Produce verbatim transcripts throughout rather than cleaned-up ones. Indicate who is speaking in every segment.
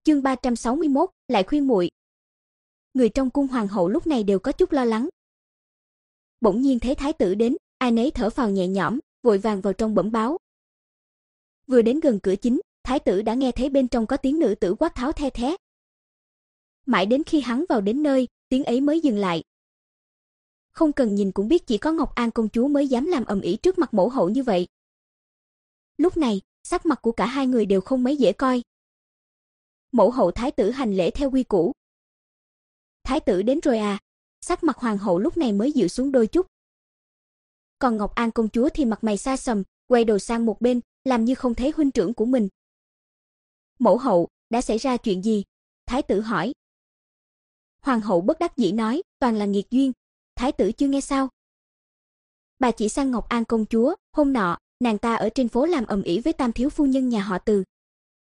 Speaker 1: Chương ba trăm sáu mươi mốt, lại khuyên muội. Người trong cung hoàng hậu lúc này đều có chút lo lắng. Bỗng nhiên thấy thái tử đến, ai nấy thở phào nhẹ nhõm, vội vàng vào trong bẩm báo. Vừa đến gần cửa chính, thái tử đã nghe thấy bên trong có tiếng nữ tử quát tháo the thé. Mãi đến khi hắn vào đến nơi, tiếng ấy mới dừng lại. Không cần nhìn cũng biết chỉ có Ngọc An công chúa mới dám làm ầm ĩ trước mặt mẫu hậu như vậy. Lúc này, sắc mặt của cả hai người đều không mấy dễ coi. Mẫu hậu thái tử hành lễ theo quy củ. Thái tử đến rồi à? Sắc mặt hoàng hậu lúc này mới dịu xuống đôi chút. Còn Ngọc An công chúa thì mặt mày xa sầm, quay đầu sang một bên, làm như không thấy huynh trưởng của mình. Mẫu hậu, đã xảy ra chuyện gì? Thái tử hỏi. Hoàng hậu bất đắc dĩ nói, toàn là nghiệt duyên. Thái tử chưa nghe sao? Bà chỉ sang Ngọc An công chúa, hôm nọ, nàng ta ở trên phố làm ầm ĩ với tam thiếu phu nhân nhà họ Từ.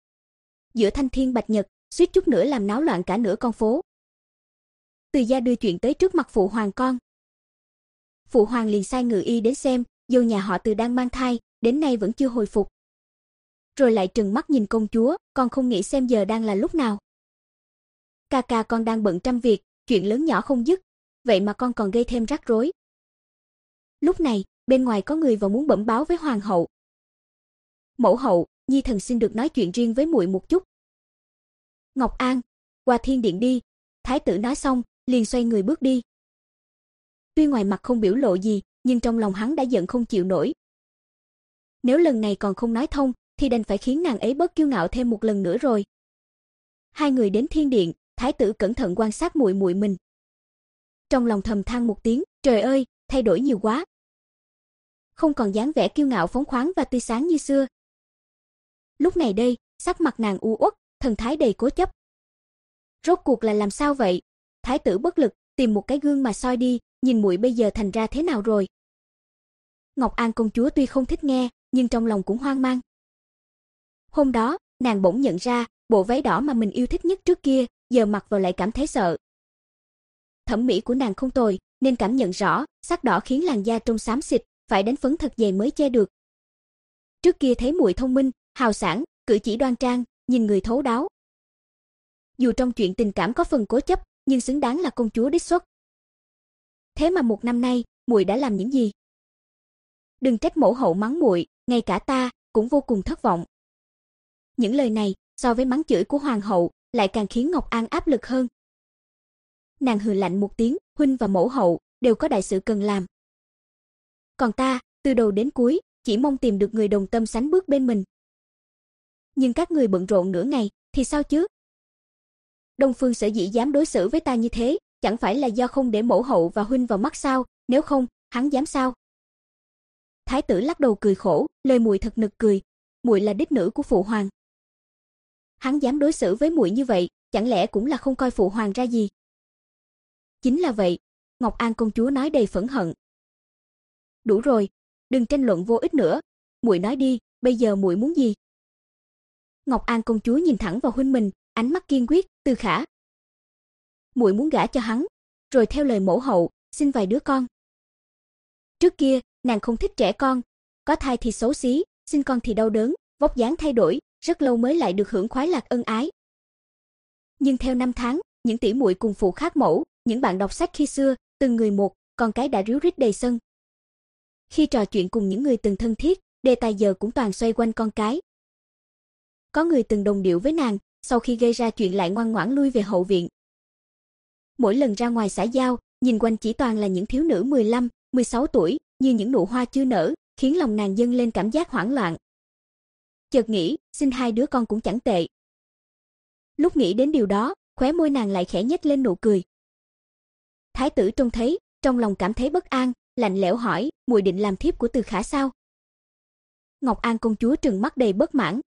Speaker 1: Giữa thanh thiên bạch nhật, suýt chút nữa làm náo loạn cả nửa con phố. Từ gia đưa chuyện tới trước mặt phụ hoàng con. Phụ hoàng liền sai ngự y đến xem, dâu nhà họ Từ đang mang thai, đến nay vẫn chưa hồi phục. Rồi lại trừng mắt nhìn công chúa, con không nghĩ xem giờ đang là lúc nào. Ca ca con đang bận trăm việc, chuyện lớn nhỏ không dứt, vậy mà con còn gây thêm rắc rối. Lúc này, bên ngoài có người vào muốn bẩm báo với hoàng hậu. Mẫu hậu, nhi thần xin được nói chuyện riêng với muội một chút. Ngọc An, qua thiên điện đi. Thái tử nói xong, liền xoay người bước đi. Tuy ngoài mặt không biểu lộ gì, nhưng trong lòng hắn đã giận không chịu nổi. Nếu lần này còn không nói thông, thì đành phải khiến nàng ấy bớt kiêu ngạo thêm một lần nữa rồi. Hai người đến thiên điện, thái tử cẩn thận quan sát muội muội mình. Trong lòng thầm than một tiếng, trời ơi, thay đổi nhiều quá. Không còn dáng vẻ kiêu ngạo phóng khoáng và tươi sáng như xưa. Lúc này đây, sắc mặt nàng u uất, thần thái đầy cố chấp. Rốt cuộc là làm sao vậy? Thái tử bất lực, tìm một cái gương mà soi đi, nhìn muội bây giờ thành ra thế nào rồi. Ngọc An công chúa tuy không thích nghe, nhưng trong lòng cũng hoang mang. Hôm đó, nàng bỗng nhận ra, bộ váy đỏ mà mình yêu thích nhất trước kia, giờ mặc vào lại cảm thấy sợ. Thẩm mỹ của nàng không tồi, nên cảm nhận rõ, sắc đỏ khiến làn da trông xám xịt, phải đánh phấn thật dày mới che được. Trước kia thấy muội thông minh, hào sảng, cử chỉ đoan trang, nhìn người thấu đáo. Dù trong chuyện tình cảm có phần cố chấp, nhưng xứng đáng là công chúa đích xuất. Thế mà một năm nay, muội đã làm những gì? Đừng trách mẫu hậu mắng muội, ngay cả ta cũng vô cùng thất vọng. Những lời này, so với mắng chửi của hoàng hậu, lại càng khiến Ngọc An áp lực hơn. Nàng hừ lạnh một tiếng, huynh và mẫu hậu đều có đại sự cần làm. Còn ta, từ đầu đến cuối, chỉ mong tìm được người đồng tâm sánh bước bên mình. Nhưng các người bận rộn nửa ngày, thì sao chứ? Đông Phương Sở dĩ dám đối xử với ta như thế, chẳng phải là do không để mẫu hậu và huynh vào mắt sao, nếu không, hắn dám sao? Thái tử lắc đầu cười khổ, lời muội thật nực cười, muội là đích nữ của phụ hoàng. Hắn dám đối xử với muội như vậy, chẳng lẽ cũng là không coi phụ hoàng ra gì? Chính là vậy, Ngọc An công chúa nói đầy phẫn hận. Đủ rồi, đừng tranh luận vô ích nữa, muội nói đi, bây giờ muội muốn gì? Ngọc An công chúa nhìn thẳng vào huynh mình, ánh mắt kiên quyết, Từ Khả. Muội muốn gả cho hắn, rồi theo lời mẫu hậu, sinh vài đứa con. Trước kia, nàng không thích trẻ con, có thai thì xấu xí, sinh con thì đau đớn, vóc dáng thay đổi, rất lâu mới lại được hưởng khoái lạc ân ái. Nhưng theo năm tháng, những tỷ muội cùng phụ khác mẫu, những bạn đọc sách khi xưa, từng người một, con cái đã ríu rít đầy sân. Khi trò chuyện cùng những người từng thân thiết, đề tài giờ cũng toàn xoay quanh con cái. Có người từng đồng điệu với nàng, sau khi gây ra chuyện lại ngoan ngoãn lui về hậu viện. Mỗi lần ra ngoài xã giao, nhìn quanh chỉ toàn là những thiếu nữ mười lăm, mười sáu tuổi, như những nụ hoa chưa nở, khiến lòng nàng dâng lên cảm giác hoảng loạn. Chợt nghĩ, sinh hai đứa con cũng chẳng tệ. Lúc nghĩ đến điều đó, khóe môi nàng lại khẽ nhếch lên nụ cười. Thái tử trông thấy, trong lòng cảm thấy bất an, lạnh lẽo hỏi, muội định làm thiếp của Từ Khả sao? Ngọc An công chúa trừng mắt đầy bất mãn.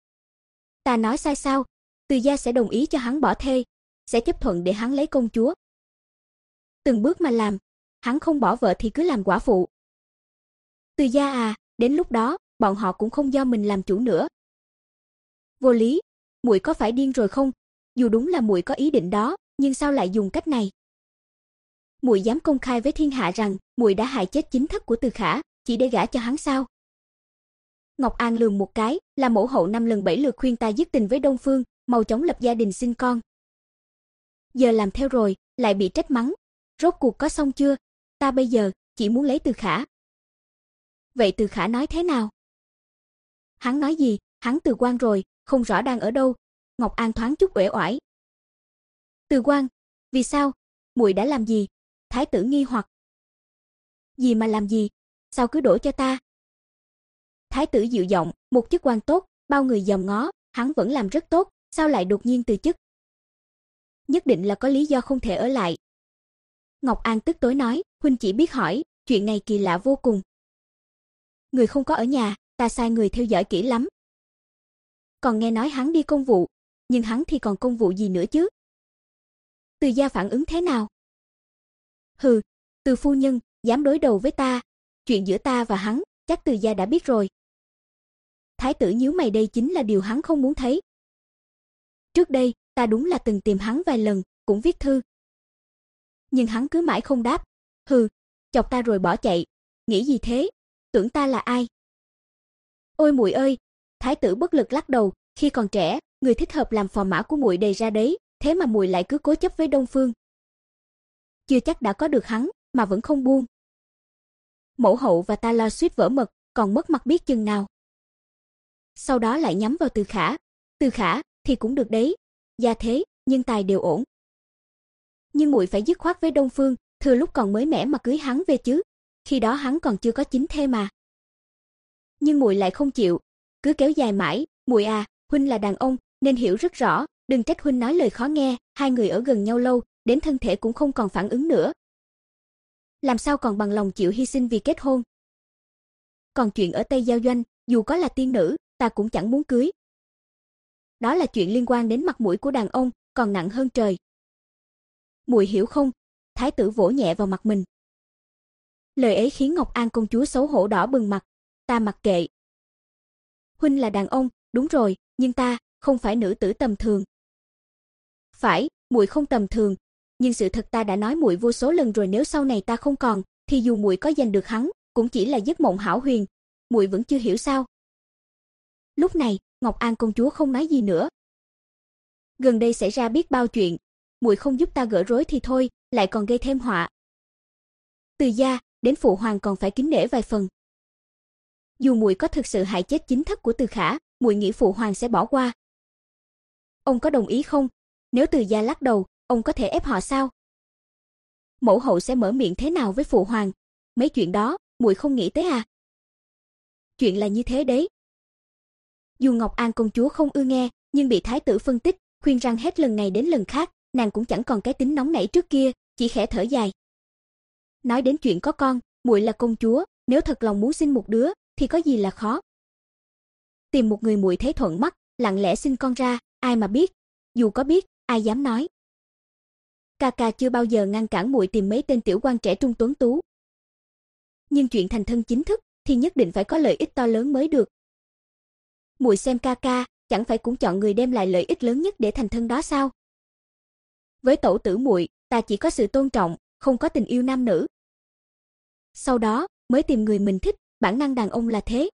Speaker 1: Ta nói sai sao? Từ gia sẽ đồng ý cho hắn bỏ thê, sẽ chấp thuận để hắn lấy công chúa. Từng bước mà làm, hắn không bỏ vợ thì cứ làm quả phụ. Từ gia à, đến lúc đó, bọn họ cũng không do mình làm chủ nữa. Vô lý, muội có phải điên rồi không? Dù đúng là muội có ý định đó, nhưng sao lại dùng cách này? Muội dám công khai với thiên hạ rằng muội đã hại chết chính thất của Từ Khả, chỉ để gả cho hắn sao? Ngọc An lườm một cái, là mẫu hậu năm lần bảy lượt khuyên ta dứt tình với Đông Phương, mau chóng lập gia đình sinh con. Giờ làm theo rồi, lại bị trách mắng. Rốt cuộc có xong chưa? Ta bây giờ chỉ muốn lấy Từ Khả. Vậy Từ Khả nói thế nào? Hắn nói gì? Hắn từ quan rồi, không rõ đang ở đâu. Ngọc An thoáng chút uể oải. Từ quan? Vì sao? Muội đã làm gì? Thái tử nghi hoặc. Gì mà làm gì? Sao cứ đổ cho ta? Thái tử dịu giọng, một chức quan tốt, bao người dòm ngó, hắn vẫn làm rất tốt, sao lại đột nhiên từ chức? Nhất định là có lý do không thể ở lại. Ngọc An tức tối nói, huynh chỉ biết hỏi, chuyện này kỳ lạ vô cùng. Người không có ở nhà, ta sai người theo dõi kỹ lắm. Còn nghe nói hắn đi công vụ, nhưng hắn thì còn công vụ gì nữa chứ? Từ gia phản ứng thế nào? Hừ, Từ phu nhân, dám đối đầu với ta, chuyện giữa ta và hắn, chắc Từ gia đã biết rồi. Thái tử nhíu mày, đây chính là điều hắn không muốn thấy. Trước đây, ta đúng là từng tìm hắn vài lần, cũng viết thư. Nhưng hắn cứ mãi không đáp. Hừ, chọc ta rồi bỏ chạy, nghĩ gì thế? Tưởng ta là ai? Ôi muội ơi, thái tử bất lực lắc đầu, khi còn trẻ, người thích hợp làm phò mã của muội đầy ra đấy, thế mà muội lại cứ cố chấp với Đông Phương. Chưa chắc đã có được hắn, mà vẫn không buông. Mẫu hậu và ta lo suýt vỡ mật, còn mất mặt biết chừng nào. Sau đó lại nhắm vào Từ Khả. Từ Khả thì cũng được đấy, gia thế, nhân tài đều ổn. Nhưng muội phải dứt khoát với Đông Phương, thừa lúc còn mới mẻ mà cưới hắn về chứ. Khi đó hắn còn chưa có chính thê mà. Nhưng muội lại không chịu, cứ kéo dài mãi. Muội à, huynh là đàn ông nên hiểu rất rõ, đừng trách huynh nói lời khó nghe. Hai người ở gần nhau lâu, đến thân thể cũng không còn phản ứng nữa, làm sao còn bằng lòng chịu hy sinh vì kết hôn. Còn chuyện ở Tây Giao Doanh, dù có là tiên nữ, ta cũng chẳng muốn cưới. Đó là chuyện liên quan đến mặt mũi của đàn ông, còn nặng hơn trời. Muội hiểu không? Thái tử vỗ nhẹ vào mặt mình. Lời ấy khiến Ngọc An công chúa xấu hổ đỏ bừng mặt. Ta mặc kệ. Huynh là đàn ông, đúng rồi, nhưng ta không phải nữ tử tầm thường. Phải, muội không tầm thường, nhưng sự thật ta đã nói muội vô số lần rồi, nếu sau này ta không còn, thì dù muội có giành được hắn, cũng chỉ là giấc mộng hão huyền. Muội vẫn chưa hiểu sao? Lúc này, Ngọc An công chúa không nói gì nữa. Gần đây xảy ra biết bao chuyện, muội không giúp ta gỡ rối thì thôi, lại còn gây thêm họa. Từ gia, đến phụ hoàng còn phải kính nể vài phần. Dù muội có thực sự hại chết chính thất của Từ Khả, muội nghĩ phụ hoàng sẽ bỏ qua. Ông có đồng ý không? Nếu Từ gia lắc đầu, ông có thể ép họ sao? Mẫu hậu sẽ mở miệng thế nào với phụ hoàng? Mấy chuyện đó, muội không nghĩ tới à? Chuyện là như thế đấy. Dù Ngọc An công chúa không ưa nghe, nhưng bị thái tử phân tích, khuyên răng hết lần này đến lần khác, nàng cũng chẳng còn cái tính nóng nảy trước kia, chỉ khẽ thở dài. Nói đến chuyện có con, muội là công chúa, nếu thật lòng muốn sinh một đứa, thì có gì là khó. Tìm một người muội thấy thuận mắt, lặng lẽ sinh con ra, ai mà biết, dù có biết, ai dám nói. Ca ca chưa bao giờ ngăn cản muội tìm mấy tên tiểu quan trẻ trung tuấn tú. Nhưng chuyện thành thân chính thức thì nhất định phải có lợi ích to lớn mới được. Muội xem ca ca, chẳng phải cũng chọn người đem lại lợi ích lớn nhất để thành thân đó sao? Với tẩu tử muội, ta chỉ có sự tôn trọng, không có tình yêu nam nữ. Sau đó, mới tìm người mình thích, bản năng đàn ông là thế.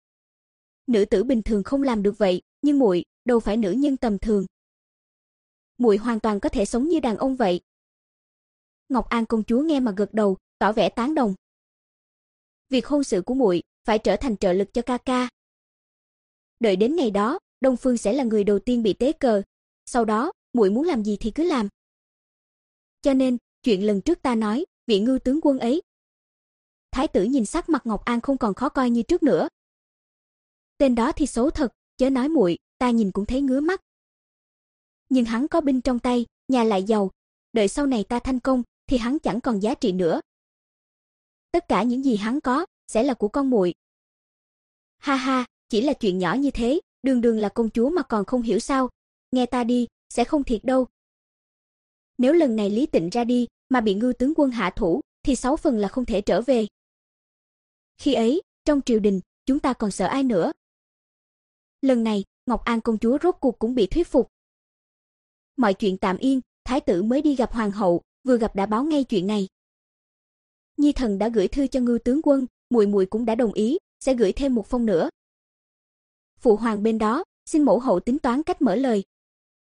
Speaker 1: Nữ tử bình thường không làm được vậy, nhưng muội đâu phải nữ nhân tầm thường. Muội hoàn toàn có thể sống như đàn ông vậy. Ngọc An công chúa nghe mà gật đầu, tỏ vẻ tán đồng. Việc hôn sự của muội phải trở thành trợ lực cho ca ca. Đợi đến ngày đó, Đông Phương sẽ là người đầu tiên bị tế cờ, sau đó, muội muốn làm gì thì cứ làm. Cho nên, chuyện lần trước ta nói, vị Ngưu tướng quân ấy. Thái tử nhìn sắc mặt Ngọc An không còn khó coi như trước nữa. Tên đó thì xấu thật, chớ nói muội, ta nhìn cũng thấy ngứa mắt. Nhưng hắn có binh trong tay, nhà lại giàu, đợi sau này ta thành công thì hắn chẳng còn giá trị nữa. Tất cả những gì hắn có sẽ là của con muội. Ha ha, chỉ là chuyện nhỏ như thế, đường đường là công chúa mà còn không hiểu sao? Nghe ta đi, sẽ không thiệt đâu. Nếu lần này Lý Tịnh ra đi mà bị Ngưu tướng quân hạ thủ, thì sáu phần là không thể trở về. Khi ấy, trong triều đình, chúng ta còn sợ ai nữa? Lần này, Ngọc An công chúa rốt cuộc cũng bị thuyết phục. Mọi chuyện tạm yên, thái tử mới đi gặp hoàng hậu, vừa gặp đã báo ngay chuyện này. Nhi thần đã gửi thư cho Ngưu tướng quân, muội muội cũng đã đồng ý, sẽ gửi thêm một phong nữa. Phụ hoàng bên đó, xin mẫu hậu tính toán cách mở lời.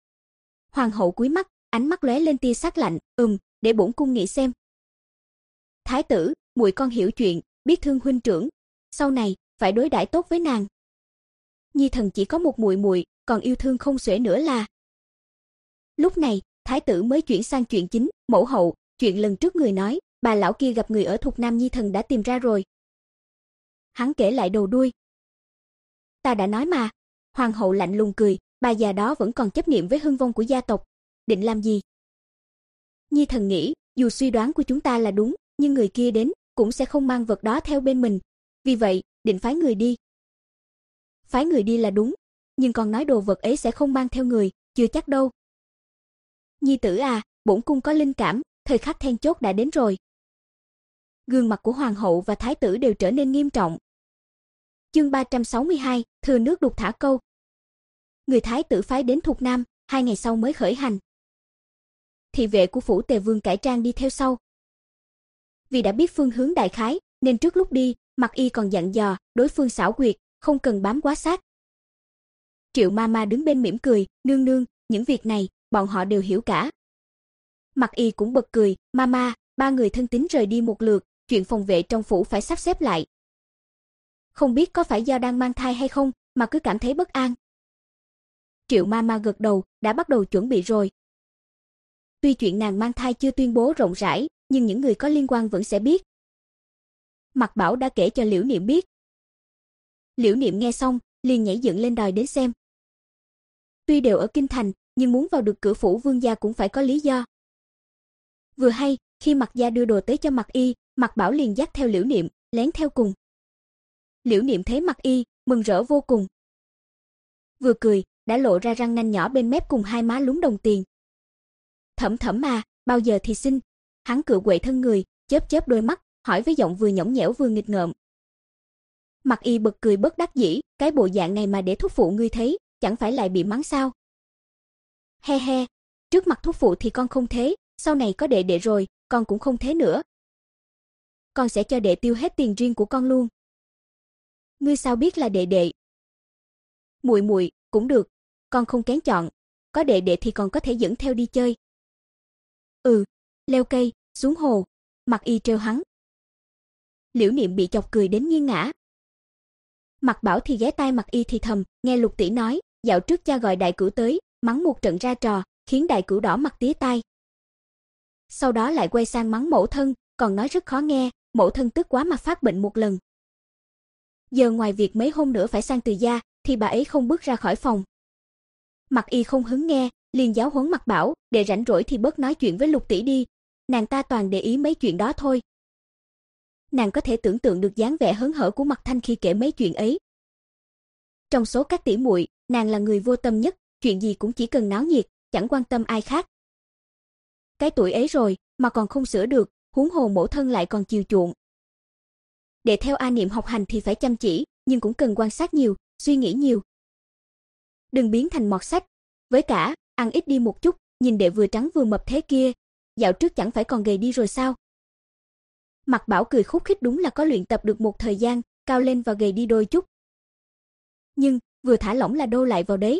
Speaker 1: Hoàng hậu cúi mắt, ánh mắt lóe lên tia sắc lạnh, "Ừm, để bổn cung nghĩ xem." "Thái tử, muội con hiểu chuyện, biết thương huynh trưởng, sau này phải đối đãi tốt với nàng. Nhi thần chỉ có một muội muội, còn yêu thương không xuể nữa là." Lúc này, thái tử mới chuyển sang chuyện chính, "Mẫu hậu, chuyện lần trước người nói, bà lão kia gặp người ở Thục Nam Nhi thần đã tìm ra rồi." Hắn kể lại đầu đuôi. "Ta đã nói mà." Hoàng hậu lạnh lùng cười, "Bà già đó vẫn còn chấp niệm với hưng vong của gia tộc, định làm gì?" Nhi thần nghĩ, dù suy đoán của chúng ta là đúng, nhưng người kia đến cũng sẽ không mang vật đó theo bên mình, vì vậy, định phái người đi. Phái người đi là đúng, nhưng còn nói đồ vật ấy sẽ không mang theo người, chưa chắc đâu. Nhi tử à, bổn cung có linh cảm, thời khắc then chốt đã đến rồi. Gương mặt của hoàng hậu và thái tử đều trở nên nghiêm trọng. Chương ba trăm sáu mươi hai, thừa nước đục thả câu. Người thái tử phái đến Thục Nam, hai ngày sau mới khởi hành. Thị vệ của phủ Tề Vương cải trang đi theo sau. Vì đã biết phương hướng đại khái, nên trước lúc đi, Mặc Y còn dặn dò đối phương xảo quyệt, không cần bám quá sát. Triệu Mama đứng bên mỉm cười, "Nương nương, những việc này, bọn họ đều hiểu cả." Mặc Y cũng bật cười, "Mama, ba người thân tín rời đi một lượt, chuyện phòng vệ trong phủ phải sắp xếp lại. Không biết có phải do đang mang thai hay không, mà cứ cảm thấy bất an." Triệu Mama gật đầu, đã bắt đầu chuẩn bị rồi. Tuy chuyện nàng mang thai chưa tuyên bố rộng rãi, nhưng những người có liên quan vẫn sẽ biết. Mạc Bảo đã kể cho Liễu Niệm biết. Liễu Niệm nghe xong, liền nhảy dựng lên đòi đến xem. Tuy đều ở kinh thành, nhưng muốn vào được cửa phủ Vương gia cũng phải có lý do. Vừa hay, khi Mạc gia đưa đồ tới cho Mạc Y, Mạc Bảo liền dắt theo Liễu Niệm, lén theo cùng. Liễu Niệm thấy Mạc Y, mừng rỡ vô cùng. Vừa cười, đã lộ ra răng nanh nhỏ bên mép cùng hai má lúm đồng tiền. "Thẩm Thẩm à, bao giờ thì sinh?" Hắn cựa quậy thân người, chớp chớp đôi mắt, hỏi với giọng vừa nhõng nhẽo vừa nghịch ngợm. Mạc Y bật cười bất đắc dĩ, "Cái bộ dạng này mà để thúc phụ ngươi thấy, chẳng phải lại bị mắng sao?" "He he, trước mặt thúc phụ thì con không thế, sau này có đệ đệ rồi, con cũng không thế nữa. Con sẽ cho đệ tiêu hết tiền riêng của con luôn." "Ngươi sao biết là đệ đệ?" "Muội muội, cũng được, con không kén chọn, có đệ đệ thì còn có thể dẫn theo đi chơi." "Ừ, leo cây, xuống hồ." Mạc Y trêu hắn. Liễu Niệm bị chọc cười đến nghiêng ngã. Mạc Bảo thì ghé tai Mạc Y thì thầm, nghe Lục tỷ nói, dạo trước cha gọi đại cửu tới, mắng một trận ra trò, khiến đại cửu đỏ mặt tía tai. Sau đó lại quay sang mắng mẫu thân, còn nói rất khó nghe, mẫu thân tức quá mà phát bệnh một lần. Giờ ngoài việc mấy hôm nữa phải sang Từ gia, thì bà ấy không bước ra khỏi phòng. Mạc Y không hứng nghe, liền giáo huấn Mạc Bảo, để rảnh rỗi thì bớt nói chuyện với Lục tỷ đi, nàng ta toàn để ý mấy chuyện đó thôi. Nàng có thể tưởng tượng được dáng vẻ hớn hở của Mạc Thanh khi kể mấy chuyện ấy. Trong số các tỷ muội, nàng là người vô tâm nhất, chuyện gì cũng chỉ cần náo nhiệt, chẳng quan tâm ai khác. Cái tuổi ấy rồi mà còn không sửa được, huống hồ mẫu thân lại còn chiều chuộng. Để theo A Niệm học hành thì phải chăm chỉ, nhưng cũng cần quan sát nhiều, suy nghĩ nhiều. Đừng biến thành mọt sách, với cả, ăn ít đi một chút, nhìn đệ vừa trắng vừa mập thế kia, dạo trước chẳng phải còn gầy đi rồi sao? Mạc Bảo cười khúc khích, đúng là có luyện tập được một thời gian, cao lên và gầy đi đôi chút. Nhưng, vừa thả lỏng là đâu lại vào đấy.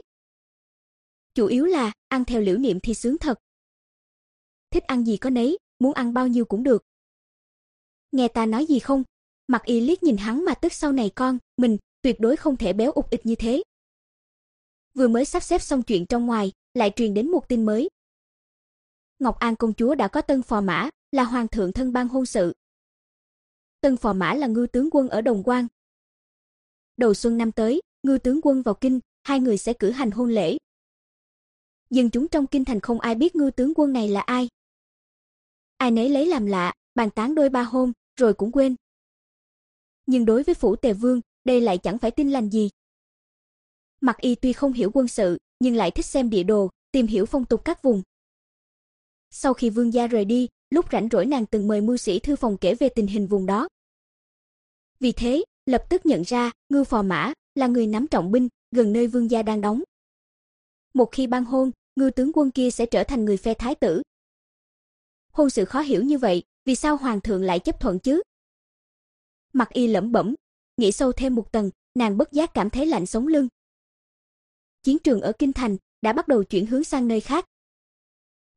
Speaker 1: Chủ yếu là, ăn theo Liễu Niệm thì sướng thật. Thích ăn gì có nấy, muốn ăn bao nhiêu cũng được. Nghe ta nói gì không? Mạc Y liếc nhìn hắn mà tức, sau này con, mình, tuyệt đối không thể béo ục ịch như thế. Vừa mới sắp xếp xong chuyện trong ngoài, lại truyền đến một tin mới. Ngọc An công chúa đã có tân phò mã, là hoàng thượng thân ban hôn sự. Tân phò mã là Ngưu tướng quân ở Đồng Quan. Đầu xuân năm tới, Ngưu tướng quân vào kinh, hai người sẽ cử hành hôn lễ. Dân chúng trong kinh thành không ai biết Ngưu tướng quân này là ai. Ai nấy lấy làm lạ, bàn tán đôi ba hôm, rồi cũng quên. Nhưng đối với phủ Tề Vương, đây lại chẳng phải tin lành gì. Mạc Y tuy không hiểu quân sự, nhưng lại thích xem địa đồ, tìm hiểu phong tục các vùng. Sau khi vương gia rời đi, lúc rảnh rỗi nàng từng mời mưu sĩ thư phòng kể về tình hình vùng đó. Vì thế, lập tức nhận ra, Ngưu phò mã là người nắm trọng binh, gần nơi vương gia đang đóng. Một khi ban hôn, Ngưu tướng quân kia sẽ trở thành người phe thái tử. Hôn sự khó hiểu như vậy, vì sao hoàng thượng lại chấp thuận chứ? Mạc Y lẩm bẩm, nghĩ sâu thêm một tầng, nàng bất giác cảm thấy lạnh sống lưng. Chiến trường ở kinh thành đã bắt đầu chuyển hướng sang nơi khác.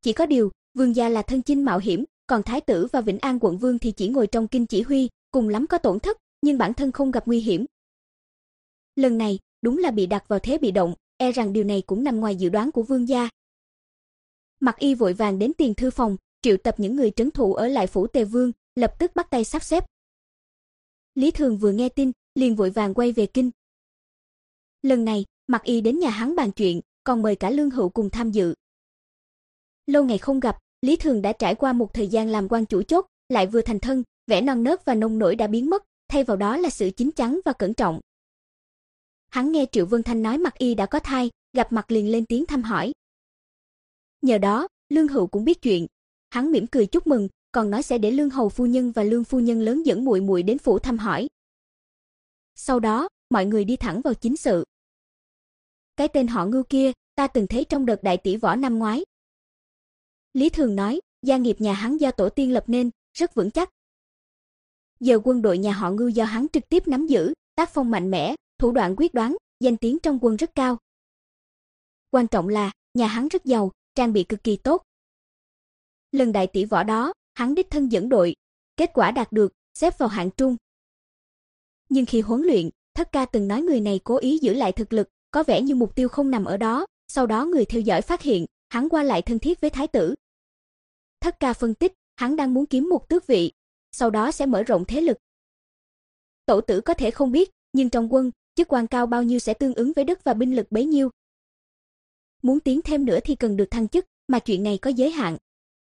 Speaker 1: Chỉ có điều, vương gia là thân chinh mạo hiểm, còn thái tử và Vĩnh An quận vương thì chỉ ngồi trong kinh chỉ huy, cùng lắm có tổn thất, nhưng bản thân không gặp nguy hiểm. Lần này, đúng là bị đặt vào thế bị động, e rằng điều này cũng nằm ngoài dự đoán của vương gia. Mặc Y vội vàng đến tiền thư phòng, triệu tập những người trấn thủ ở lại phủ Tề Vương, lập tức bắt tay sắp xếp. Lý Thường vừa nghe tin, liền vội vàng quay về kinh. Lần này, Mặc Y đến nhà hắn bàn chuyện, còn mời cả Lương Hữu cùng tham dự. Lâu ngày không gặp, Lý Thường đã trải qua một thời gian làm quan chủ chốt, lại vừa thành thân, vẻ non nớt và nông nổi đã biến mất, thay vào đó là sự chín chắn và cẩn trọng. Hắn nghe Triệu Vân Thanh nói Mặc Y đã có thai, gặp mặt liền lên tiếng thăm hỏi. Nhờ đó, Lương Hữu cũng biết chuyện, hắn mỉm cười chúc mừng, còn nói sẽ để Lương hầu phu nhân và Lương phu nhân lớn dẫn muội muội đến phủ thăm hỏi. Sau đó, mọi người đi thẳng vào chính sự. Cái tên họ Ngưu kia, ta từng thấy trong đợt đại tỷ võ năm ngoái. Lý Thường nói, gia nghiệp nhà hắn do tổ tiên lập nên, rất vững chắc. Giờ quân đội nhà họ Ngưu do hắn trực tiếp nắm giữ, tác phong mạnh mẽ, thủ đoạn quyết đoán, danh tiếng trong quân rất cao. Quan trọng là, nhà hắn rất giàu, trang bị cực kỳ tốt. Lần đại tỷ võ đó, hắn đích thân dẫn đội, kết quả đạt được, xếp vào hạng trung. Nhưng khi huấn luyện, Thất Ca từng nói người này cố ý giữ lại thực lực, có vẻ như mục tiêu không nằm ở đó, sau đó người theo dõi phát hiện, hắn qua lại thân thiết với thái tử. Thất Ca phân tích, hắn đang muốn kiếm một tước vị, sau đó sẽ mở rộng thế lực. Tổ tử có thể không biết, nhưng trong quân, chức quan cao bao nhiêu sẽ tương ứng với đất và binh lực bấy nhiêu. Muốn tiến thêm nữa thì cần được thăng chức, mà chuyện này có giới hạn.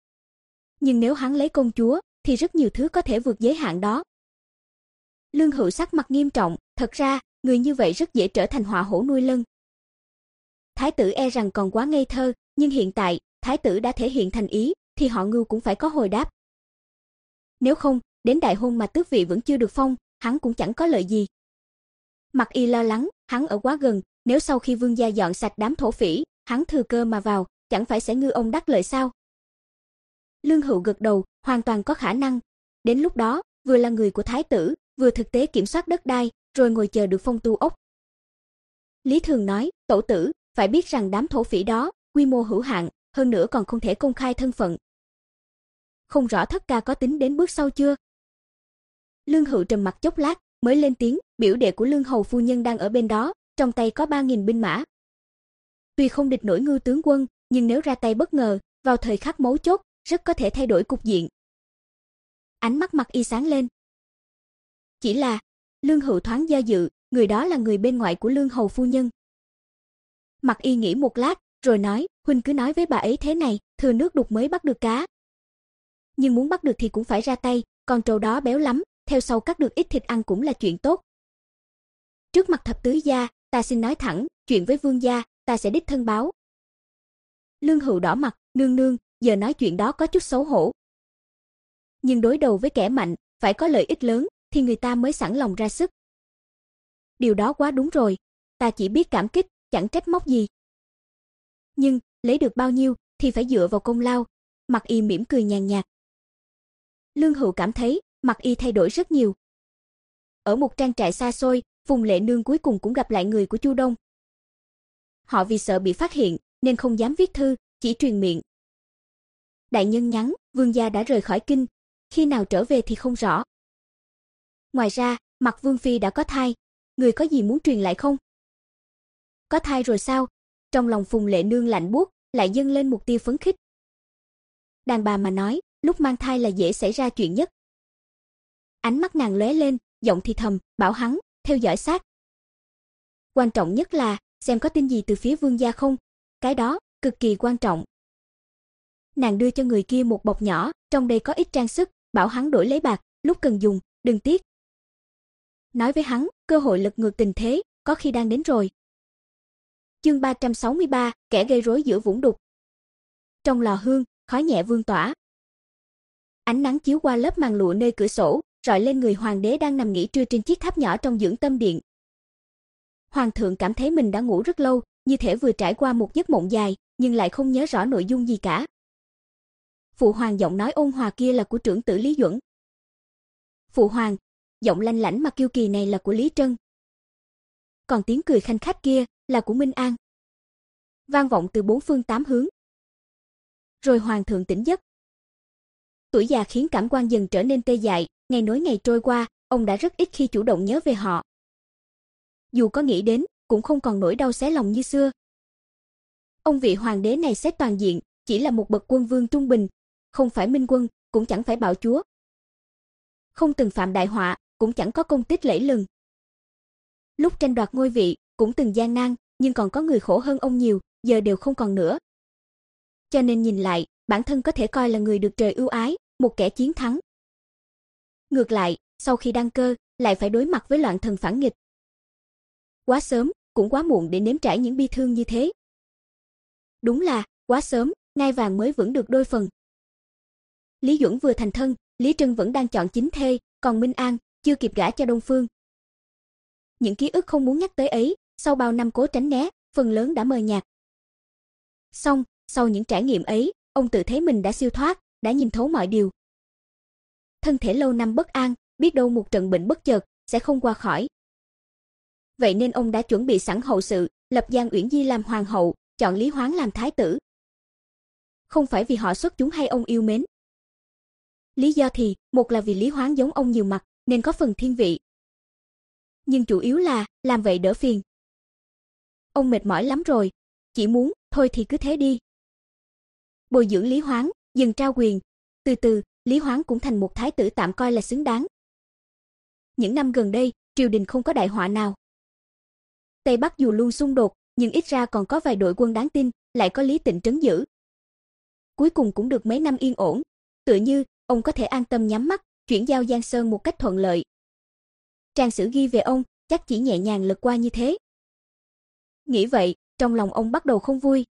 Speaker 1: Nhưng nếu hắn lấy công chúa, thì rất nhiều thứ có thể vượt giới hạn đó. Lương Hữu sắc mặt nghiêm trọng, thật ra, người như vậy rất dễ trở thành họa hổ nuôi lân. Thái tử e rằng còn quá ngây thơ, nhưng hiện tại, thái tử đã thể hiện thành ý, thì họ Ngưu cũng phải có hồi đáp. Nếu không, đến đại hôn mà tước vị vẫn chưa được phong, hắn cũng chẳng có lợi gì. Mặc Y lo lắng, hắn ở quá gần, nếu sau khi vương gia dọn sạch đám thổ phỉ, hắn thừa cơ mà vào, chẳng phải sẽ ngư ông đắc lợi sao? Lương Hữu gật đầu, hoàn toàn có khả năng. Đến lúc đó, vừa là người của thái tử, vừa thực tế kiểm soát đất đai, rồi ngồi chờ được phong tu ốc. Lý Thường nói, tổ tử, phải biết rằng đám thổ phỉ đó, quy mô hữu hạn, hơn nữa còn không thể công khai thân phận. Không rõ Thất Ca có tính đến bước sau chưa? Lương Hữu trầm mặc chốc lát, mới lên tiếng, biểu đệ của Lương hầu phu nhân đang ở bên đó, trong tay có ba nghìn binh mã. Tuy không địch nổi Ngưu tướng quân, nhưng nếu ra tay bất ngờ, vào thời khắc mấu chốt, rất có thể thay đổi cục diện. Ánh mắt Mặc Y sáng lên. Chỉ là, Lương Hữu thoáng do dự, người đó là người bên ngoại của Lương hầu phu nhân. Mặc Y nghĩ một lát, rồi nói, huynh cứ nói với bà ấy thế này, thừa nước đục mới bắt được cá. Nhưng muốn bắt được thì cũng phải ra tay, con trâu đó béo lắm, theo sau cắt được ít thịt ăn cũng là chuyện tốt. Trước mặt thập tứ gia, ta xin nói thẳng, chuyện với vương gia, ta sẽ đích thân báo. Lương Hữu đỏ mặt, nương nương, giờ nói chuyện đó có chút xấu hổ. Nhưng đối đầu với kẻ mạnh, phải có lợi ích lớn, thì người ta mới sẵn lòng ra sức. Điều đó quá đúng rồi, ta chỉ biết cảm kích, chẳng trách móc gì. Nhưng, lấy được bao nhiêu, thì phải dựa vào công lao. Mặc Y mỉm cười nhàn nhạt. Lương Hữu cảm thấy, Mặc Y thay đổi rất nhiều. Ở một trang trại xa xôi, Phùng Lệ Nương cuối cùng cũng gặp lại người của Chu Đông. Họ vì sợ bị phát hiện, nên không dám viết thư, chỉ truyền miệng. Đại nhân nhắn, vương gia đã rời khỏi kinh, khi nào trở về thì không rõ. Ngoài ra, Mặc Vương Phi đã có thai, người có gì muốn truyền lại không? Có thai rồi sao? Trong lòng Phùng Lệ Nương lạnh buốt, lại dâng lên một tia phấn khích. Đàn bà mà nói, lúc mang thai là dễ xảy ra chuyện nhất. Ánh mắt nàng lóe lên, giọng thì thầm, bảo hắn, theo dõi sát. Quan trọng nhất là, xem có tin gì từ phía vương gia không, cái đó, cực kỳ quan trọng. Nàng đưa cho người kia một bọc nhỏ, trong đây có ít trang sức, bảo hắn đổi lấy bạc, lúc cần dùng, đừng tiếc. Nói với hắn, cơ hội lật ngược tình thế, có khi đang đến rồi. Chương ba trăm sáu mươi ba, kẻ gây rối giữa vũng đục. Trong lò hương, khói nhẹ vương tỏa. Ánh nắng chiếu qua lớp màn lụa nơi cửa sổ, rọi lên người hoàng đế đang nằm nghỉ trưa trên chiếc tháp nhỏ trong dưỡng tâm điện. Hoàng thượng cảm thấy mình đã ngủ rất lâu, như thể vừa trải qua một giấc mộng dài, nhưng lại không nhớ rõ nội dung gì cả. Phụ hoàng giọng nói ôn hòa kia là của trưởng tử Lý Duẩn. Phụ hoàng, giọng lanh lảnh mà kiêu kỳ này là của Lý Trân. Còn tiếng cười khanh khách kia là của Minh An. Vang vọng từ bốn phương tám hướng. rồi hoàng thượng tỉnh giấc. Tuổi già khiến cảm quan dần trở nên tê dại, ngày nối ngày trôi qua, ông đã rất ít khi chủ động nhớ về họ. Dù có nghĩ đến, cũng không còn nỗi đau xé lòng như xưa. Ông vị hoàng đế này xét toàn diện, chỉ là một bậc quân vương trung bình, không phải minh quân, cũng chẳng phải bạo chúa. Không từng phạm đại họa, cũng chẳng có công tích lẫy lừng. Lúc tranh đoạt ngôi vị, cũng từng gian nan, nhưng còn có người khổ hơn ông nhiều, giờ đều không còn nữa. Cho nên nhìn lại, bản thân có thể coi là người được trời ưu ái, một kẻ chiến thắng. Ngược lại, sau khi đăng cơ, lại phải đối mặt với loạn thần phản nghịch. Quá sớm, cũng quá muộn để nếm trải những bi thương như thế. Đúng là, quá sớm, ngai vàng mới vững được đôi phần. Lý Duẩn vừa thành thân, Lý Trân vẫn đang chọn chính thê, còn Minh An chưa kịp gả cho Đông Phương. Những ký ức không muốn nhắc tới ấy, sau bao năm cố tránh né, phần lớn đã mờ nhạt. Xong, sau những trải nghiệm ấy, ông tự thấy mình đã siêu thoát, đã nhìn thấu mọi điều. Thân thể lâu năm bất an, biết đâu một trận bệnh bất chợt sẽ không qua khỏi. Vậy nên ông đã chuẩn bị sẵn hậu sự, lập Giang Uyển Di làm hoàng hậu, chọn Lý Hoáng làm thái tử. Không phải vì họ xuất chúng hay ông yêu mến. Lý do thì, một là vì Lý Hoáng giống ông nhiều mặt, nên có phần thiên vị. Nhưng chủ yếu là, làm vậy đỡ phiền. Ông mệt mỏi lắm rồi, chỉ muốn, thôi thì cứ thế đi. Bồi dưỡng Lý Hoáng, dần trao quyền, từ từ, Lý Hoáng cũng thành một thái tử tạm coi là xứng đáng. Những năm gần đây, triều đình không có đại họa nào. Tây Bắc dù luôn xung đột, nhưng ít ra còn có vài đội quân đáng tin, lại có Lý Tịnh trấn giữ. Cuối cùng cũng được mấy năm yên ổn, tựa như ông có thể an tâm nhắm mắt, chuyển giao Giang Sơn một cách thuận lợi. Trang sử ghi về ông, chắc chỉ nhẹ nhàng lật qua như thế. Nghĩ vậy, trong lòng ông bắt đầu không vui.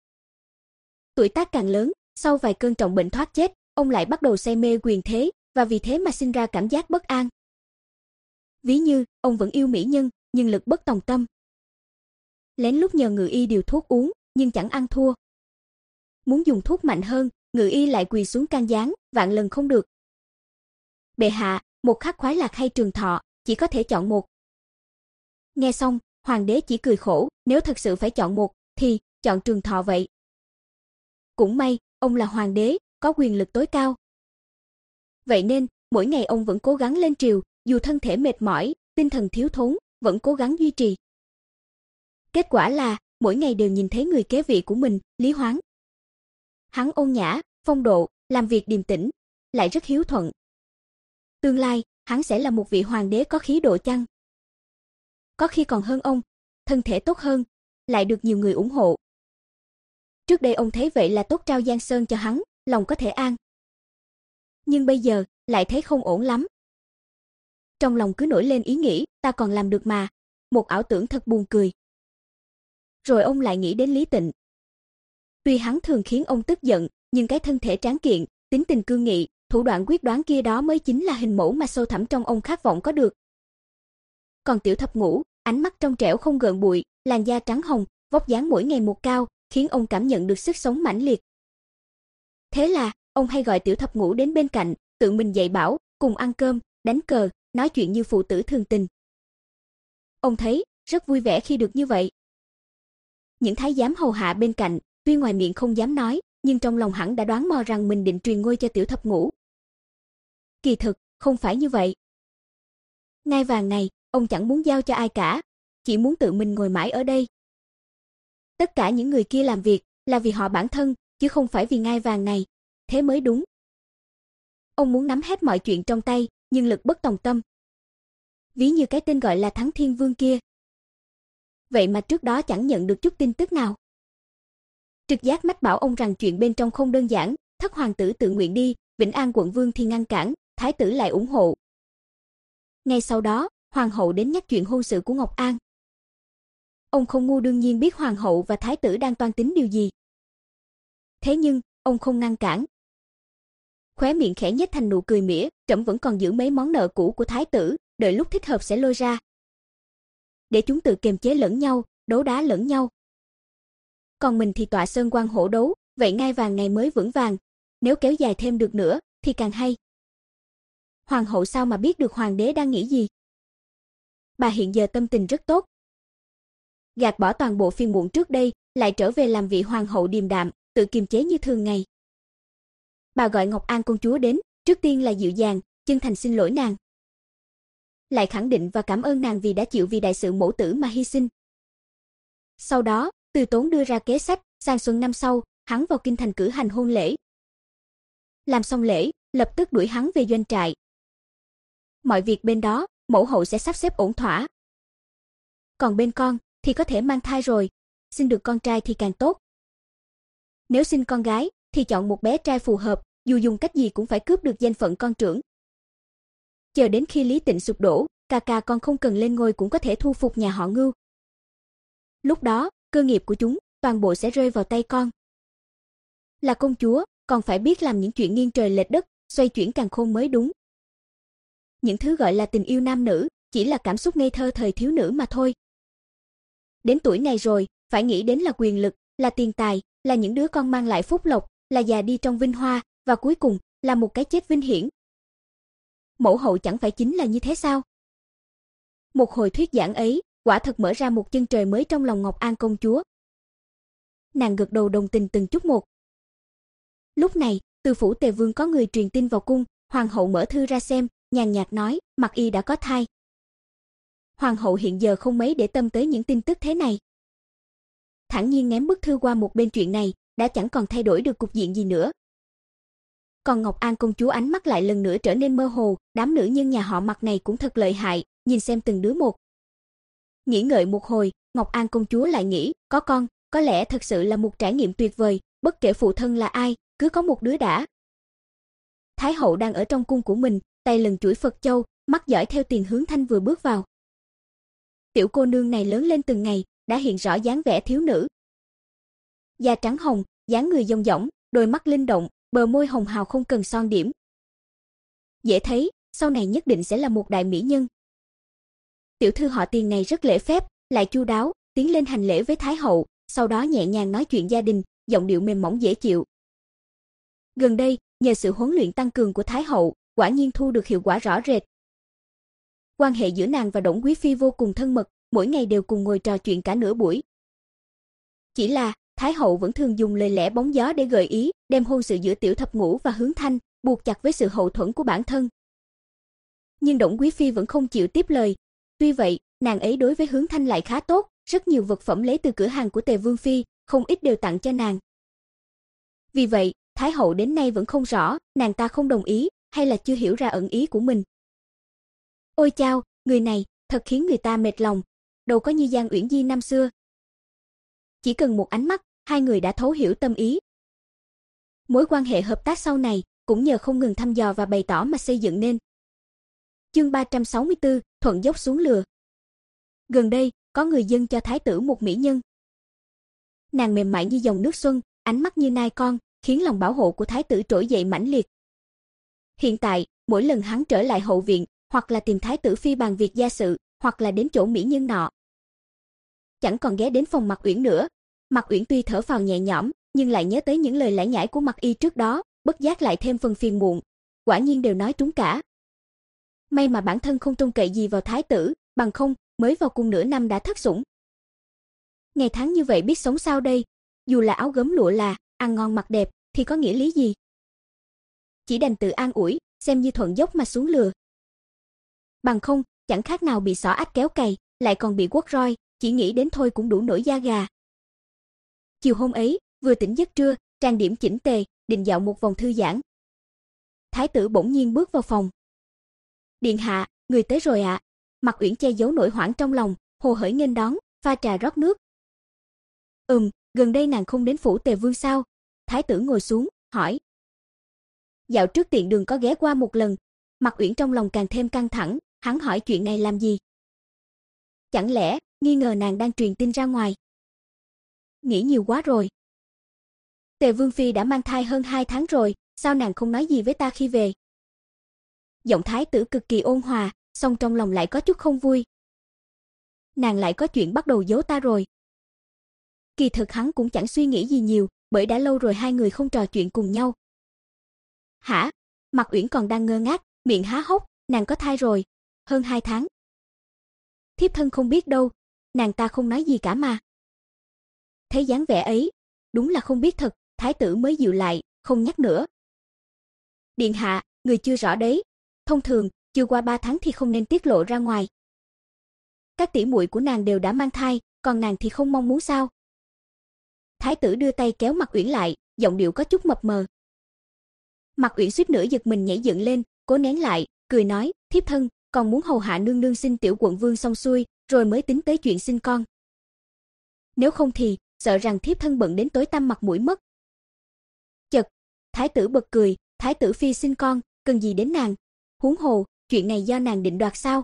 Speaker 1: Tuổi tác càng lớn, sau vài cơn trọng bệnh thoát chết, ông lại bắt đầu say mê quyền thế, và vì thế mà sinh ra cảm giác bất an. Ví như, ông vẫn yêu mỹ nhân, nhưng lực bất tòng tâm. Lén lút nhờ ngự y điều thuốc uống, nhưng chẳng ăn thua. Muốn dùng thuốc mạnh hơn, ngự y lại quỳ xuống can gián, vạn lần không được. Bệ hạ, một khắc khoái lạc hay trường thọ, chỉ có thể chọn một. Nghe xong, hoàng đế chỉ cười khổ, nếu thật sự phải chọn một, thì chọn trường thọ vậy. Cũng may, ông là hoàng đế, có quyền lực tối cao. Vậy nên, mỗi ngày ông vẫn cố gắng lên triều, dù thân thể mệt mỏi, tinh thần thiếu thốn, vẫn cố gắng duy trì. Kết quả là, mỗi ngày đều nhìn thấy người kế vị của mình, Lý Hoáng. Hắn ôn nhã, phong độ, làm việc điềm tĩnh, lại rất hiếu thuận. Tương lai, hắn sẽ là một vị hoàng đế có khí độ chăng? Có khi còn hơn ông, thân thể tốt hơn, lại được nhiều người ủng hộ. Trước đây ông thấy vậy là tốt trao Giang Sơn cho hắn, lòng có thể an. Nhưng bây giờ, lại thấy không ổn lắm. Trong lòng cứ nổi lên ý nghĩ, ta còn làm được mà, một ảo tưởng thật buồn cười. Rồi ông lại nghĩ đến Lý Tịnh. Tuy hắn thường khiến ông tức giận, nhưng cái thân thể tráng kiện, tính tình cương nghị, thủ đoạn quyết đoán kia đó mới chính là hình mẫu mà sâu thẳm trong ông khát vọng có được. Còn Tiểu Thập Ngũ, ánh mắt trong trẻo không gợn bụi, làn da trắng hồng, vóc dáng mỗi ngày một cao, khiến ông cảm nhận được sức sống mãnh liệt. Thế là, ông hay gọi Tiểu Thập Ngũ đến bên cạnh, tự mình dạy bảo, cùng ăn cơm, đánh cờ, nói chuyện như phụ tử thường tình. Ông thấy rất vui vẻ khi được như vậy. Những thái giám hầu hạ bên cạnh, tuy ngoài miệng không dám nói, nhưng trong lòng hẳn đã đoán mò rằng mình định truyền ngôi cho Tiểu Thập Ngũ. Kỳ thực, không phải như vậy. Ngai vàng này, ông chẳng muốn giao cho ai cả, chỉ muốn tự mình ngồi mãi ở đây. Tất cả những người kia làm việc là vì họ bản thân, chứ không phải vì ngai vàng này, thế mới đúng. Ông muốn nắm hết mọi chuyện trong tay, nhưng lực bất tòng tâm. Ví như cái tên gọi là Thắng Thiên Vương kia. Vậy mà trước đó chẳng nhận được chút tin tức nào. Trực giác mách bảo ông rằng chuyện bên trong không đơn giản, Thất hoàng tử tự nguyện đi, Vĩnh An quận vương thì ngăn cản, thái tử lại ủng hộ. Ngay sau đó, hoàng hậu đến nhắc chuyện hôn sự của Ngọc An. Ông không ngu đương nhiên biết hoàng hậu và thái tử đang toan tính điều gì. Thế nhưng, ông không ngăn cản. Khóe miệng khẽ nhếch thành nụ cười mỉa, trẫm vẫn còn giữ mấy món nợ cũ của thái tử, đợi lúc thích hợp sẽ lôi ra. Để chúng tự kiềm chế lẫn nhau, đấu đá lẫn nhau. Còn mình thì tọa sơn quan hổ đấu, vậy ngai vàng này mới vững vàng, nếu kéo dài thêm được nữa thì càng hay. Hoàng hậu sao mà biết được hoàng đế đang nghĩ gì? Bà hiện giờ tâm tình rất tốt. Gạt bỏ toàn bộ phiền muộn trước đây, lại trở về làm vị hoàng hậu điềm đạm, tự kiềm chế như thường ngày. Bà gọi Ngọc An công chúa đến, trước tiên là dịu dàng, chân thành xin lỗi nàng. Lại khẳng định và cảm ơn nàng vì đã chịu vì đại sự mẫu tử mà hy sinh. Sau đó, Từ Tốn đưa ra kế sách, sang xuân năm sau, hắn vào kinh thành cử hành hôn lễ. Làm xong lễ, lập tức đuổi hắn về doanh trại. Mọi việc bên đó, mẫu hậu sẽ sắp xếp ổn thỏa. Còn bên con, thì có thể mang thai rồi, sinh được con trai thì càng tốt. Nếu sinh con gái, thì chọn một bé trai phù hợp, dù dùng cách gì cũng phải cướp được danh phận con trưởng. Chờ đến khi Lý Tịnh sụp đổ, ca ca con không cần lên ngôi cũng có thể thu phục nhà họ Ngưu. Lúc đó, cơ nghiệp của chúng, toàn bộ sẽ rơi vào tay con. Là công chúa, còn phải biết làm những chuyện nghiêng trời lệch đất, xoay chuyển càn khôn mới đúng. Những thứ gọi là tình yêu nam nữ, chỉ là cảm xúc ngây thơ thời thiếu nữ mà thôi. Đến tuổi này rồi, phải nghĩ đến là quyền lực, là tiền tài, là những đứa con mang lại phúc lộc, là già đi trong vinh hoa, và cuối cùng, là một cái chết vinh hiển. Mẫu hậu chẳng phải chính là như thế sao? Một hồi thuyết giảng ấy, quả thật mở ra một chân trời mới trong lòng Ngọc An công chúa. Nàng gật đầu đồng tình từng chút một. Lúc này, từ phủ Tề Vương có người truyền tin vào cung, hoàng hậu mở thư ra xem, nhàn nhạt nói, Mặc Y đã có thai. Hoàng hậu hiện giờ không mấy để tâm tới những tin tức thế này. Thản nhiên ném bức thư qua một bên, chuyện này đã chẳng còn thay đổi được cục diện gì nữa. Còn Ngọc An công chúa ánh mắt lại lần nữa trở nên mơ hồ, đám nữ nhân nhà họ Mặc này cũng thật lợi hại, nhìn xem từng đứa một. Nghĩ ngợi một hồi, Ngọc An công chúa lại nghĩ, có con, có lẽ thật sự là một trải nghiệm tuyệt vời, bất kể phụ thân là ai, cứ có một đứa đã. Thái hậu đang ở trong cung của mình, tay lần chuỗi Phật châu, mắt dõi theo Tiền Hướng Thanh vừa bước vào. Tiểu cô nương này lớn lên từng ngày, đã hiện rõ dáng vẻ thiếu nữ. Da trắng hồng, dáng người dong dỏng, đôi mắt linh động, bờ môi hồng hào không cần son điểm. Dễ thấy, sau này nhất định sẽ là một đại mỹ nhân. Tiểu thư họ Tiền này rất lễ phép, lại chu đáo, tiến lên hành lễ với Thái hậu, sau đó nhẹ nhàng nói chuyện gia đình, giọng điệu mềm mỏng dễ chịu. Gần đây, nhờ sự huấn luyện tăng cường của Thái hậu, quả nhiên thu được hiệu quả rõ rệt. Quan hệ giữa nàng và Đổng quý phi vô cùng thân mật, mỗi ngày đều cùng ngồi trò chuyện cả nửa buổi. Chỉ là, Thái hậu vẫn thường dùng lời lẽ bóng gió để gợi ý, đem hôn sự giữa Tiểu Thập Ngũ và Hướng Thanh buộc chặt với sự hậu thuẫn của bản thân. Nhưng Đổng quý phi vẫn không chịu tiếp lời. Tuy vậy, nàng ấy đối với Hướng Thanh lại khá tốt, rất nhiều vật phẩm lấy từ cửa hàng của Tề Vương phi, không ít đều tặng cho nàng. Vì vậy, Thái hậu đến nay vẫn không rõ, nàng ta không đồng ý, hay là chưa hiểu ra ẩn ý của mình. Ôi chao, người này, thật khiến người ta mệt lòng, đâu có như Giang Uyển Di năm xưa. Chỉ cần một ánh mắt, hai người đã thấu hiểu tâm ý. Mối quan hệ hợp tác sau này, cũng nhờ không ngừng thăm dò và bày tỏ mà xây dựng nên. Chương ba trăm sáu mươi tư, thuận dốc xuống lừa. Gần đây, có người dâng cho thái tử một mỹ nhân. Nàng mềm mại như dòng nước xuân, ánh mắt như nai con, khiến lòng bảo hộ của thái tử trỗi dậy mãnh liệt. Hiện tại, mỗi lần hắn trở lại hậu viện, hoặc là tìm thái tử phi bàn việc gia sự, hoặc là đến chỗ mỹ nhân nọ, chẳng còn ghé đến phòng Mặc Uyển nữa. Mặc Uyển tuy thở phào nhẹ nhõm, nhưng lại nhớ tới những lời lải nhải của Mặc Y trước đó, bất giác lại thêm phần phiền muộn. Quả nhiên đều nói trúng cả. May mà bản thân không trông cậy gì vào thái tử, bằng không, mới vào cung nửa năm đã thất sủng. Ngày tháng như vậy biết sống sao đây? Dù là áo gấm lụa là, ăn ngon mặc đẹp, thì có nghĩa lý gì? Chỉ đành tự an ủi, xem như thuận dốc mà xuống lừa. Bằng không, chẳng khác nào bị xỏ ách kéo cày, lại còn bị quất roi, chỉ nghĩ đến thôi cũng đủ nổi da gà. Chiều hôm ấy, vừa tỉnh giấc trưa, trang điểm chỉnh tề, định dạo một vòng thư giãn. Thái tử bỗng nhiên bước vào phòng. Điện hạ, người tới rồi ạ. À. Mặc Uyển che giấu nỗi hoảng trong lòng, hồ hởi nghênh đón, pha trà rót nước. Ừm, gần đây nàng không đến phủ Tề Vương sao? Thái tử ngồi xuống, hỏi. Dạo trước tiện đường có ghé qua một lần. Mặc Uyển trong lòng càng thêm căng thẳng, hắn hỏi chuyện này làm gì? Chẳng lẽ, nghi ngờ nàng đang truyền tin ra ngoài? Nghĩ nhiều quá rồi. Tề Vương phi đã mang thai hơn hai tháng rồi, sao nàng không nói gì với ta khi về? Giọng thái tử cực kỳ ôn hòa, song trong lòng lại có chút không vui. Nàng lại có chuyện bắt đầu giấu ta rồi. Kỳ thực hắn cũng chẳng suy nghĩ gì nhiều, bởi đã lâu rồi hai người không trò chuyện cùng nhau. Hả? Mặc Uyển còn đang ngơ ngác, miệng há hốc, nàng có thai rồi, hơn hai tháng. Thiếp thân không biết đâu, nàng ta không nói gì cả mà. Thấy dáng vẻ ấy, đúng là không biết thật, thái tử mới dịu lại, không nhắc nữa. điện hạ, người chưa rõ đấy. Thông thường, chưa qua ba tháng thì không nên tiết lộ ra ngoài. Các tỷ muội của nàng đều đã mang thai, còn nàng thì không mong muốn sao? Thái tử đưa tay kéo Mạc Uyển lại, giọng điệu có chút mập mờ. Mạc Uyển suýt nữa giật mình nhảy dựng lên, cố nén lại, cười nói, thiếp thân, còn muốn hầu hạ nương nương sinh tiểu quận vương xong xuôi, rồi mới tính tới chuyện sinh con. Nếu không thì, sợ rằng thiếp thân bận đến tối tăm mặt mũi mất. Chợt, thái tử bật cười, thái tử phi sinh con, cần gì đến nàng? Huống hồ, chuyện này do nàng định đoạt sao?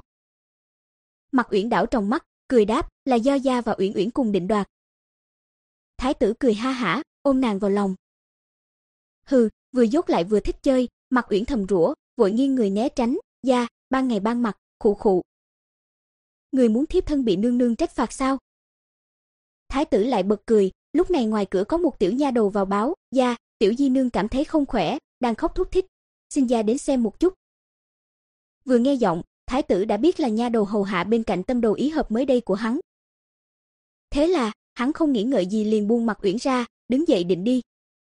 Speaker 1: Mạc Uyển đảo trong mắt, cười đáp, là do gia và Uyển Uyển cùng định đoạt. Thái tử cười ha hả, ôm nàng vào lòng. Hừ, vừa dốt lại vừa thích chơi, Mạc Uyển thầm rủa, vội nghiêng người né tránh, gia, ban ngày ban mặt, khụ khụ. Người muốn thiếp thân bị nương nương trách phạt sao? Thái tử lại bật cười, lúc này ngoài cửa có một tiểu nha đầu vào báo, gia, tiểu di nương cảm thấy không khỏe, đang khóc thút thít, xin gia đến xem một chút. Vừa nghe giọng, thái tử đã biết là nha đầu hầu hạ bên cạnh tâm đầu ý hợp mới đây của hắn. Thế là, hắn không nghĩ ngợi gì liền buông Mạc Uyển ra, đứng dậy định đi.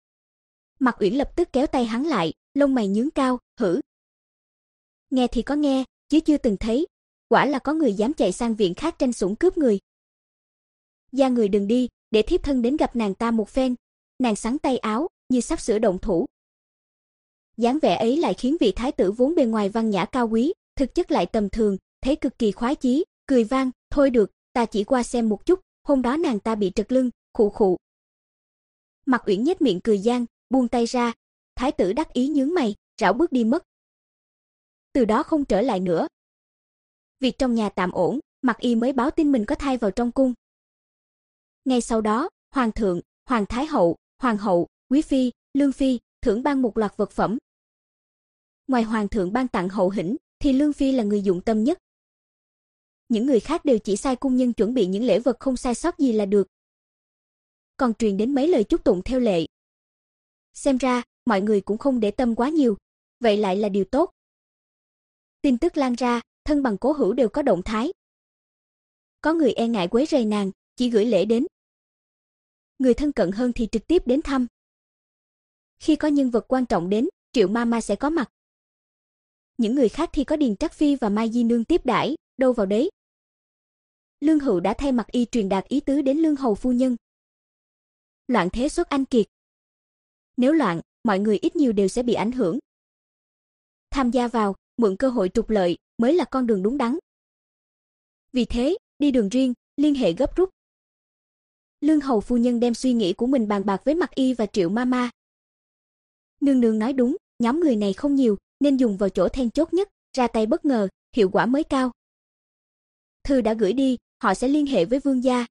Speaker 1: Mạc Uyển lập tức kéo tay hắn lại, lông mày nhướng cao, hử. Nghe thì có nghe, chứ chưa từng thấy, quả là có người dám chạy sang viện khác tranh sủng cướp người. Gia người đừng đi, để thiếp thân đến gặp nàng ta một phen. Nàng xắn tay áo, như sắp sửa động thủ. Dáng vẻ ấy lại khiến vị thái tử vốn bề ngoài văn nhã cao quý, thực chất lại tầm thường, thấy cực kỳ khoái chí, cười vang, thôi được, ta chỉ qua xem một chút, hôm đó nàng ta bị trật lưng, khụ khụ. Mạc Uyển nhếch miệng cười gian, buông tay ra, thái tử đắc ý nhướng mày, rảo bước đi mất. Từ đó không trở lại nữa. Việc trong nhà tạm ổn, Mạc Y mới báo tin mình có thai vào trong cung. Ngay sau đó, hoàng thượng, hoàng thái hậu, hoàng hậu, quý phi, lương phi thưởng ban một loạt vật phẩm. Ngoài hoàng thượng ban tặng hậu hĩnh, thì lương phi là người dụng tâm nhất. Những người khác đều chỉ sai cung nhân chuẩn bị những lễ vật không sai sót gì là được. Còn truyền đến mấy lời chúc tụng theo lệ. Xem ra, mọi người cũng không để tâm quá nhiều, vậy lại là điều tốt. Tin tức lan ra, thân bằng cố hữu đều có động thái. Có người e ngại quấy rầy nàng, chỉ gửi lễ đến. Người thân cận hơn thì trực tiếp đến thăm. Khi có nhân vật quan trọng đến, Triệu Mama sẽ có mặt. Những người khác thì có Điền Trắc Phi và Mai Di Nương tiếp đãi, đâu vào đấy. Lương Hữu đã thay Mạc Y truyền đạt ý tứ đến Lương hầu phu nhân. Loạn thế xuất anh kiệt. Nếu loạn, mọi người ít nhiều đều sẽ bị ảnh hưởng. Tham gia vào, mượn cơ hội trục lợi, mới là con đường đúng đắn. Vì thế, đi đường riêng, liên hệ gấp rút. Lương hầu phu nhân đem suy nghĩ của mình bàn bạc với Mạc Y và Triệu Mama. Nương nương nói đúng, nhóm người này không nhiều, nên dùng vào chỗ then chốt nhất, ra tay bất ngờ, hiệu quả mới cao. Thư đã gửi đi, họ sẽ liên hệ với vương gia.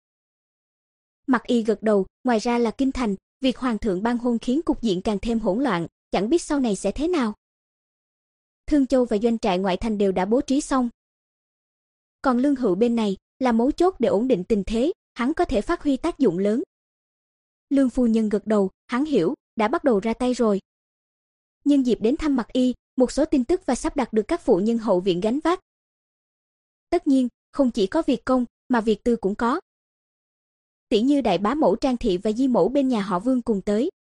Speaker 1: Mạc Y gật đầu, ngoài ra là kinh thành, việc hoàng thượng ban hôn khiến cục diện càng thêm hỗn loạn, chẳng biết sau này sẽ thế nào. Thương Châu và doanh trại ngoại thành đều đã bố trí xong. Còn Lương Hữu bên này là mấu chốt để ổn định tình thế, hắn có thể phát huy tác dụng lớn. Lương phu nhân gật đầu, hắn hiểu, đã bắt đầu ra tay rồi. Nhân dịp đến thăm Mạc Y, một số tin tức và sắp đặt được các phụ nhân hậu viện gánh vác. Tất nhiên, không chỉ có việc công, mà việc tư cũng có. Tỷ như đại bá mẫu Trang thị và di mẫu bên nhà họ Vương cùng tới.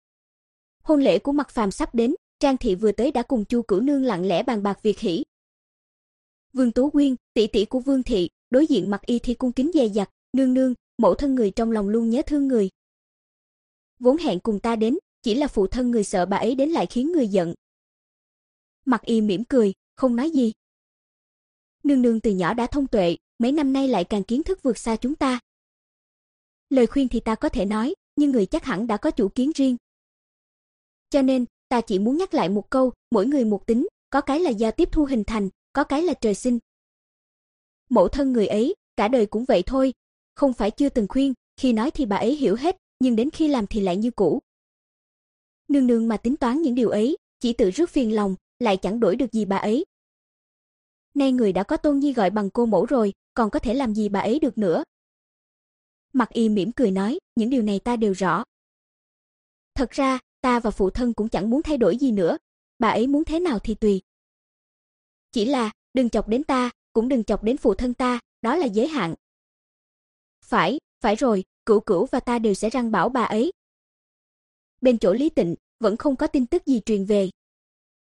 Speaker 1: Hôn lễ của Mạc Phàm sắp đến, Trang thị vừa tới đã cùng Chu Cửu nương lặng lẽ bàn bạc việc hỷ. Vương Tú Quyên, tỷ tỷ của Vương thị, đối diện Mạc Y thì cung kính dè dặt, nương nương, mẫu thân người trong lòng luôn nhớ thương người. Vốn hẹn cùng ta đến, chỉ là phụ thân người sợ bà ấy đến lại khiến người giận. Mạc Y mỉm cười, không nói gì. Nương nương từ nhỏ đã thông tuệ, mấy năm nay lại càng kiến thức vượt xa chúng ta. Lời khuyên thì ta có thể nói, nhưng người chắc hẳn đã có chủ kiến riêng. Cho nên, ta chỉ muốn nhắc lại một câu, mỗi người một tính, có cái là do tiếp thu hình thành, có cái là trời sinh. Mẫu thân người ấy, cả đời cũng vậy thôi, không phải chưa từng khuyên, khi nói thì bà ấy hiểu hết, nhưng đến khi làm thì lại như cũ. Nương nương mà tính toán những điều ấy, chỉ tự rước phiền lòng, lại chẳng đổi được gì bà ấy. Nay người đã có Tôn Nhi gọi bằng cô mẫu rồi, còn có thể làm gì bà ấy được nữa. Mạc Y mỉm cười nói, những điều này ta đều rõ. Thật ra, ta và phụ thân cũng chẳng muốn thay đổi gì nữa, bà ấy muốn thế nào thì tùy. Chỉ là, đừng chọc đến ta, cũng đừng chọc đến phụ thân ta, đó là giới hạn. Phải, phải rồi, Cửu Cửu và ta đều sẽ răn bảo bà ấy. Bên chỗ Lý Tịnh, vẫn không có tin tức gì truyền về.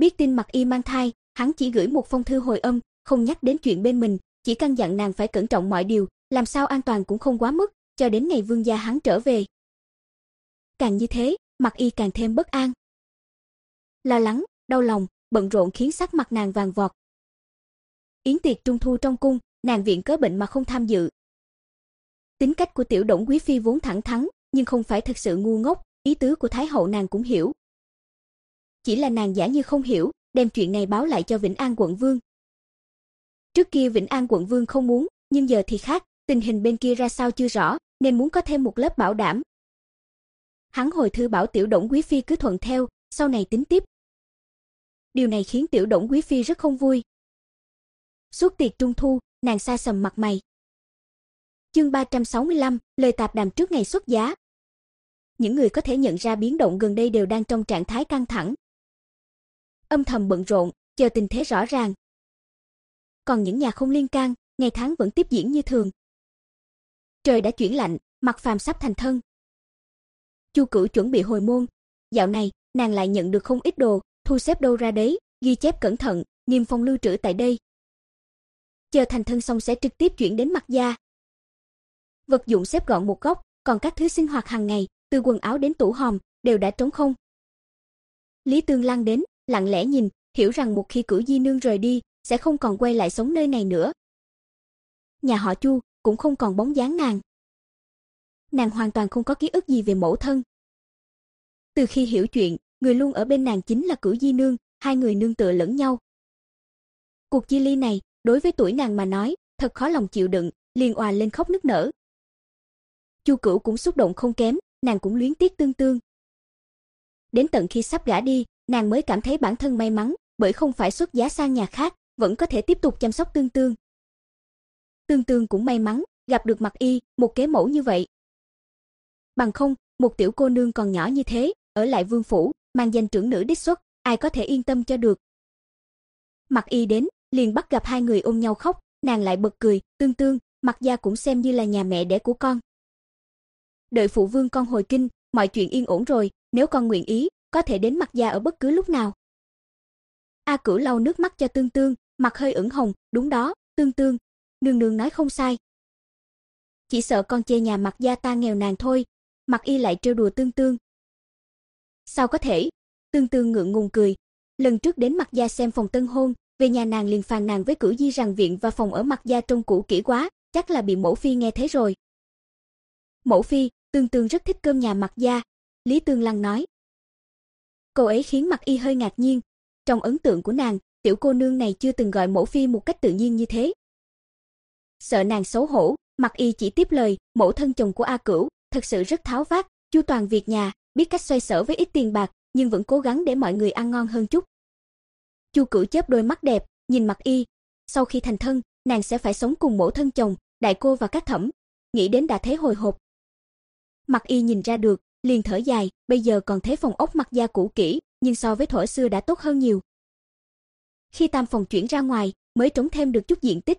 Speaker 1: Biết tin Mặc Y mang thai, hắn chỉ gửi một phong thư hồi âm, không nhắc đến chuyện bên mình, chỉ căn dặn nàng phải cẩn trọng mọi điều, làm sao an toàn cũng không quá mức, cho đến ngày vương gia hắn trở về. Càng như thế, Mặc Y càng thêm bất an. Lo lắng, đau lòng, bận rộn khiến sắc mặt nàng vàng vọt. Yến tiệc trung thu trong cung, nàng viện cớ bệnh mà không tham dự. Tính cách của tiểu Đổng quý phi vốn thẳng thắn, nhưng không phải thực sự ngu ngốc, ý tứ của thái hậu nàng cũng hiểu. Chỉ là nàng giả như không hiểu, đem chuyện này báo lại cho Vĩnh An quận vương. Trước kia Vĩnh An quận vương không muốn, nhưng giờ thì khác, tình hình bên kia ra sao chưa rõ, nên muốn có thêm một lớp bảo đảm. Hắn hồi thư bảo tiểu Đổng quý phi cứ thuận theo, sau này tính tiếp. Điều này khiến tiểu Đổng quý phi rất không vui. Suốt tiệc trung thu, nàng xa sầm mặt mày. Chương ba trăm sáu mươi lăm, lời tạp đàm trước ngày xuất giá. Những người có thể nhận ra biến động gần đây đều đang trong trạng thái căng thẳng, âm thầm bận rộn, chờ tình thế rõ ràng. Còn những nhà không liên can, ngày tháng vẫn tiếp diễn như thường. Trời đã chuyển lạnh, Mặc Phàm sắp thành thân. Chu Cửu chuẩn bị hồi môn, dạo này nàng lại nhận được không ít đồ, thu xếp đâu ra đấy, ghi chép cẩn thận, niêm phong lưu trữ tại đây. Chờ thành thân xong sẽ trực tiếp chuyển đến Mặc gia. Vật dụng xếp gọn một góc, còn các thứ sinh hoạt hàng ngày, từ quần áo đến tủ hòm, đều đã trống không. Lý Tương Lăng đến, lặng lẽ nhìn, hiểu rằng một khi Cửu Di nương rời đi, sẽ không còn quay lại sống nơi này nữa. Nhà họ Chu cũng không còn bóng dáng nàng. Nàng hoàn toàn không có ký ức gì về mẫu thân. Từ khi hiểu chuyện, người luôn ở bên nàng chính là Cửu Di nương, hai người nương tựa lẫn nhau. Cuộc chia ly này, đối với tuổi nàng mà nói, thật khó lòng chịu đựng, liền òa lên khóc nức nở. Chu Cửu cũng xúc động không kém, nàng cũng luyến tiếc Tương Tương. Đến tận khi sắp gả đi, nàng mới cảm thấy bản thân may mắn, bởi không phải xuất giá sang nhà khác, vẫn có thể tiếp tục chăm sóc Tương Tương. Tương Tương cũng may mắn, gặp được Mặc Y, một kế mẫu như vậy. Bằng không, một tiểu cô nương còn nhỏ như thế, ở lại vương phủ, mang danh trưởng nữ đích xuất, ai có thể yên tâm cho được. Mặc Y đến, liền bắt gặp hai người ôm nhau khóc, nàng lại bật cười, Tương Tương, Mặc gia cũng xem như là nhà mẹ đẻ của con. Đợi phụ vương con hồi kinh, mọi chuyện yên ổn rồi, nếu con nguyện ý, có thể đến Mặc gia ở bất cứ lúc nào. A Cửu lau nước mắt cho Tương Tương, mặt hơi ửng hồng, đúng đó, Tương Tương, nương nương nói không sai. Chỉ sợ con chê nhà Mặc gia ta nghèo nàn thôi. Mặc Y lại trêu đùa Tương Tương. Sao có thể? Tương Tương ngượng ngùng cười. Lần trước đến Mặc gia xem phòng tân hôn, về nhà nàng liền phàn nàn với Cửu Di rằng viện và phòng ở Mặc gia trông cũ kỹ quá, chắc là bị mẫu phi nghe thấy rồi. Mẫu phi, Tương Tương rất thích cơm nhà Mặc gia, Lý Tương Lăng nói. Câu ấy khiến Mặc Y hơi ngạc nhiên. Trong ấn tượng của nàng, tiểu cô nương này chưa từng gọi mẫu phi một cách tự nhiên như thế. Sợ nàng xấu hổ, Mặc Y chỉ tiếp lời, mẫu thân chồng của A Cửu thật sự rất tháo vát, chu toàn việc nhà, biết cách xoay sở với ít tiền bạc, nhưng vẫn cố gắng để mọi người ăn ngon hơn chút. Chu Cửu chớp đôi mắt đẹp, nhìn Mặc Y, sau khi thành thân, nàng sẽ phải sống cùng mẫu thân chồng, đại cô và các thẩm, nghĩ đến đã thấy hồi hộp. Mặc Y nhìn ra được, liền thở dài, bây giờ còn thấy phòng ốc Mặc gia cũ kỹ, nhưng so với thuở xưa đã tốt hơn nhiều. Khi tam phòng chuyển ra ngoài, mới trống thêm được chút diện tích.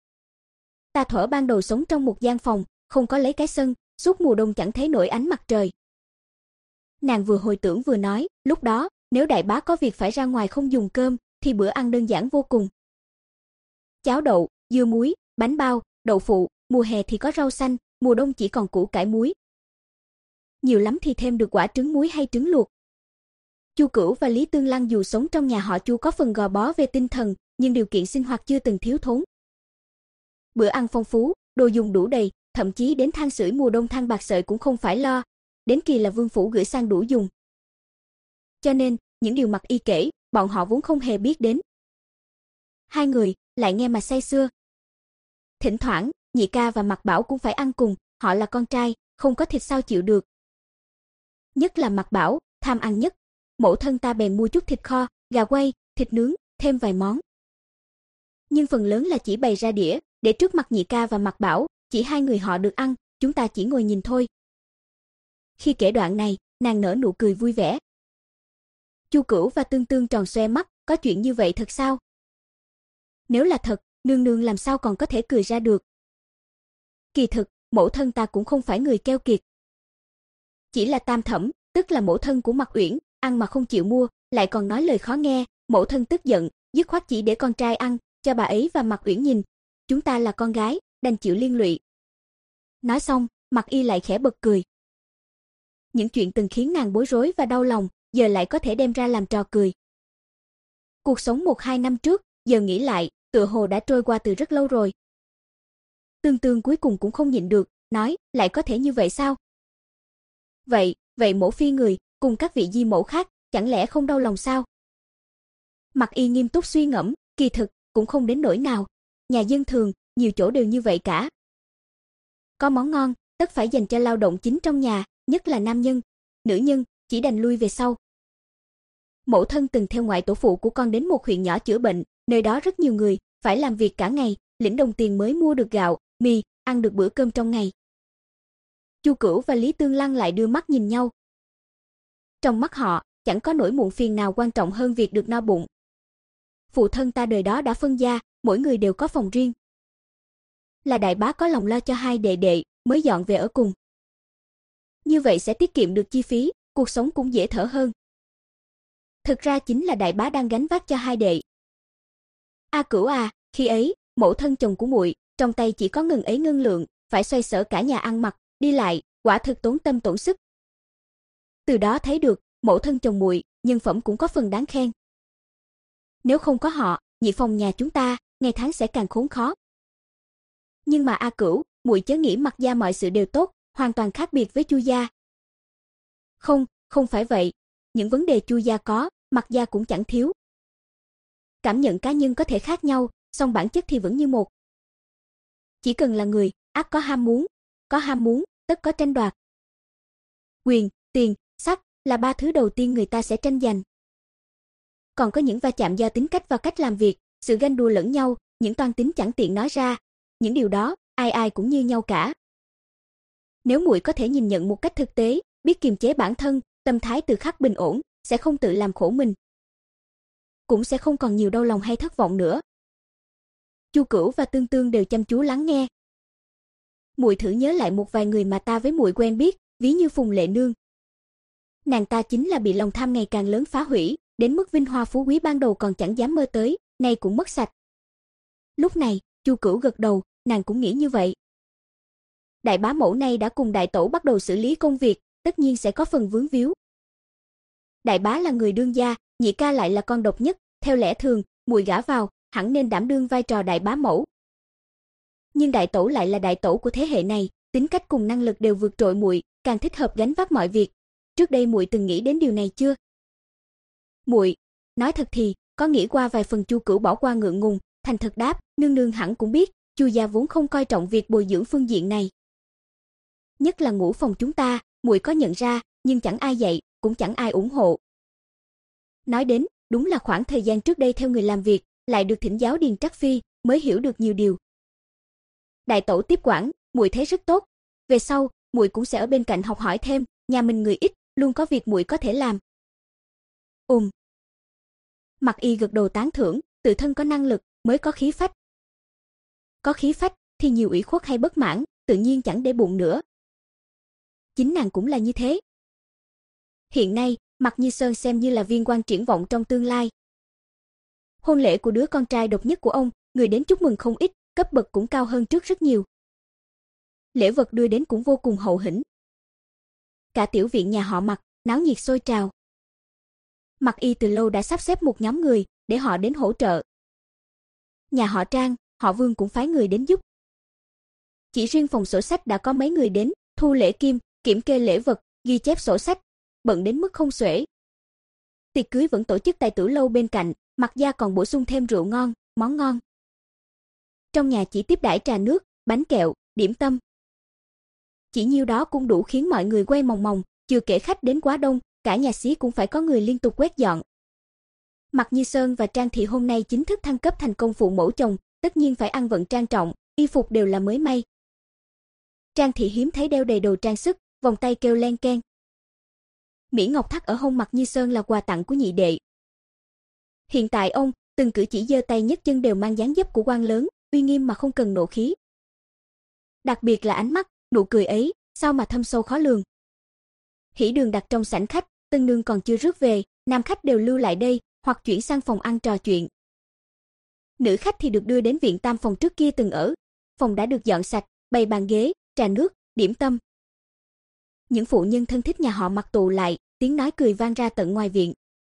Speaker 1: Ta thuở ban đầu sống trong một gian phòng, không có lấy cái sân, suốt mùa đông chẳng thấy nổi ánh mặt trời. Nàng vừa hồi tưởng vừa nói, lúc đó, nếu đại bá có việc phải ra ngoài không dùng cơm, thì bữa ăn đơn giản vô cùng. Cháo đậu, dưa muối, bánh bao, đậu phụ, mùa hè thì có rau xanh, mùa đông chỉ còn củ cải muối. Nhiều lắm thì thêm được quả trứng muối hay trứng luộc. Chu Cửu và Lý Tương Lăng dù sống trong nhà họ Chu có phần gò bó về tinh thần, nhưng điều kiện sinh hoạt chưa từng thiếu thốn. Bữa ăn phong phú, đồ dùng đủ đầy, thậm chí đến than sưởi mùa đông than bạc sợi cũng không phải lo, đến kỳ là vương phủ gửi sang đủ dùng. Cho nên, những điều Mặc Y kể, bọn họ vốn không hề biết đến. Hai người lại nghe mà say sưa. Thỉnh thoảng, nhị ca và Mặc Bảo cũng phải ăn cùng, họ là con trai, không có thịt sao chịu được. Nhất là Mặc Bảo, tham ăn nhất. Mẫu thân ta bèn mua chút thịt kho, gà quay, thịt nướng, thêm vài món. Nhưng phần lớn là chỉ bày ra đĩa, để trước mặt nhị ca và Mặc Bảo, chỉ hai người họ được ăn, chúng ta chỉ ngồi nhìn thôi. Khi kể đoạn này, nàng nở nụ cười vui vẻ. Chu Cửu và Tương Tương tròn xoe mắt, có chuyện như vậy thật sao? Nếu là thật, nương nương làm sao còn có thể cười ra được? Kỳ thực, mẫu thân ta cũng không phải người keo kiệt. Chỉ là tam thẩm, tức là mẫu thân của Mặc Uyển, ăn mà không chịu mua, lại còn nói lời khó nghe, mẫu thân tức giận, dứt khoát chỉ để con trai ăn, cho bà ấy và Mạc Uyển nhìn. Chúng ta là con gái, đành chịu liên lụy. Nói xong, Mạc Y lại khẽ bật cười. Những chuyện từng khiến nàng bối rối và đau lòng, giờ lại có thể đem ra làm trò cười. Cuộc sống một hai năm trước, giờ nghĩ lại, tựa hồ đã trôi qua từ rất lâu rồi. Tương Tương cuối cùng cũng không nhịn được, nói, lại có thể như vậy sao? Vậy, vậy mẫu phi người, cùng các vị di mẫu khác, chẳng lẽ không đau lòng sao? Mạc Y nghiêm túc suy ngẫm, kỳ thực, cũng không đến nỗi nào. Nhà dân thường, nhiều chỗ đều như vậy cả. Có món ngon, tất phải dành cho lao động chính trong nhà, nhất là nam nhân. Nữ nhân, chỉ đành lui về sau. Mẫu thân từng theo ngoại tổ phụ của con đến một huyện nhỏ chữa bệnh, nơi đó rất nhiều người, phải làm việc cả ngày, lĩnh đồng tiền mới mua được gạo, mì, ăn được bữa cơm trong ngày. Chu Cửu và Lý Tương Lăng lại đưa mắt nhìn nhau. Trong mắt họ, chẳng có nỗi muộn phiền nào quan trọng hơn việc được no bụng. Phụ thân ta đời đó đã phân gia, mỗi người đều có phòng riêng. Là đại bá có lòng lo cho hai đệ đệ, mới dọn về ở cùng. Như vậy sẽ tiết kiệm được chi phí, cuộc sống cũng dễ thở hơn. Thực ra chính là đại bá đang gánh vác cho hai đệ. A Cửu à, khi ấy, mẫu thân chồng của muội, trong tay chỉ có ngần ấy ngân lượng, phải xoay sở cả nhà ăn mặc, đi lại, quả thực tốn tâm tổn sức. Từ đó thấy được, mẫu thân chồng muội, nhân phẩm cũng có phần đáng khen. Nếu không có họ, nhị phòng nhà chúng ta, ngày tháng sẽ càng khốn khó. Nhưng mà A Cửu, muội chớ nghĩ Mạc gia mọi sự đều tốt, hoàn toàn khác biệt với Chu gia. Không, không phải vậy, những vấn đề Chu gia có, Mạc gia cũng chẳng thiếu. Cảm nhận cá nhân có thể khác nhau, song bản chất thì vẫn như một. Chỉ cần là người, ắt có ham muốn, có ham muốn, tất có tranh đoạt. Quyền, tiền, sắc là ba thứ đầu tiên người ta sẽ tranh giành. Còn có những va chạm do tính cách và cách làm việc, sự ganh đua lẫn nhau, những toan tính chẳng tiện nói ra, những điều đó, ai ai cũng như nhau cả. Nếu muội có thể nhìn nhận một cách thực tế, biết kiềm chế bản thân, tâm thái tự khắc bình ổn, sẽ không tự làm khổ mình. Cũng sẽ không còn nhiều đau lòng hay thất vọng nữa. Chu Cửu và Tương Tương đều chăm chú lắng nghe. Muội thử nhớ lại một vài người mà ta với muội quen biết, ví như Phùng Lệ Nương. Nàng ta chính là bị lòng tham ngày càng lớn phá hủy, đến mức vinh hoa phú quý ban đầu còn chẳng dám mơ tới, nay cũng mất sạch. Lúc này, Chu Cửu gật đầu, nàng cũng nghĩ như vậy. Đại bá mẫu này đã cùng đại tẩu bắt đầu xử lý công việc, tất nhiên sẽ có phần vướng víu. Đại bá là người đương gia, nhị ca lại là con độc nhất, theo lẽ thường, muội gả vào, hẳn nên đảm đương vai trò đại bá mẫu. Nhưng đại tẩu lại là đại tẩu của thế hệ này, tính cách cùng năng lực đều vượt trội muội, càng thích hợp gánh vác mọi việc. Trước đây muội từng nghĩ đến điều này chưa? Muội, nói thật thì, có nghĩ qua vài phần. Chu Cửu bỏ qua ngượng ngùng, thành thật đáp, nương nương hẳn cũng biết, Chu gia vốn không coi trọng việc bồi dưỡng phương diện này. Nhất là ngũ phòng chúng ta, muội có nhận ra, nhưng chẳng ai dạy, cũng chẳng ai ủng hộ. Nói đến, đúng là khoảng thời gian trước đây theo người làm việc, lại được thỉnh giáo Điền Trắc Phi, mới hiểu được nhiều điều. Đại tẩu tiếp quản, muội thấy rất tốt. Về sau, muội cũng sẽ ở bên cạnh học hỏi thêm, nhà mình người ít, luôn có việc muội có thể làm. Ừm. Mạc Y gật đầu tán thưởng, tự thân có năng lực, mới có khí phách. Có khí phách, thì nhiều ủy khuất hay bất mãn, tự nhiên chẳng để bụng nữa. Chính nàng cũng là như thế. Hiện nay, Mạc Như Sơn xem như là viên quan triển vọng trong tương lai. Hôn lễ của đứa con trai độc nhất của ông, người đến chúc mừng không ít, cấp bậc cũng cao hơn trước rất nhiều. Lễ vật đưa đến cũng vô cùng hậu hĩnh. Cả tiểu viện nhà họ Mạc, náo nhiệt sôi trào. Mạc Y từ lâu đã sắp xếp một nhóm người, để họ đến hỗ trợ. Nhà họ Trang, họ Vương cũng phái người đến giúp. Chỉ riêng phòng sổ sách đã có mấy người đến, thu lễ kim, kiểm kê lễ vật, ghi chép sổ sách, bận đến mức không xuể. Tiệc cưới vẫn tổ chức tại Tử lâu bên cạnh, Mạc gia còn bổ sung thêm rượu ngon, món ngon. Trong nhà chỉ tiếp đãi trà nước, bánh kẹo, điểm tâm. Chỉ nhiêu đó cũng đủ khiến mọi người quay mòng mòng, chưa kể khách đến quá đông, cả nhà xí cũng phải có người liên tục quét dọn. Mạc Như Sơn và Trang Thị hôm nay chính thức thăng cấp thành công phụ mẫu chồng, tất nhiên phải ăn vận trang trọng, y phục đều là mới may. Trang Thị hiếm thấy đeo đầy đồ trang sức, vòng tay kêu len keng. Mỹ ngọc thắt ở hông Mạc Như Sơn là quà tặng của nhị đệ. Hiện tại ông, từng cử chỉ giơ tay nhấc chân đều mang dáng dấp của quan lớn, uy nghiêm mà không cần nộ khí. Đặc biệt là ánh mắt, nụ cười ấy, sao mà thâm sâu khó lường. Hỉ đường đặt trong sảnh khách, tân nương còn chưa rước về, nam khách đều lưu lại đây, hoặc chuyển sang phòng ăn trò chuyện. Nữ khách thì được đưa đến viện tam phòng trước kia từng ở. Phòng đã được dọn sạch, bày bàn ghế, trà nước, điểm tâm. Những phụ nhân thân thích nhà họ Mặc tụ lại, tiếng nói cười vang ra tận ngoài viện.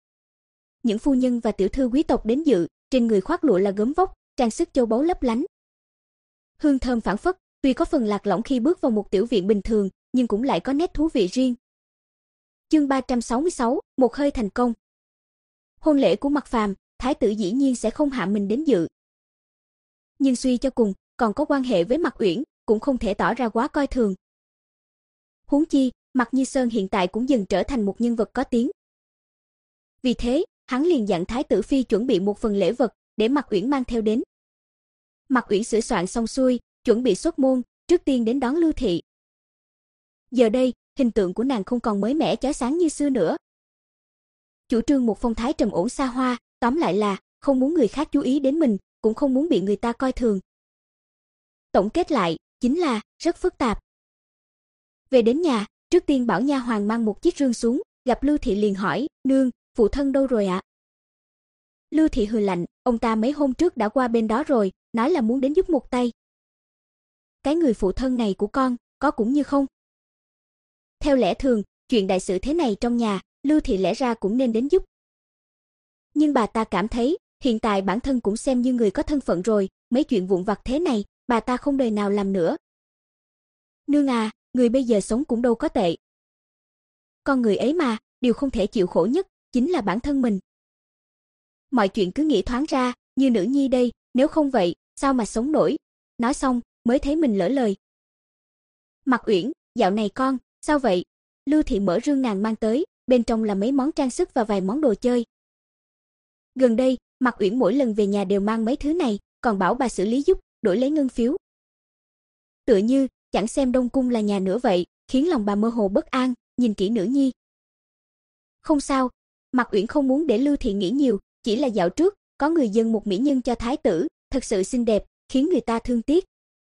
Speaker 1: Những phu nhân và tiểu thư quý tộc đến dự, trên người khoác lụa là gấm vóc, trang sức châu báu lấp lánh. Hương thơm phảng phất, tuy có phần lạc lõng khi bước vào một tiểu viện bình thường, nhưng cũng lại có nét thú vị riêng. Chương ba trăm sáu mươi sáu, một hơi thành công. Hôn lễ của Mạc Phàm, thái tử dĩ nhiên sẽ không hạ mình đến dự. Nhưng suy cho cùng, còn có quan hệ với Mạc Uyển, cũng không thể tỏ ra quá coi thường. Huống chi, Mạc Như Sơn hiện tại cũng dần trở thành một nhân vật có tiếng. Vì thế, hắn liền dặn thái tử phi chuẩn bị một phần lễ vật để Mạc Uyển mang theo đến. Mạc Uyển sửa soạn xong xuôi, chuẩn bị xuất môn, trước tiên đến đón Lưu Thị. Giờ đây, hình tượng của nàng không còn mới mẻ chói sáng như xưa nữa. Chủ trương một phong thái trầm ổn xa hoa, tóm lại là không muốn người khác chú ý đến mình, cũng không muốn bị người ta coi thường. Tổng kết lại, chính là rất phức tạp. Về đến nhà, trước tiên bảo nha hoàn mang một chiếc rương xuống, gặp Lưu Thị liền hỏi, nương, phụ thân đâu rồi ạ? Lưu Thị hừ lạnh, ông ta mấy hôm trước đã qua bên đó rồi, nói là muốn đến giúp một tay. Cái người phụ thân này của con, có cũng như không. Theo lẽ thường, chuyện đại sự thế này trong nhà, Lưu Thị lẽ ra cũng nên đến giúp. Nhưng bà ta cảm thấy, hiện tại bản thân cũng xem như người có thân phận rồi, mấy chuyện vụn vặt thế này, bà ta không đời nào làm nữa. Nương à, người bây giờ sống cũng đâu có tệ. Con người ấy mà, điều không thể chịu khổ nhất, chính là bản thân mình. Mọi chuyện cứ nghĩ thoáng ra, như nữ nhi đây, nếu không vậy, sao mà sống nổi. Nói xong, mới thấy mình lỡ lời. Mạc Uyển, dạo này con, sao vậy? Lưu Thị mở rương nàng mang tới, bên trong là mấy món trang sức và vài món đồ chơi. Gần đây, Mạc Uyển mỗi lần về nhà đều mang mấy thứ này, còn bảo bà xử lý giúp, đổi lấy ngân phiếu. Tựa như, chẳng xem Đông Cung là nhà nữa vậy, khiến lòng bà mơ hồ bất an, nhìn kỹ nữ nhi. Không sao, Mạc Uyển không muốn để Lưu Thị nghĩ nhiều, chỉ là dạo trước, có người dâng một mỹ nhân cho thái tử, thật sự xinh đẹp, khiến người ta thương tiếc.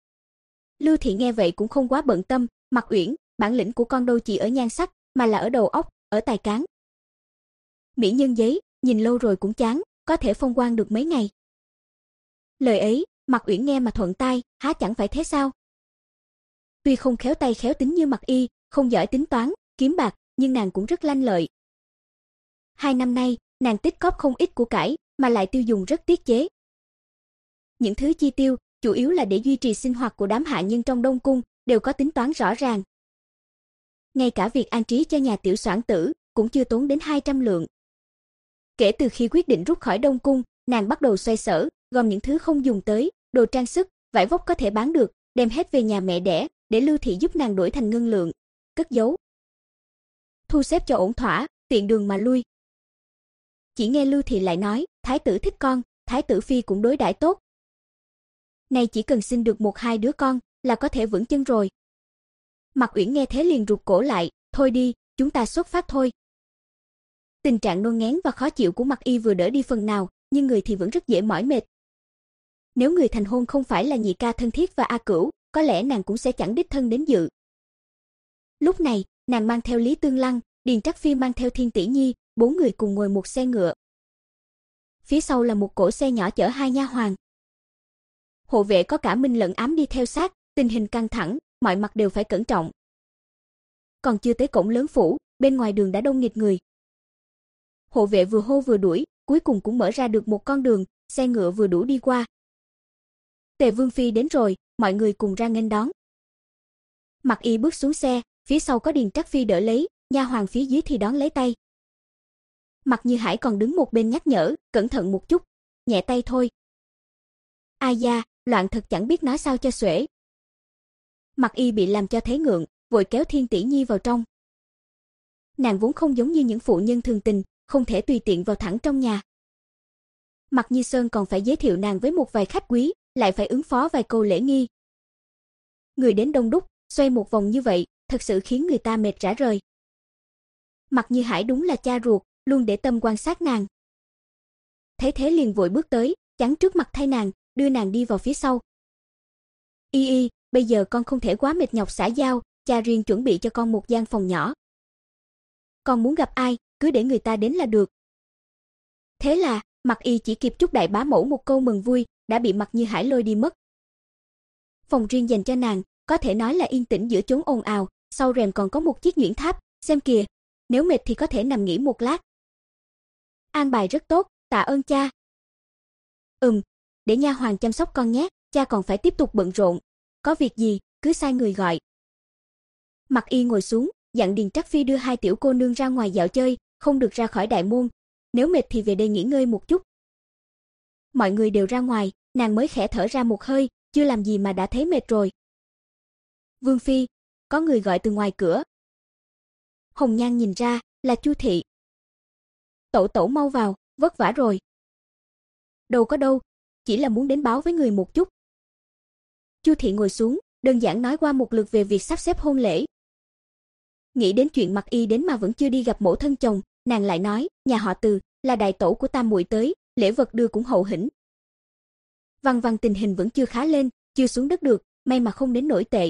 Speaker 1: Lưu Thị nghe vậy cũng không quá bận tâm, Mạc Uyển, bản lĩnh của con đâu chỉ ở nhan sắc, mà là ở đầu óc, ở tài cán. Mỹ nhân giấy, nhìn lâu rồi cũng chán, có thể phong quang được mấy ngày. Lời ấy, Mạc Uyển nghe mà thuận tai, há chẳng phải thế sao? Tuy không khéo tay khéo tính như Mạc Y, không giỏi tính toán, kiếm bạc, nhưng nàng cũng rất lanh lợi. Hai năm nay, nàng tích cóp không ít của cải, mà lại tiêu dùng rất tiết chế. Những thứ chi tiêu, chủ yếu là để duy trì sinh hoạt của đám hạ nhân trong Đông Cung, đều có tính toán rõ ràng. Ngay cả việc an trí cho nhà tiểu soạn tử, cũng chưa tốn đến hai trăm lượng. Kể từ khi quyết định rút khỏi Đông Cung, nàng bắt đầu xoay sở, gom những thứ không dùng tới, đồ trang sức, vải vóc có thể bán được, đem hết về nhà mẹ đẻ, để Lưu Thị giúp nàng đổi thành ngân lượng, cất giấu. Thu xếp cho ổn thỏa, tiện đường mà lui. Chỉ nghe Lưu Thị lại nói, thái tử thích con, thái tử phi cũng đối đãi tốt. Này chỉ cần sinh được một hai đứa con, là có thể vững chân rồi. Mạc Uyển nghe thế liền rụt cổ lại, thôi đi, chúng ta xuất phát thôi. Tình trạng nôn ngén và khó chịu của Mạc Y vừa đỡ đi phần nào, nhưng người thì vẫn rất dễ mỏi mệt. Nếu người thành hôn không phải là nhị ca thân thiết và A Cửu, có lẽ nàng cũng sẽ chẳng đích thân đến dự. Lúc này, nàng mang theo Lý Tương Lăng, Điền Trắc Phi mang theo Thiên Tỷ Nhi, bốn người cùng ngồi một xe ngựa. Phía sau là một cỗ xe nhỏ chở hai nha hoàn. Hộ vệ có cả minh lẫn ám đi theo sát, tình hình căng thẳng, mọi mặt đều phải cẩn trọng. Còn chưa tới cổng lớn phủ, bên ngoài đường đã đông nghịt người. Hộ vệ vừa hô vừa đuổi, cuối cùng cũng mở ra được một con đường, xe ngựa vừa đủ đi qua. Tề Vương phi đến rồi, mọi người cùng ra nghênh đón. Mạc Y bước xuống xe, phía sau có Điền Trắc Phi đỡ lấy, nha hoàn phía dưới thì đón lấy tay. Mạc Như Hải còn đứng một bên nhắc nhở, cẩn thận một chút, nhẹ tay thôi. Ai da, loạn thật chẳng biết nói sao cho xuể. Mạc Y bị làm cho thấy ngượng, vội kéo Thiên Tỷ Nhi vào trong. Nàng vốn không giống như những phụ nhân thường tình, không thể tùy tiện vào thẳng trong nhà. Mạc Như Sơn còn phải giới thiệu nàng với một vài khách quý, lại phải ứng phó vài câu lễ nghi. Người đến đông đúc, xoay một vòng như vậy, thật sự khiến người ta mệt rã rời. Mạc Như Hải đúng là cha ruột, luôn để tâm quan sát nàng. Thấy thế liền vội bước tới, chắn trước mặt thay nàng, đưa nàng đi vào phía sau. Y y, bây giờ con không thể quá mệt nhọc xã giao, cha riêng chuẩn bị cho con một gian phòng nhỏ. Con muốn gặp ai, cứ để người ta đến là được. Thế là, Mặc Y chỉ kịp chúc đại bá mẫu một câu mừng vui, đã bị Mặc Như Hải lôi đi mất. Phòng riêng dành cho nàng, có thể nói là yên tĩnh giữa chốn ồn ào, sau rèm còn có một chiếc nhuyễn tháp, xem kìa, nếu mệt thì có thể nằm nghỉ một lát. An bài rất tốt, tạ ơn cha. Ừm, để nha hoàn chăm sóc con nhé, cha còn phải tiếp tục bận rộn, có việc gì, cứ sai người gọi. Mặc Y ngồi xuống, dặn Điền Trắc Phi đưa hai tiểu cô nương ra ngoài dạo chơi, không được ra khỏi đại môn, nếu mệt thì về đây nghỉ ngơi một chút. Mọi người đều ra ngoài, nàng mới khẽ thở ra một hơi, chưa làm gì mà đã thấy mệt rồi. Vương phi, có người gọi từ ngoài cửa. Hồng Nhan nhìn ra, là Chu thị. Tẩu tẩu mau vào, vất vả rồi. Đâu có đâu, chỉ là muốn đến báo với người một chút. Chu thị ngồi xuống, đơn giản nói qua một lượt về việc sắp xếp hôn lễ. Nghĩ đến chuyện Mặc Y đến mà vẫn chưa đi gặp mẫu thân chồng, nàng lại nói, nhà họ Từ là đại tổ của tam muội tới, lễ vật đưa cũng hậu hĩnh. Văn Văn tình hình vẫn chưa khá lên, chưa xuống đất được, may mà không đến nổi tệ.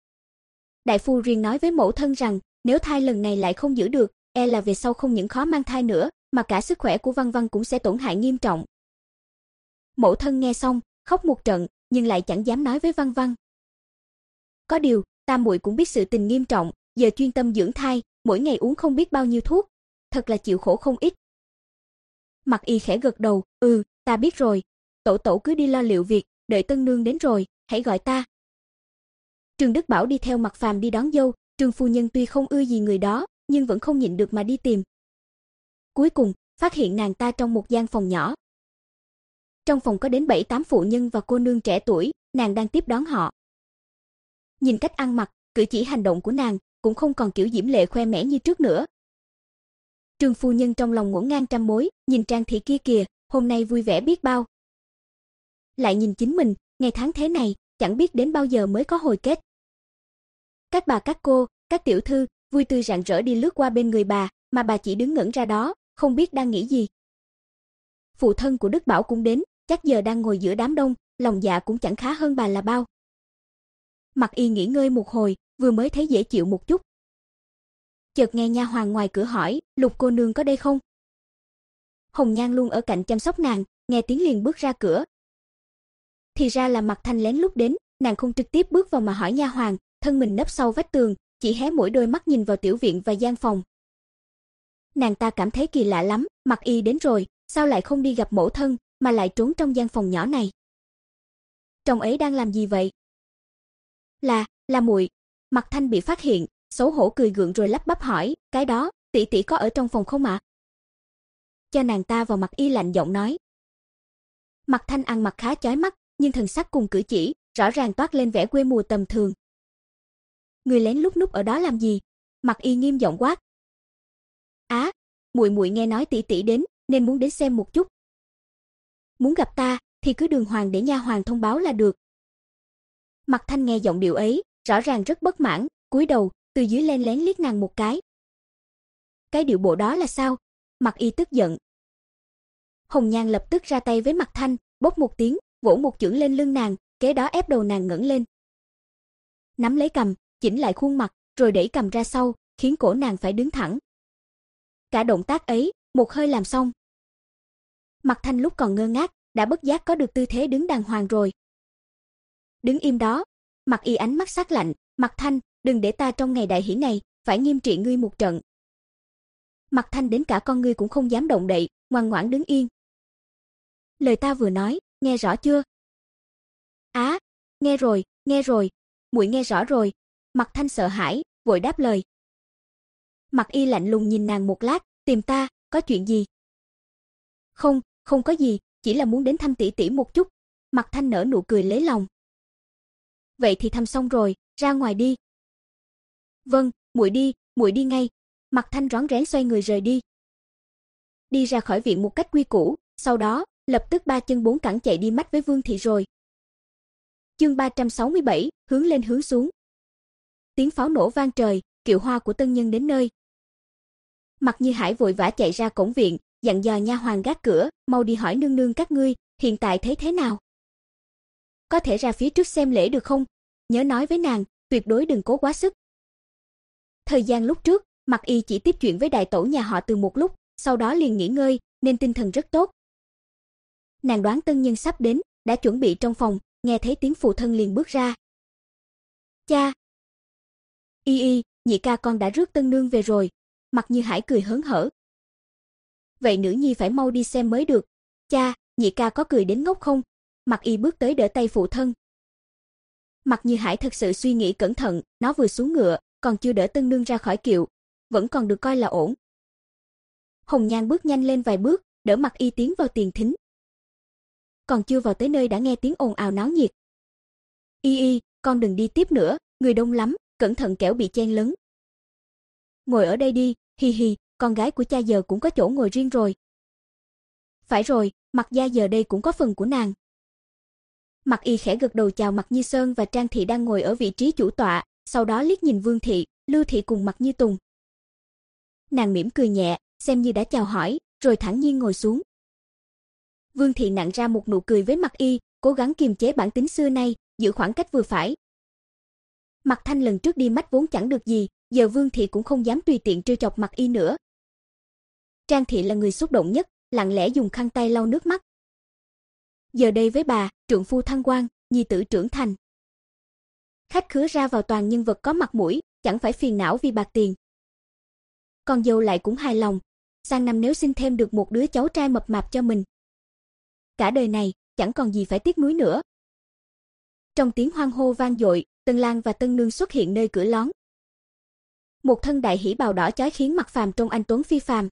Speaker 1: Đại phu riêng nói với mẫu thân rằng, nếu thai lần này lại không giữ được, e là về sau không những khó mang thai nữa, mà cả sức khỏe của Văn Văn cũng sẽ tổn hại nghiêm trọng. Mẫu thân nghe xong, khóc một trận, nhưng lại chẳng dám nói với Văn Văn. Có điều, tam muội cũng biết sự tình nghiêm trọng, giờ chuyên tâm dưỡng thai, mỗi ngày uống không biết bao nhiêu thuốc, thật là chịu khổ không ít. Mặc Y khẽ gật đầu, ừ, ta biết rồi, tẩu tẩu cứ đi lo liệu việc, đợi tân nương đến rồi, hãy gọi ta. Trương Đức Bảo đi theo Mặc Phàm đi đón dâu, Trương phu nhân tuy không ưa gì người đó, nhưng vẫn không nhịn được mà đi tìm. Cuối cùng, phát hiện nàng ta trong một gian phòng nhỏ. Trong phòng có đến bảy tám phụ nhân và cô nương trẻ tuổi, nàng đang tiếp đón họ. Nhìn cách ăn mặc, cử chỉ hành động của nàng, cũng không còn kiểu diễm lệ khoe mẽ như trước nữa. Trương phu nhân trong lòng ngổn ngang trăm mối, nhìn Trang thị kia kìa, hôm nay vui vẻ biết bao. Lại nhìn chính mình, ngày tháng thế này, chẳng biết đến bao giờ mới có hồi kết. Các bà các cô, các tiểu thư, vui tươi rạng rỡ đi lướt qua bên người bà, mà bà chỉ đứng ngẩn ra đó, không biết đang nghĩ gì. Phụ thân của Đức Bảo cũng đến, chắc giờ đang ngồi giữa đám đông, lòng dạ cũng chẳng khá hơn bà là bao. Mặc Y nghỉ ngơi một hồi, vừa mới thấy dễ chịu một chút. Chợt nghe nha hoàn ngoài cửa hỏi, Lục cô nương có đây không? Hồng Nhan luôn ở cạnh chăm sóc nàng, nghe tiếng liền bước ra cửa. Thì ra là Mạc Thanh lén lút đến, nàng không trực tiếp bước vào mà hỏi nha hoàn, thân mình nấp sau vách tường, chỉ hé mỗi đôi mắt nhìn vào tiểu viện và gian phòng. Nàng ta cảm thấy kỳ lạ lắm, Mặc Y đến rồi, sao lại không đi gặp mẫu thân, mà lại trốn trong gian phòng nhỏ này? Trong ấy đang làm gì vậy? Là, là muội. Mạc Thanh bị phát hiện, xấu hổ cười gượng rồi lắp bắp hỏi, cái đó, tỷ tỷ có ở trong phòng không ạ? Cho nàng ta vào. Mặc Y lạnh giọng nói. Mạc Thanh ăn mặc khá chói mắt, nhưng thần sắc cùng cử chỉ, rõ ràng toát lên vẻ quê mùa tầm thường. Người lén lút núp ở đó làm gì? Mạc Y nghiêm giọng quát. Á, à, muội muội nghe nói tỷ tỷ đến, nên muốn đến xem một chút. Muốn gặp ta, thì cứ đường hoàng để nha hoàn thông báo là được. Mạc Thanh nghe giọng điệu ấy, rõ ràng rất bất mãn, cúi đầu, từ dưới lên lén liếc nàng một cái. Cái điệu bộ đó là sao? Mạc Y tức giận. Hồng Nhan lập tức ra tay với Mạc Thanh, bốc một tiếng, vỗ một chưởng lên lưng nàng, kế đó ép đầu nàng ngẩng lên. Nắm lấy cằm, chỉnh lại khuôn mặt, rồi đẩy cằm ra sau, khiến cổ nàng phải đứng thẳng. Cả động tác ấy, một hơi làm xong. Mạc Thanh lúc còn ngơ ngác, đã bất giác có được tư thế đứng đàng hoàng rồi. Đứng im đó. Mạc Y ánh mắt sắc lạnh, Mạc Thanh, đừng để ta trong ngày đại hỷ này, phải nghiêm trị ngươi một trận. Mạc Thanh đến cả con ngươi cũng không dám động đậy, ngoan ngoãn đứng yên. Lời ta vừa nói, nghe rõ chưa? Á, à, nghe rồi, nghe rồi, muội nghe rõ rồi. Mạc Thanh sợ hãi, vội đáp lời. Mạc Y lạnh lùng nhìn nàng một lát, tìm ta, có chuyện gì? Không, không có gì, chỉ là muốn đến thăm tỷ tỷ một chút. Mạc Thanh nở nụ cười lấy lòng. Vậy thì thăm xong rồi, ra ngoài đi. Vâng, muội đi, muội đi ngay. Mạc Thanh rón rén xoay người rời đi. Đi ra khỏi viện một cách quy củ, sau đó, lập tức ba chân bốn cẳng chạy đi mách với Vương thị rồi. Chương ba trăm sáu mươi bảy, hướng lên hướng xuống. Tiếng pháo nổ vang trời, kiệu hoa của tân nhân đến nơi. Mạc Như Hải vội vã chạy ra cổng viện, dặn dò nha hoàn gác cửa, mau đi hỏi nương nương các ngươi, hiện tại thấy thế nào? Có thể ra phía trước xem lễ được không? Nhớ nói với nàng, tuyệt đối đừng cố quá sức. Thời gian lúc trước, Mạc Y chỉ tiếp chuyện với đại tổ nhà họ Từ một lúc, sau đó liền nghỉ ngơi, nên tinh thần rất tốt. Nàng đoán tân nhân sắp đến, đã chuẩn bị trong phòng, nghe thấy tiếng phụ thân liền bước ra. Cha! Y y, nhị ca con đã rước tân nương về rồi. Mặc Như Hải cười hớn hở. Vậy nữ nhi phải mau đi xem mới được. Cha, nhị ca có cười đến ngốc không? Mặc Y bước tới đỡ tay phụ thân. Mặc Như Hải thật sự suy nghĩ cẩn thận, nó vừa xuống ngựa, còn chưa đỡ tân nương ra khỏi kiệu, vẫn còn được coi là ổn. Hồng Nhan bước nhanh lên vài bước, đỡ Mặc Y tiến vào tiền thính. Còn chưa vào tới nơi đã nghe tiếng ồn ào náo nhiệt. Y y, con đừng đi tiếp nữa, người đông lắm, cẩn thận kẻo bị chen lấn. Ngồi ở đây đi, hi hi, con gái của cha giờ cũng có chỗ ngồi riêng rồi. Phải rồi, Mặc gia giờ đây cũng có phần của nàng. Mặc Y khẽ gật đầu chào Mặc Như Sơn và Trang Thị đang ngồi ở vị trí chủ tọa, sau đó liếc nhìn Vương Thị, Lưu Thị cùng Mặc Như Tùng. Nàng mỉm cười nhẹ, xem như đã chào hỏi, rồi thản nhiên ngồi xuống. Vương Thị nặn ra một nụ cười với Mặc Y, cố gắng kiềm chế bản tính xưa nay, giữ khoảng cách vừa phải. Mặc Thanh lần trước đi mách vốn chẳng được gì, giờ Vương Thị cũng không dám tùy tiện trêu chọc Mặc Y nữa. Trang Thị là người xúc động nhất, lặng lẽ dùng khăn tay lau nước mắt. Giờ đây với bà, trượng phu thăng quan, nhi tử trưởng thành. Khách khứa ra vào toàn nhân vật có mặt mũi, chẳng phải phiền não vì bạc tiền. Con dâu lại cũng hài lòng, sang năm nếu sinh thêm được một đứa cháu trai mập mạp cho mình. Cả đời này, chẳng còn gì phải tiếc nuối nữa. Trong tiếng hoan hô vang dội, Tân Lang và Tân Nương xuất hiện nơi cửa lón. Một thân đại hỉ bào đỏ chói khiến Mặc Phàm trông anh tuấn phi phàm.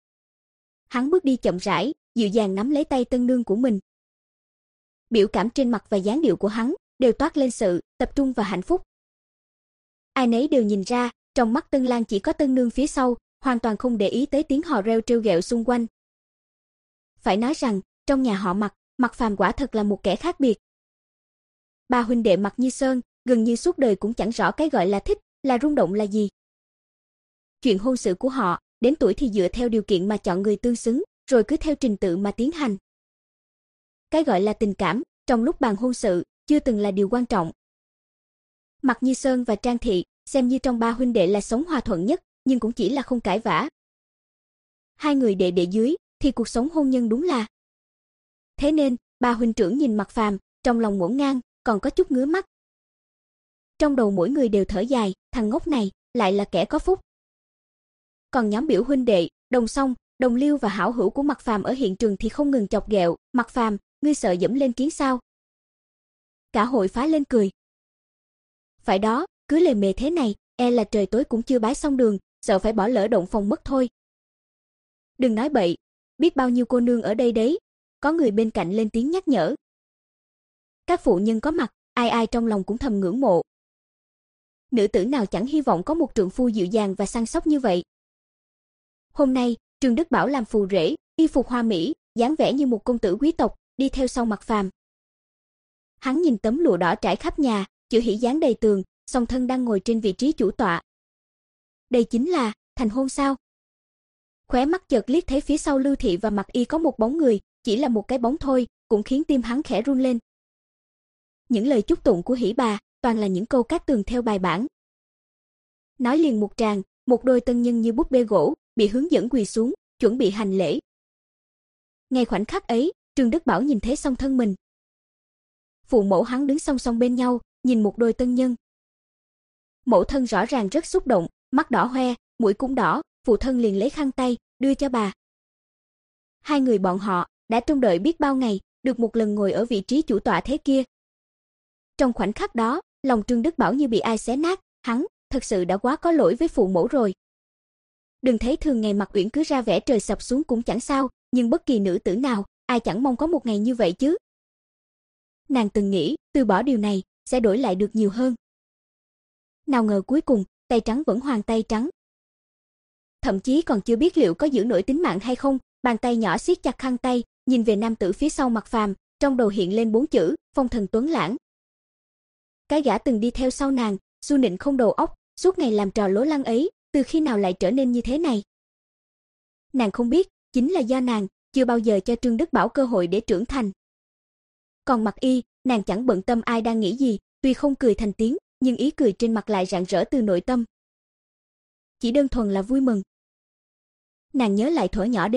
Speaker 1: Hắn bước đi chậm rãi, dịu dàng nắm lấy tay Tân Nương của mình. Biểu cảm trên mặt và dáng điệu của hắn đều toát lên sự tập trung và hạnh phúc. Ai nấy đều nhìn ra, trong mắt Tân Lang chỉ có Tân Nương phía sau, hoàn toàn không để ý tới tiếng hò reo trêu ghẹo xung quanh. Phải nói rằng, trong nhà họ Mặc, Mặc Phàm quả thật là một kẻ khác biệt. Ba huynh đệ Mặc Như Sơn, gần như suốt đời cũng chẳng rõ cái gọi là thích, là rung động là gì. Chuyện hôn sự của họ, đến tuổi thì dựa theo điều kiện mà chọn người tương xứng, rồi cứ theo trình tự mà tiến hành. Cái gọi là tình cảm, trong lúc bàn hôn sự, chưa từng là điều quan trọng. Mặc Như Sơn và Trang Thị, xem như trong ba huynh đệ là sống hòa thuận nhất, nhưng cũng chỉ là không cãi vã. Hai người đệ đệ dưới, thì cuộc sống hôn nhân đúng là. Thế nên, ba huynh trưởng nhìn Mặc Phàm, trong lòng ngổn ngang, còn có chút ngứa mắt. Trong đầu mỗi người đều thở dài, thằng ngốc này, lại là kẻ có phúc. Còn nhóm biểu huynh đệ, Đồng Song, Đồng Liêu và hảo hữu của Mặc Phàm ở hiện trường thì không ngừng chọc ghẹo, Mặc Phàm, ngươi sợ dẫm lên kiến sao? Cả hội phá lên cười. Phải đó, cứ lề mề thế này, e là trời tối cũng chưa bái xong đường, sợ phải bỏ lỡ động phòng mất thôi. Đừng nói bậy, biết bao nhiêu cô nương ở đây đấy. Có người bên cạnh lên tiếng nhắc nhở. Các phụ nhân có mặt, ai ai trong lòng cũng thầm ngưỡng mộ. Nữ tử nào chẳng hy vọng có một trượng phu dịu dàng và săn sóc như vậy. Hôm nay, Trương Đức Bảo làm phù rể, y phục hoa mỹ, dáng vẻ như một công tử quý tộc, đi theo sau Mặc Phàm. Hắn nhìn tấm lụa đỏ trải khắp nhà, chữ hỷ dán đầy tường, song thân đang ngồi trên vị trí chủ tọa. Đây chính là thành hôn sao? Khóe mắt chợt liếc thấy phía sau Lưu Thị và Mặc Y có một bóng người, chỉ là một cái bóng thôi, cũng khiến tim hắn khẽ run lên. Những lời chúc tụng của hỷ bà, toàn là những câu cát tường theo bài bản. Nói liền một tràng, một đôi tân nhân như búp bê gỗ, bị hướng dẫn quỳ xuống, chuẩn bị hành lễ. Ngay khoảnh khắc ấy, Trương Đức Bảo nhìn thấy song thân mình. Phụ mẫu hắn đứng song song bên nhau, nhìn một đôi tân nhân. Mẫu thân rõ ràng rất xúc động, mắt đỏ hoe, mũi cũng đỏ, phụ thân liền lấy khăn tay, đưa cho bà. Hai người bọn họ, đã trông đợi biết bao ngày, được một lần ngồi ở vị trí chủ tọa thế kia. Trong khoảnh khắc đó, lòng Trương Đức Bảo như bị ai xé nát, hắn, thật sự đã quá có lỗi với phụ mẫu rồi. Đừng thấy thường ngày Mặc Uyển cứ ra vẻ trời sập xuống cũng chẳng sao, nhưng bất kỳ nữ tử nào, ai chẳng mong có một ngày như vậy chứ. Nàng từng nghĩ, từ bỏ điều này, sẽ đổi lại được nhiều hơn. Nào ngờ cuối cùng, tay trắng vẫn hoàn tay trắng. Thậm chí còn chưa biết liệu có giữ nổi tính mạng hay không, bàn tay nhỏ siết chặt khăn tay, nhìn về nam tử phía sau Mặc Phàm, trong đầu hiện lên bốn chữ, phong thần tuấn lãng. Cái gã từng đi theo sau nàng, su nịnh không đầu óc, suốt ngày làm trò lố lăng ấy, từ khi nào lại trở nên như thế này? Nàng không biết, chính là do nàng chưa bao giờ cho Trương Đức Bảo cơ hội để trưởng thành. Còn Mặc Y, nàng chẳng bận tâm ai đang nghĩ gì, tuy không cười thành tiếng, nhưng ý cười trên mặt lại rạng rỡ từ nội tâm. Chỉ đơn thuần là vui mừng. Nàng nhớ lại thuở nhỏ đến lớn,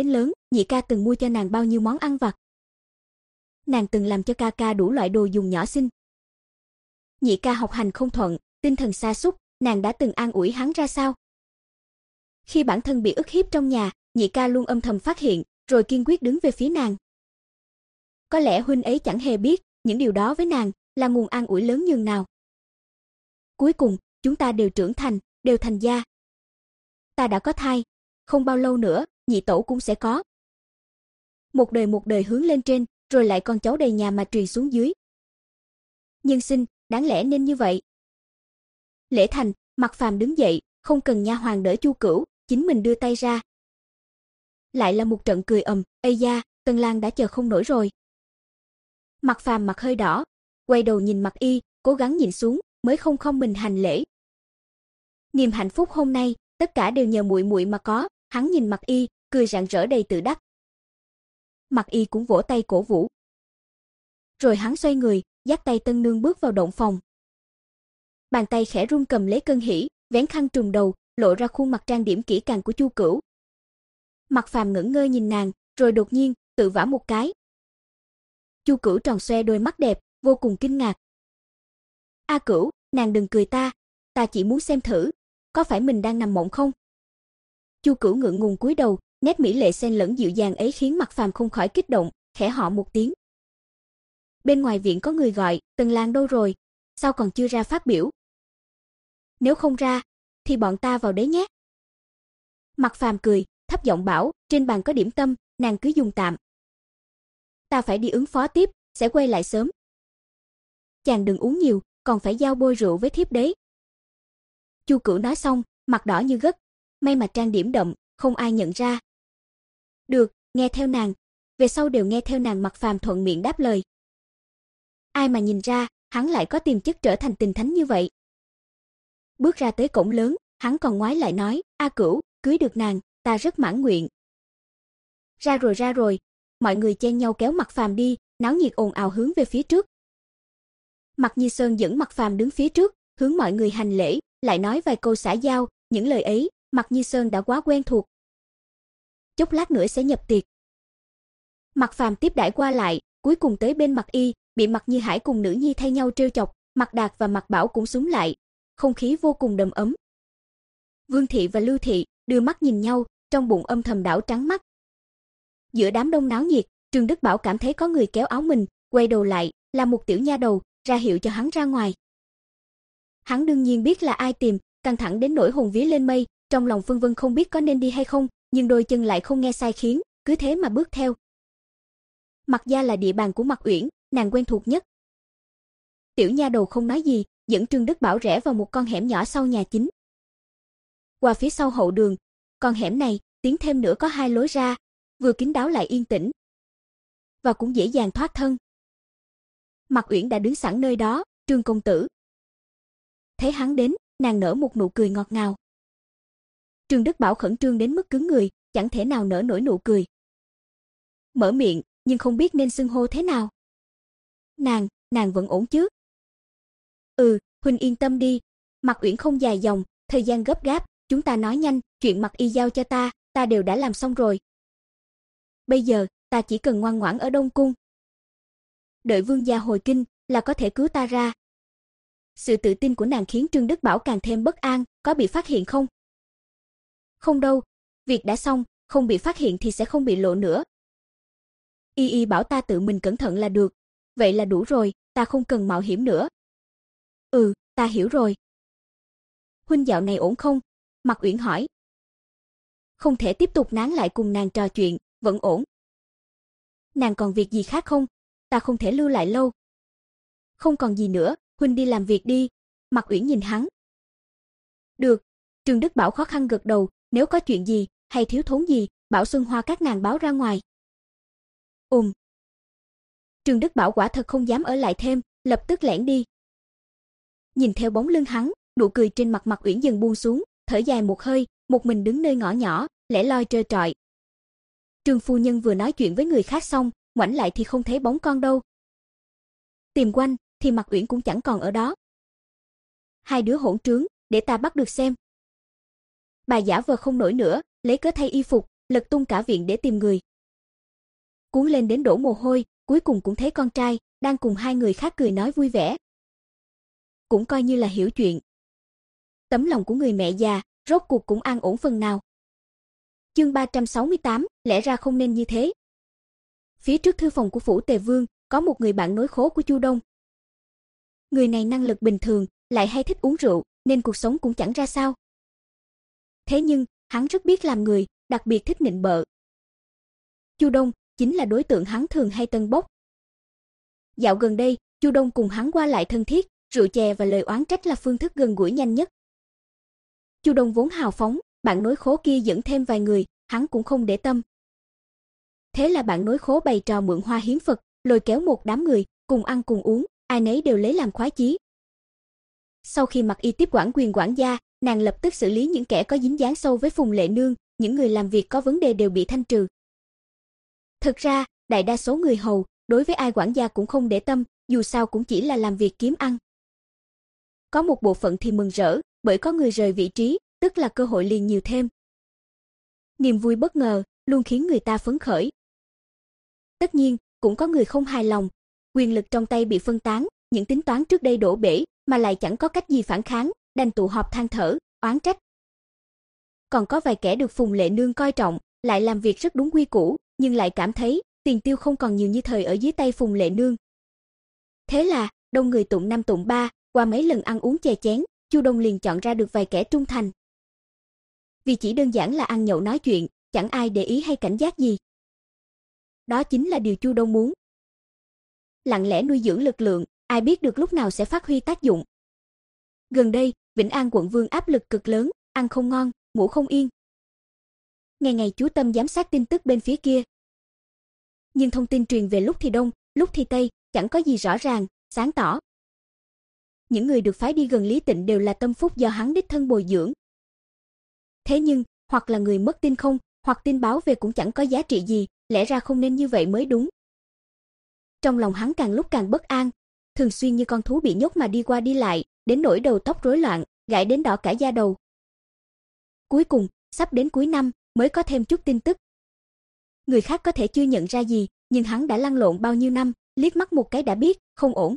Speaker 1: nhị ca từng mua cho nàng bao nhiêu món ăn vặt. Nàng từng làm cho ca ca đủ loại đồ dùng nhỏ xinh. Nhị ca học hành không thuận, tinh thần sa sút, nàng đã từng an ủi hắn ra sao? Khi bản thân bị ức hiếp trong nhà, nhị ca luôn âm thầm phát hiện, rồi kiên quyết đứng về phía nàng. Có lẽ huynh ấy chẳng hề biết, những điều đó với nàng là nguồn an ủi lớn nhường nào. Cuối cùng, chúng ta đều trưởng thành, đều thành gia. Ta đã có thai, không bao lâu nữa, nhị tẩu cũng sẽ có. Một đời một đời hướng lên trên, rồi lại con cháu đầy nhà mà truyền xuống dưới. Nhân sinh, đáng lẽ nên như vậy. Lễ thành, Mạc Phàm đứng dậy, không cần nha hoàn đỡ Chu Cửu, chính mình đưa tay ra. Lại là một trận cười ầm, ây da, Tân Lang đã chờ không nổi rồi. Mạc Phàm mặt hơi đỏ, quay đầu nhìn Mạc Y, cố gắng nhìn xuống, mới không không mình hành lễ. Niềm hạnh phúc hôm nay, tất cả đều nhờ muội muội mà có, hắn nhìn Mạc Y, cười rạng rỡ đầy tự đắc. Mạc Y cũng vỗ tay cổ vũ. Rồi hắn xoay người, dắt tay Tân nương bước vào động phòng. Bàn tay khẽ run cầm lấy Cân Hỷ, vén khăn trùm đầu, lộ ra khuôn mặt trang điểm kỹ càng của Chu Cửu. Mạc Phàm ngẩn ngơ nhìn nàng, rồi đột nhiên tự vả một cái. Chu Cửu tròn xoe đôi mắt đẹp, vô cùng kinh ngạc. "A Cửu, nàng đừng cười ta, ta chỉ muốn xem thử, có phải mình đang nằm mộng không?" Chu Cửu ngượng ngùng cúi đầu, nét mỹ lệ xen lẫn dịu dàng ấy khiến Mạc Phàm không khỏi kích động, khẽ họ một tiếng. Bên ngoài viện có người gọi, Tần Lang đâu rồi? Sao còn chưa ra phát biểu? Nếu không ra, thì bọn ta vào đấy nhé. Mạc Phàm cười, thấp giọng bảo, trên bàn có điểm tâm, nàng cứ dùng tạm. Ta phải đi ứng phó tiếp, sẽ quay lại sớm. Chàng đừng uống nhiều, còn phải giao bôi rượu với thiếp đấy. Chu Cửu nói xong, mặt đỏ như gấc, may mà trang điểm đậm, không ai nhận ra. Được, nghe theo nàng, về sau đều nghe theo nàng. Mạc Phàm thuận miệng đáp lời. Ai mà nhìn ra, hắn lại có tiềm chất trở thành tình thánh như vậy. Bước ra tới cổng lớn, hắn còn ngoái lại nói, A Cửu, cưới được nàng, ta rất mãn nguyện. Ra rồi ra rồi, mọi người chen nhau kéo Mạc Phàm đi, náo nhiệt ồn ào hướng về phía trước. Mạc Nhi Sơn dẫn Mạc Phàm đứng phía trước, hướng mọi người hành lễ, lại nói vài câu xã giao, những lời ấy, Mạc Nhi Sơn đã quá quen thuộc. Chốc lát nữa sẽ nhập tiệc. Mạc Phàm tiếp đãi qua lại, cuối cùng tới bên Mạc Y, bị Mạc Như Hải cùng nữ nhi thay nhau trêu chọc, Mạc Đạt và Mạc Bảo cũng xúm lại, không khí vô cùng đầm ấm. Vương thị và Lưu thị đưa mắt nhìn nhau, trong bụng âm thầm đảo trắng mắt. Giữa đám đông náo nhiệt, Trương Đức Bảo cảm thấy có người kéo áo mình, quay đầu lại, là một tiểu nha đầu, ra hiệu cho hắn ra ngoài. Hắn đương nhiên biết là ai tìm, căng thẳng đến nỗi hồn vía lên mây, trong lòng phân vân không biết có nên đi hay không, nhưng đôi chân lại không nghe sai khiến, cứ thế mà bước theo. Mạc gia là địa bàn của Mạc Uyển, nàng quen thuộc nhất. Tiểu nha đầu không nói gì, dẫn Trương Đức Bảo rẽ vào một con hẻm nhỏ sau nhà chính. Qua phía sau hậu đường, con hẻm này tiến thêm nữa có hai lối ra, vừa kín đáo lại yên tĩnh, và cũng dễ dàng thoát thân. Mạc Uyển đã đứng sẵn nơi đó, Trương công tử. Thấy hắn đến, nàng nở một nụ cười ngọt ngào. Trương Đức Bảo khẩn trương đến mức cứng người, chẳng thể nào nở nổi nụ cười. Mở miệng, nhưng không biết nên xưng hô thế nào. Nàng, nàng vẫn ổn chứ? Ừ, huynh yên tâm đi. Mạc Uyển không dài dòng, thời gian gấp gáp, chúng ta nói nhanh, chuyện Mạc Y giao cho ta, ta đều đã làm xong rồi. Bây giờ, ta chỉ cần ngoan ngoãn ở Đông cung. Đợi vương gia hồi kinh là có thể cứu ta ra. Sự tự tin của nàng khiến Trương Đức Bảo càng thêm bất an, có bị phát hiện không? Không đâu, việc đã xong, không bị phát hiện thì sẽ không bị lộ nữa. Y Y bảo ta tự mình cẩn thận là được, vậy là đủ rồi, ta không cần mạo hiểm nữa. Ừ, ta hiểu rồi. Huynh dạo này ổn không? Mạc Uyển hỏi. Không thể tiếp tục nán lại cùng nàng trò chuyện, vẫn ổn. Nàng còn việc gì khác không? Ta không thể lưu lại lâu. Không còn gì nữa, huynh đi làm việc đi. Mạc Uyển nhìn hắn. Được. Trương Đức Bảo khó khăn gật đầu, nếu có chuyện gì hay thiếu thốn gì, bảo Xuân Hoa các nàng báo ra ngoài. Ừm. Trương Đức Bảo quả thật không dám ở lại thêm, lập tức lẻn đi. Nhìn theo bóng lưng hắn, nụ cười trên mặt Mạc Uyển dần buông xuống, thở dài một hơi, một mình đứng nơi ngõ nhỏ, lẻ loi trơ trọi. Trương phu nhân vừa nói chuyện với người khác xong, ngoảnh lại thì không thấy bóng con đâu. Tìm quanh thì Mạc Uyển cũng chẳng còn ở đó. Hai đứa hỗn trướng, để ta bắt được xem. Bà giả vờ không nổi nữa, lấy cớ thay y phục, lật tung cả viện để tìm người. cuốn lên đến đổ mồ hôi, cuối cùng cũng thấy con trai đang cùng hai người khác cười nói vui vẻ. Cũng coi như là hiểu chuyện. Tấm lòng của người mẹ già, rốt cuộc cũng an ổn phần nào. Chương ba trăm sáu mươi tám, lẽ ra không nên như thế. Phía trước thư phòng của phủ Tề Vương, có một người bạn nối khố của Chu Đông. Người này năng lực bình thường, lại hay thích uống rượu, nên cuộc sống cũng chẳng ra sao. Thế nhưng, hắn rất biết làm người, đặc biệt thích nịnh bợ. Chu Đông chính là đối tượng hắn thường hay tân bốc. Dạo gần đây, Chu Đông cùng hắn qua lại thân thiết, rượu chè và lời oán trách là phương thức gần gũi nhanh nhất. Chu Đông vốn hào phóng, bạn nối khố kia dẫn thêm vài người, hắn cũng không để tâm. Thế là bạn nối khố bày trò mượn hoa hiến Phật, lôi kéo một đám người, cùng ăn cùng uống, ai nấy đều lấy làm khoái chí. Sau khi Mặc Y tiếp quản quyền quản gia, nàng lập tức xử lý những kẻ có dính dáng sâu với Phùng Lệ Nương, những người làm việc có vấn đề đều bị thanh trừ. Thực ra, đại đa số người hầu, đối với ai quản gia cũng không để tâm, dù sao cũng chỉ là làm việc kiếm ăn. Có một bộ phận thì mừng rỡ, bởi có người rời vị trí, tức là cơ hội liền nhiều thêm. Niềm vui bất ngờ, luôn khiến người ta phấn khởi. Tất nhiên, cũng có người không hài lòng, quyền lực trong tay bị phân tán, những tính toán trước đây đổ bể, mà lại chẳng có cách gì phản kháng, đành tụ họp than thở, oán trách. Còn có vài kẻ được Phùng Lệ Nương coi trọng, lại làm việc rất đúng quy củ, nhưng lại cảm thấy tiền tiêu không còn nhiều như thời ở dưới tay Phùng Lệ Nương. Thế là, đông người tụng năm tụng ba, qua mấy lần ăn uống chè chén, Chu Đông liền chọn ra được vài kẻ trung thành. Vì chỉ đơn giản là ăn nhậu nói chuyện, chẳng ai để ý hay cảnh giác gì. Đó chính là điều Chu Đông muốn. Lặng lẽ nuôi dưỡng lực lượng, ai biết được lúc nào sẽ phát huy tác dụng. Gần đây, Vĩnh An quận vương áp lực cực lớn, ăn không ngon, ngủ không yên. Ngày ngày chú tâm giám sát tin tức bên phía kia. Nhưng thông tin truyền về lúc thì đông, lúc thì tây, chẳng có gì rõ ràng, sáng tỏ. Những người được phái đi gần Lý Tịnh đều là tâm phúc do hắn đích thân bồi dưỡng. Thế nhưng, hoặc là người mất tin không, hoặc tin báo về cũng chẳng có giá trị gì, lẽ ra không nên như vậy mới đúng. Trong lòng hắn càng lúc càng bất an, thường xuyên như con thú bị nhốt mà đi qua đi lại, đến nỗi đầu tóc rối loạn, gãi đến đỏ cả da đầu. Cuối cùng, sắp đến cuối năm, mới có thêm chút tin tức. Người khác có thể chưa nhận ra gì, nhưng hắn đã lăn lộn bao nhiêu năm, liếc mắt một cái đã biết, không ổn.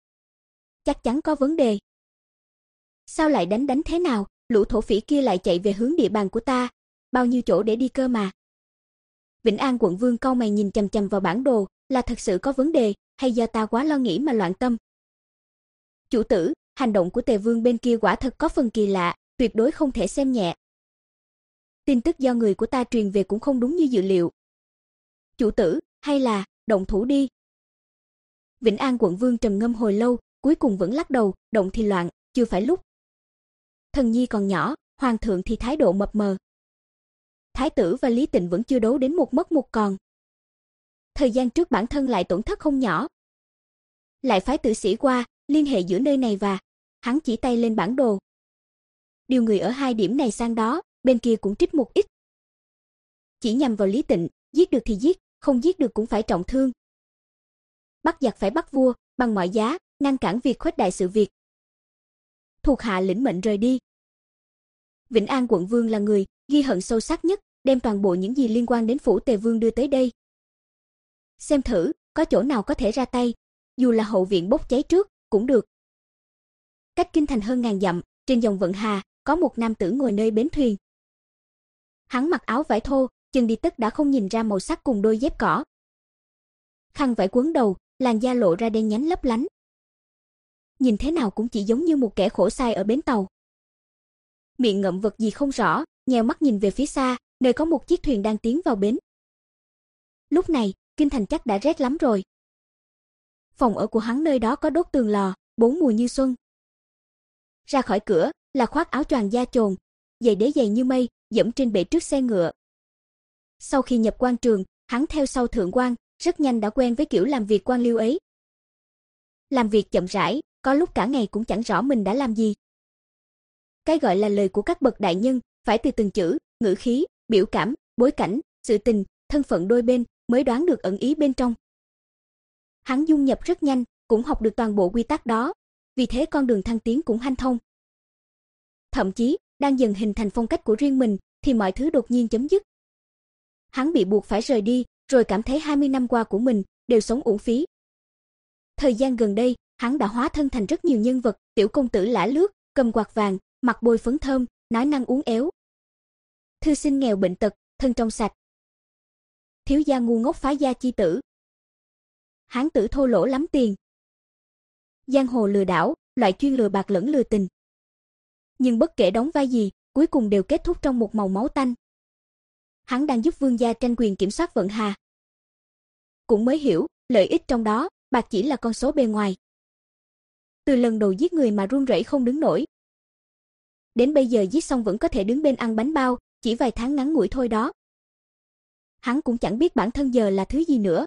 Speaker 1: Chắc chắn có vấn đề. Sao lại đánh đánh thế nào, lũ thổ phỉ kia lại chạy về hướng địa bàn của ta, bao nhiêu chỗ để đi cơ mà. Vĩnh An quận vương cau mày nhìn chằm chằm vào bản đồ, là thật sự có vấn đề, hay do ta quá lo nghĩ mà loạn tâm. Chủ tử, hành động của Tề Vương bên kia quả thật có phần kỳ lạ, tuyệt đối không thể xem nhẹ. Tin tức do người của ta truyền về cũng không đúng như dự liệu. Chủ tử, hay là, động thủ đi. Vĩnh An quận vương trầm ngâm hồi lâu, cuối cùng vẫn lắc đầu, động thì loạn, chưa phải lúc. Thần nhi còn nhỏ, hoàng thượng thì thái độ mập mờ. Thái tử và Lý Tịnh vẫn chưa đấu đến một mất một còn. Thời gian trước bản thân lại tổn thất không nhỏ. Lại phái tử sĩ qua, liên hệ giữa nơi này và... Hắn chỉ tay lên bản đồ. Điều người ở hai điểm này sang đó, bên kia cũng trích một ít. Chỉ nhằm vào Lý Tịnh, giết được thì giết, không giết được cũng phải trọng thương. Bắt giặc phải bắt vua, bằng mọi giá, ngăn cản việc khuếch đại sự việc. Thuộc hạ lĩnh mệnh rời đi. Vĩnh An quận vương là người ghi hận sâu sắc nhất, đem toàn bộ những gì liên quan đến phủ Tề Vương đưa tới đây. Xem thử, có chỗ nào có thể ra tay, dù là hậu viện bốc cháy trước, cũng được. Cách kinh thành hơn ngàn dặm, trên dòng vận hà, có một nam tử ngồi nơi bến thuyền. Hắn mặc áo vải thô, chân đi tất đã không nhìn ra màu sắc cùng đôi dép cỏ. Khăn vải quấn đầu, làn da lộ ra đen nhánh lấp lánh. Nhìn thế nào cũng chỉ giống như một kẻ khổ sai ở bến tàu. Miệng ngậm vật gì không rõ, nheo mắt nhìn về phía xa, nơi có một chiếc thuyền đang tiến vào bến. Lúc này, kinh thành chắc đã rét lắm rồi. Phòng ở của hắn nơi đó có đốt tường lò, bốn mùa như xuân. Ra khỏi cửa, là khoác áo choàng da chồn, giày đế dày như mây, dẫm trên bệ trước xe ngựa. Sau khi nhập quan trường, hắn theo sau thượng quan, rất nhanh đã quen với kiểu làm việc quan liêu ấy. Làm việc chậm rãi, có lúc cả ngày cũng chẳng rõ mình đã làm gì. Cái gọi là lời của các bậc đại nhân, phải từ từng chữ, ngữ khí, biểu cảm, bối cảnh, sự tình, thân phận đôi bên, mới đoán được ẩn ý bên trong. Hắn dung nhập rất nhanh, cũng học được toàn bộ quy tắc đó, vì thế con đường thăng tiến cũng hanh thông. Thậm chí, đang dần hình thành phong cách của riêng mình, thì mọi thứ đột nhiên chấm dứt. Hắn bị buộc phải rời đi, rồi cảm thấy hai mươi năm qua của mình đều sống uổng phí. Thời gian gần đây, hắn đã hóa thân thành rất nhiều nhân vật, tiểu công tử lả lướt, cầm quạt vàng, mặt bôi phấn thơm, nói năng uốn éo. Thư sinh nghèo bệnh tật, thân trong sạch. Thiếu gia ngu ngốc phá gia chi tử. Hán tử thô lỗ lắm tiền. Giang hồ lừa đảo, loại chuyên lừa bạc lẫn lừa tình. Nhưng bất kể đóng vai gì, cuối cùng đều kết thúc trong một màu máu tanh. Hắn đang giúp vương gia tranh quyền kiểm soát vận hà. Cũng mới hiểu, lợi ích trong đó, bạc chỉ là con số bề ngoài. Từ lần đầu giết người mà run rẩy không đứng nổi. Đến bây giờ giết xong vẫn có thể đứng bên ăn bánh bao, chỉ vài tháng ngắn ngủi thôi đó. Hắn cũng chẳng biết bản thân giờ là thứ gì nữa.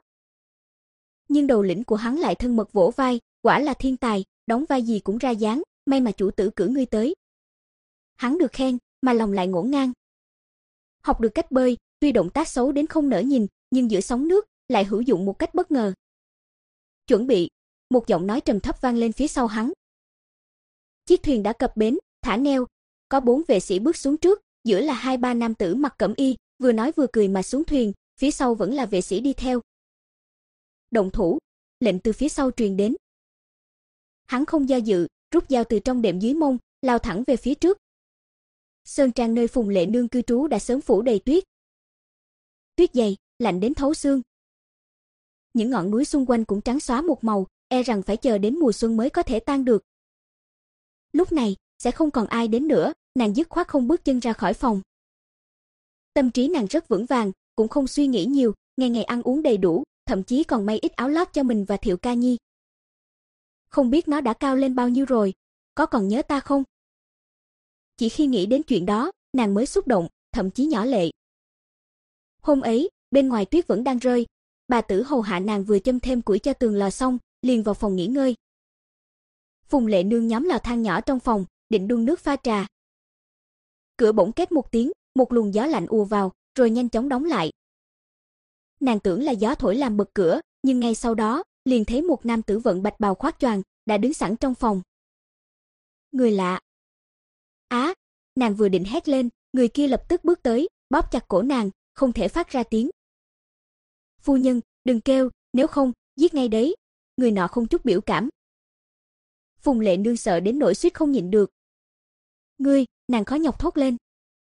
Speaker 1: Nhưng đầu lĩnh của hắn lại thân mật vỗ vai, quả là thiên tài, đóng vai gì cũng ra dáng, may mà chủ tử cử ngươi tới. Hắn được khen, mà lòng lại ngổn ngang. Học được cách bơi, tuy động tác xấu đến không nỡ nhìn, nhưng giữa sóng nước lại hữu dụng một cách bất ngờ. Chuẩn bị, một giọng nói trầm thấp vang lên phía sau hắn. Chiếc thuyền đã cập bến, thả neo, có bốn vệ sĩ bước xuống trước, giữa là hai ba nam tử mặc cẩm y, vừa nói vừa cười mà xuống thuyền, phía sau vẫn là vệ sĩ đi theo. Động thủ, lệnh từ phía sau truyền đến. Hắn không do dự, rút dao từ trong đệm dưới mông, lao thẳng về phía trước. Sơn trang nơi Phùng Lệ Nương cư trú đã sớm phủ đầy tuyết. Tuyết dày, lạnh đến thấu xương. Những ngọn núi xung quanh cũng trắng xóa một màu, e rằng phải chờ đến mùa xuân mới có thể tan được. Lúc này, sẽ không còn ai đến nữa, nàng dứt khoát không bước chân ra khỏi phòng. Tâm trí nàng rất vững vàng, cũng không suy nghĩ nhiều, ngày ngày ăn uống đầy đủ, thậm chí còn may ít áo lót cho mình và Thiệu Ca Nhi. Không biết nó đã cao lên bao nhiêu rồi, có còn nhớ ta không? Chỉ khi nghĩ đến chuyện đó, nàng mới xúc động, thậm chí nhỏ lệ. Hôm ấy, bên ngoài tuyết vẫn đang rơi, bà tử hầu hạ nàng vừa châm thêm củi cho tường lò xong, liền vào phòng nghỉ ngơi. Phùng Lệ Nương nhóm lò than nhỏ trong phòng, định đun nước pha trà. Cửa bỗng két một tiếng, một luồng gió lạnh ùa vào, rồi nhanh chóng đóng lại. Nàng tưởng là gió thổi làm bật cửa, nhưng ngay sau đó, liền thấy một nam tử vận bạch bào khoác choàng, đã đứng sẵn trong phòng. Người lạ. Á, nàng vừa định hét lên, người kia lập tức bước tới, bóp chặt cổ nàng, không thể phát ra tiếng. Phu nhân, đừng kêu, nếu không, giết ngay đấy. Người nọ không chút biểu cảm. Phùng Lệ Nương sợ đến nỗi suýt không nhịn được. Ngươi, nàng khó nhọc thốt lên.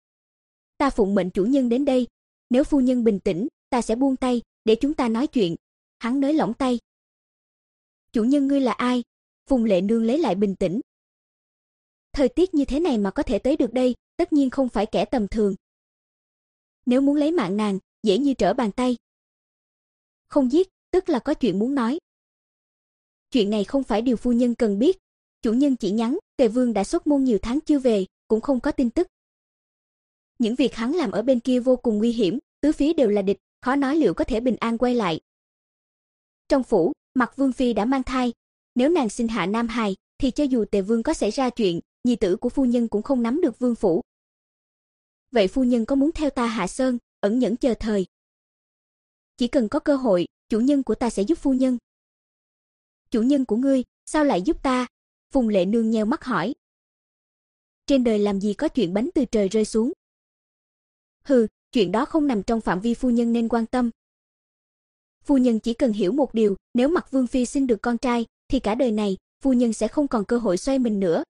Speaker 1: Ta phụng mệnh chủ nhân đến đây, nếu phu nhân bình tĩnh, ta sẽ buông tay, để chúng ta nói chuyện. Hắn nới lỏng tay. Chủ nhân ngươi là ai? Phùng Lệ Nương lấy lại bình tĩnh. Thời tiết như thế này mà có thể tới được đây, tất nhiên không phải kẻ tầm thường. Nếu muốn lấy mạng nàng, dễ như trở bàn tay. Không giết, tức là có chuyện muốn nói. Chuyện này không phải điều phu nhân cần biết. Chủ nhân chỉ nhắn, Tề Vương đã xuất môn nhiều tháng chưa về, cũng không có tin tức. Những việc hắn làm ở bên kia vô cùng nguy hiểm, tứ phía đều là địch, khó nói liệu có thể bình an quay lại. Trong phủ, Mặc Vương phi đã mang thai, nếu nàng sinh hạ nam hài, thì cho dù Tề Vương có xảy ra chuyện, nhi tử của phu nhân cũng không nắm được vương phủ. Vậy phu nhân có muốn theo ta hạ sơn, ẩn nhẫn chờ thời? Chỉ cần có cơ hội, chủ nhân của ta sẽ giúp phu nhân. Chủ nhân của ngươi, sao lại giúp ta? Phùng Lệ Nương nheo mắt hỏi. Trên đời làm gì có chuyện bánh từ trời rơi xuống? Hừ, chuyện đó không nằm trong phạm vi phu nhân nên quan tâm. Phu nhân chỉ cần hiểu một điều, nếu Mặc Vương phi sinh được con trai, thì cả đời này, phu nhân sẽ không còn cơ hội xoay mình nữa.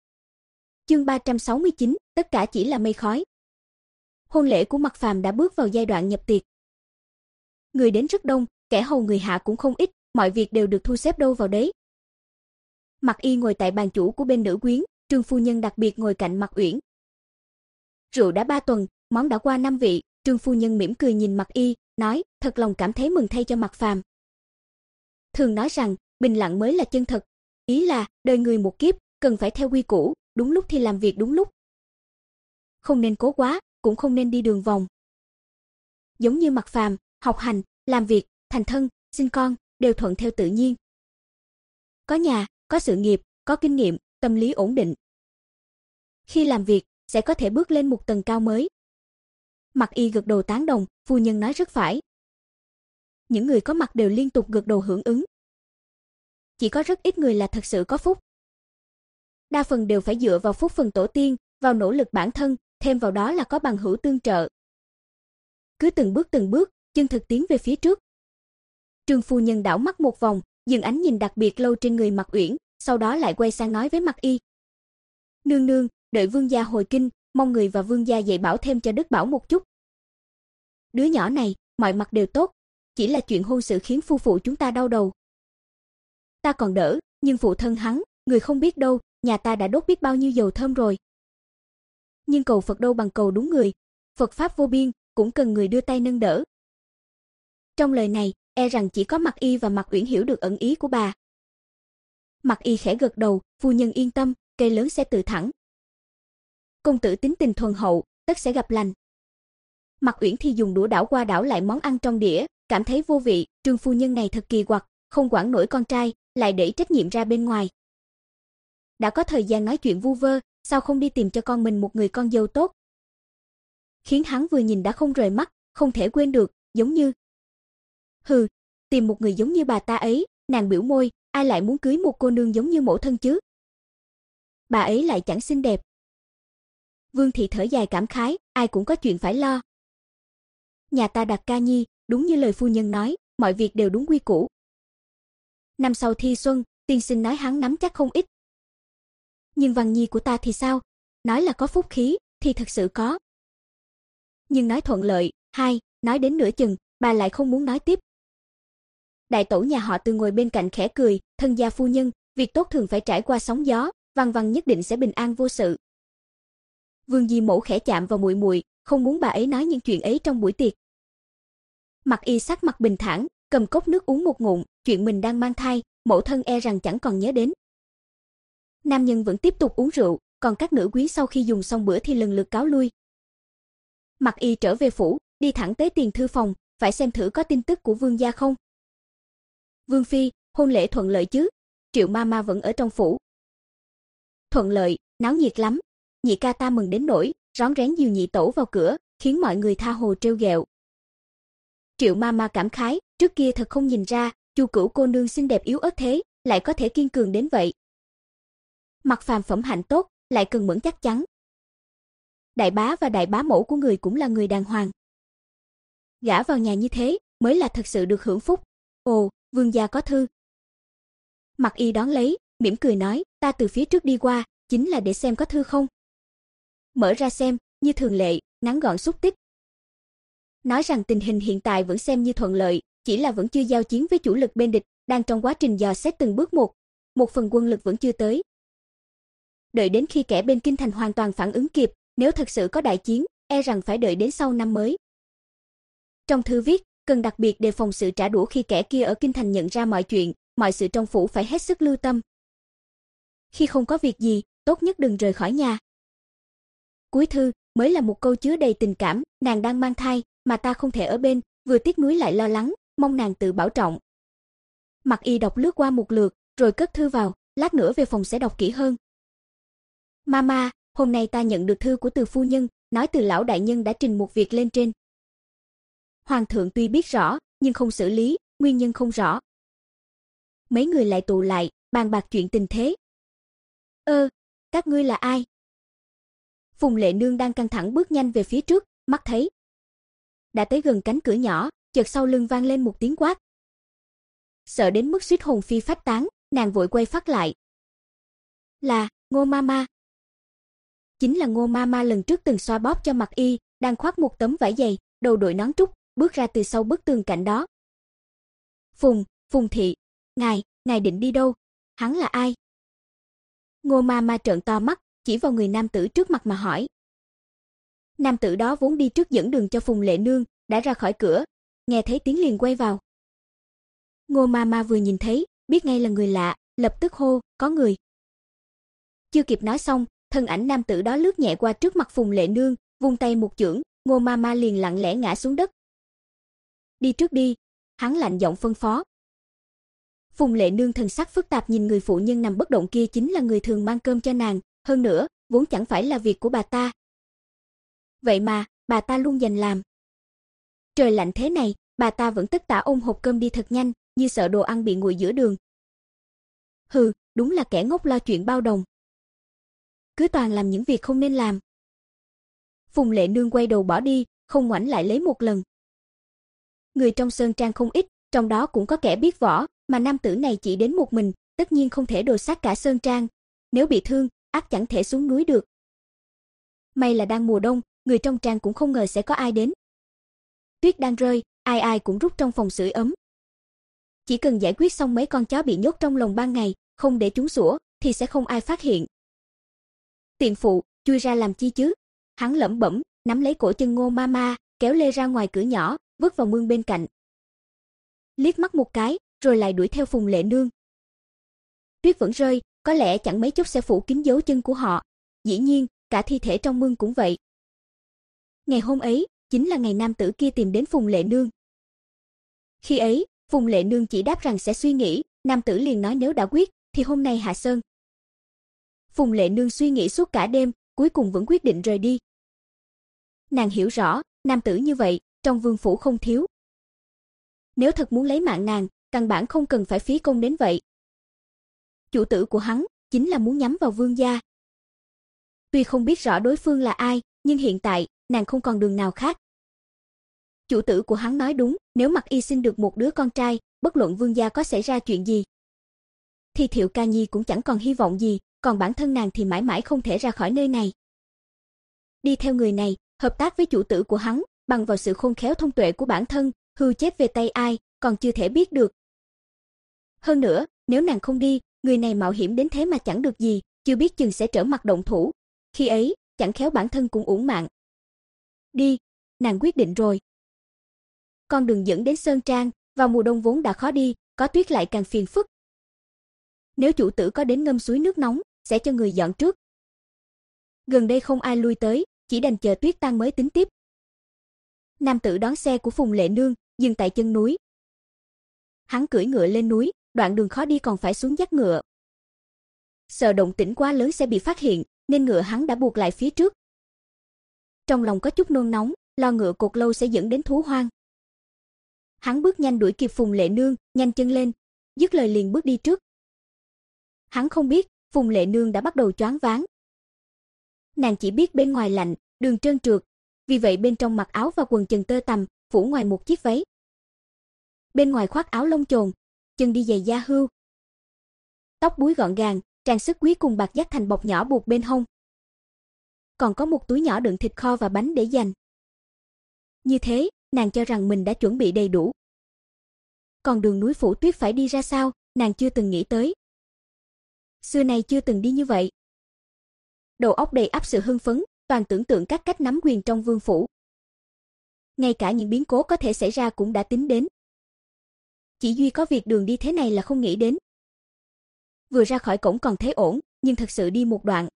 Speaker 1: Chương ba trăm sáu mươi chín, tất cả chỉ là mây khói. Hôn lễ của Mặc Phàm đã bước vào giai đoạn nhập tiệc. Người đến rất đông, kẻ hầu người hạ cũng không ít, mọi việc đều được thu xếp đâu vào đấy. Mặc Y ngồi tại bàn chủ của bên nữ quyến, Trương phu nhân đặc biệt ngồi cạnh Mặc Uyển. Rượu đã ba tuần, món đã qua năm vị, Trương phu nhân mỉm cười nhìn Mặc Y, nói, thật lòng cảm thấy mừng thay cho Mặc Phàm. Thường nói rằng, bình lặng mới là chân thật, ý là, đời người một kiếp, cần phải theo quy củ, đúng lúc thì làm việc đúng lúc. Không nên cố quá, cũng không nên đi đường vòng. Giống như Mặc Phàm, học hành, làm việc, thành thân, sinh con, đều thuận theo tự nhiên. Có nhà, có sự nghiệp, có kinh nghiệm, tâm lý ổn định. Khi làm việc, sẽ có thể bước lên một tầng cao mới. Mặc Y gật đầu tán đồng, phu nhân nói rất phải. Những người có mặt đều liên tục gật đầu hưởng ứng. Chỉ có rất ít người là thật sự có phúc. Đa phần đều phải dựa vào phúc phần tổ tiên, vào nỗ lực bản thân, thêm vào đó là có bằng hữu tương trợ. Cứ từng bước từng bước, chân thực tiến về phía trước. Trương phu nhân đảo mắt một vòng, dừng ánh nhìn đặc biệt lâu trên người Mạc Uyển, sau đó lại quay sang nói với Mạc Y. Nương nương, đợi vương gia hồi kinh, mong người và vương gia dạy bảo thêm cho Đức Bảo một chút. Đứa nhỏ này, mọi mặt đều tốt, chỉ là chuyện hôn sự khiến phu phụ chúng ta đau đầu. Ta còn đỡ, nhưng phụ thân hắn, người không biết đâu, nhà ta đã đốt biết bao nhiêu dầu thơm rồi. Nhưng cầu Phật đâu bằng cầu đúng người, Phật pháp vô biên, cũng cần người đưa tay nâng đỡ. Trong lời này, e rằng chỉ có Mạc Y và Mạc Uyển hiểu được ẩn ý của bà. Mạc Y khẽ gật đầu, phu nhân yên tâm, cây lớn sẽ tự thẳng. Công tử tính tình thuần hậu, tất sẽ gặp lành. Mạc Uyển thì dùng đũa đảo qua đảo lại món ăn trong đĩa, cảm thấy vô vị, Trương phu nhân này thật kỳ quặc, không quản nổi con trai, lại đẩy trách nhiệm ra bên ngoài. Đã có thời gian nói chuyện vu vơ, sao không đi tìm cho con mình một người con dâu tốt? Khiến hắn vừa nhìn đã không rời mắt, không thể quên được, giống như... Hừ, tìm một người giống như bà ta ấy, nàng biểu môi, ai lại muốn cưới một cô nương giống như mẫu thân chứ? Bà ấy lại chẳng xinh đẹp. Vương thị thở dài cảm khái, ai cũng có chuyện phải lo. Nhà ta đặt ca nhi, đúng như lời phu nhân nói, mọi việc đều đúng quy củ. Năm sau thi xuân, tiên sinh nói hắn nắm chắc không ít. Nhưng Văn Nhi của ta thì sao? Nói là có phúc khí, thì thật sự có. Nhưng nói thuận lợi, hai, nói đến nửa chừng, bà lại không muốn nói tiếp. Đại tổ nhà họ Từ ngồi bên cạnh khẽ cười, thân gia phu nhân, việc tốt thường phải trải qua sóng gió, Văn Văn nhất định sẽ bình an vô sự. Vương Di Mẫu khẽ chạm vào muội muội, không muốn bà ấy nói những chuyện ấy trong buổi tiệc. Mạc Y sắc mặt bình thản, cầm cốc nước uống một ngụm, chuyện mình đang mang thai, mẫu thân e rằng chẳng còn nhớ đến. Nam nhân vẫn tiếp tục uống rượu, còn các nữ quyến sau khi dùng xong bữa thì lần lượt cáo lui. Mạc Y trở về phủ, đi thẳng tới tiền thư phòng, phải xem thử có tin tức của vương gia không. Vương phi, hôn lễ thuận lợi chứ? Triệu Mama vẫn ở trong phủ. Thuận lợi, náo nhiệt lắm. Nhị ca ta mừng đến nỗi rón rén dìu nhị tẩu vào cửa, khiến mọi người tha hồ trêu ghẹo. Triệu Mama cảm khái, trước kia thật không nhìn ra, Chu Cửu cô nương xinh đẹp yếu ớt thế, lại có thể kiên cường đến vậy. Mặt phàm phẩm hạnh tốt, lại cần mẫn chắc chắn. Đại bá và đại bá mẫu của người cũng là người đàng hoàng. Gả vào nhà như thế, mới là thật sự được hưởng phúc. Ồ, vương gia có thư. Mạc Y đón lấy, mỉm cười nói, ta từ phía trước đi qua, chính là để xem có thư không. Mở ra xem, như thường lệ, ngắn gọn xúc tích. Nói rằng tình hình hiện tại vẫn xem như thuận lợi, chỉ là vẫn chưa giao chiến với chủ lực bên địch, đang trong quá trình dò xét từng bước một, một phần quân lực vẫn chưa tới. Đợi đến khi kẻ bên kinh thành hoàn toàn phản ứng kịp, nếu thật sự có đại chiến, e rằng phải đợi đến sau năm mới. Trong thư viết, cần đặc biệt đề phòng sự trả đũa khi kẻ kia ở kinh thành nhận ra mọi chuyện, mọi sự trong phủ phải hết sức lưu tâm. Khi không có việc gì, tốt nhất đừng rời khỏi nhà. Cuối thư mới là một câu chứa đầy tình cảm, nàng đang mang thai, mà ta không thể ở bên, vừa tiếc nuối lại lo lắng, mong nàng tự bảo trọng. Mạc Y đọc lướt qua một lượt, rồi cất thư vào, lát nữa về phòng sẽ đọc kỹ hơn. Mama, hôm nay ta nhận được thư của Từ phu nhân, nói Từ lão đại nhân đã trình một việc lên trên. Hoàng thượng tuy biết rõ, nhưng không xử lý, nguyên nhân không rõ. Mấy người lại tụ lại, bàn bạc chuyện tình thế. Ơ, các ngươi là ai? Phùng Lệ Nương đang căng thẳng bước nhanh về phía trước, mắt thấy. Đã tới gần cánh cửa nhỏ, chợt sau lưng vang lên một tiếng quát. Sợ đến mức suýt hồn phi phách tán, nàng vội quay phát lại. Là, Ngô Mama. Chính là Ngô Mama lần trước từng xoa bóp cho Mạc Y, đang khoác một tấm vải dày, đầu đội nón trúc, bước ra từ sau bức tường cạnh đó. Phùng, Phùng thị, ngài, ngài định đi đâu? Hắn là ai? Ngô Mama trợn to mắt, chỉ vào người nam tử trước mặt mà hỏi. Nam tử đó vốn đi trước dẫn đường cho Phùng Lệ Nương, đã ra khỏi cửa, nghe thấy tiếng liền quay vào. Ngô Mama vừa nhìn thấy, biết ngay là người lạ, lập tức hô, có người. Chưa kịp nói xong, thân ảnh nam tử đó lướt nhẹ qua trước mặt Phùng Lệ Nương, vung tay một chưởng, Ngô Mama liền lặng lẽ ngã xuống đất. Đi trước đi, hắn lạnh giọng phân phó. Phùng Lệ Nương thần sắc phức tạp nhìn người phụ nhân nằm bất động kia chính là người thường mang cơm cho nàng, hơn nữa, vốn chẳng phải là việc của bà ta. Vậy mà, bà ta luôn dành làm. Trời lạnh thế này, bà ta vẫn tất tả ôm hộp cơm đi thật nhanh, như sợ đồ ăn bị nguội giữa đường. Hừ, đúng là kẻ ngốc lo chuyện bao đồng. Cứ toàn làm những việc không nên làm. Phùng Lệ Nương quay đầu bỏ đi, không ngoảnh lại lấy một lần. Người trong sơn trang không ít, trong đó cũng có kẻ biết võ, mà nam tử này chỉ đến một mình, tất nhiên không thể đồ sát cả sơn trang. Nếu bị thương, ắt chẳng thể xuống núi được. May là đang mùa đông, người trong trang cũng không ngờ sẽ có ai đến. Tuyết đang rơi, ai ai cũng rút trong phòng sưởi ấm. Chỉ cần giải quyết xong mấy con chó bị nhốt trong lồng ban ngày, không để chúng sủa, thì sẽ không ai phát hiện. Tiện phụ, chui ra làm chi chứ? Hắn lẩm bẩm, nắm lấy cổ chân Ngô Mama, kéo lê ra ngoài cửa nhỏ, vứt vào mương bên cạnh. Liếc mắt một cái, rồi lại đuổi theo Phùng Lệ Nương. Tuyết vẫn rơi, có lẽ chẳng mấy chốc sẽ phủ kín dấu chân của họ. Dĩ nhiên, cả thi thể trong mương cũng vậy. Ngày hôm ấy, chính là ngày nam tử kia tìm đến Phùng Lệ Nương. Khi ấy, Phùng Lệ Nương chỉ đáp rằng sẽ suy nghĩ, nam tử liền nói nếu đã quyết, thì hôm nay hạ sơn. Phùng Lệ Nương suy nghĩ suốt cả đêm, cuối cùng vẫn quyết định rời đi. Nàng hiểu rõ, nam tử như vậy, trong vương phủ không thiếu. Nếu thật muốn lấy mạng nàng, căn bản không cần phải phí công đến vậy. Chủ tử của hắn, chính là muốn nhắm vào vương gia. Tuy không biết rõ đối phương là ai, nhưng hiện tại, nàng không còn đường nào khác. Chủ tử của hắn nói đúng, nếu Mặc Y sinh được một đứa con trai, bất luận vương gia có xảy ra chuyện gì, thì Thiệu Ca Nhi cũng chẳng còn hy vọng gì, còn bản thân nàng thì mãi mãi không thể ra khỏi nơi này. Đi theo người này, hợp tác với chủ tử của hắn, bằng vào sự khôn khéo thông tuệ của bản thân, hưu chết về tay ai, còn chưa thể biết được. Hơn nữa, nếu nàng không đi, người này mạo hiểm đến thế mà chẳng được gì, chưa biết chừng sẽ trở mặt động thủ. Khi ấy, chẳng khéo bản thân cũng uổng mạng. Đi, nàng quyết định rồi. Con đường dẫn đến sơn trang, vào mùa đông vốn đã khó đi, có tuyết lại càng phiền phức. Nếu chủ tử có đến ngâm suối nước nóng, sẽ cho người dọn trước. Gần đây không ai lui tới, chỉ đành chờ tuyết tan mới tính tiếp. Nam tử đón xe của Phùng Lệ Nương, dừng tại chân núi. Hắn cưỡi ngựa lên núi, đoạn đường khó đi còn phải xuống dắt ngựa. Sợ động tĩnh quá lớn sẽ bị phát hiện, nên ngựa hắn đã buộc lại phía trước. Trong lòng có chút nôn nóng, lo ngựa cột lâu sẽ dẫn đến thú hoang. Hắn bước nhanh đuổi kịp Phùng Lệ Nương, nhanh chân lên, dứt lời liền bước đi trước. Hắn không biết, Phùng Lệ Nương đã bắt đầu choáng váng. Nàng chỉ biết bên ngoài lạnh, đường trơn trượt, vì vậy bên trong mặc áo và quần chần tơ tằm, phủ ngoài một chiếc váy. Bên ngoài khoác áo lông chồn, chân đi giày da hươu. Tóc búi gọn gàng, trang sức quý cùng bạc dắt thành bọc nhỏ buộc bên hông. Còn có một túi nhỏ đựng thịt kho và bánh để dành. Như thế, nàng cho rằng mình đã chuẩn bị đầy đủ. Còn đường núi phủ tuyết phải đi ra sao, nàng chưa từng nghĩ tới. Xưa nay chưa từng đi như vậy. Đầu óc đầy ắp sự hưng phấn, toàn tưởng tượng các cách nắm quyền trong vương phủ. Ngay cả những biến cố có thể xảy ra cũng đã tính đến. Chỉ duy có việc đường đi thế này là không nghĩ đến. Vừa ra khỏi cổng còn thấy ổn, nhưng thật sự đi một đoạn.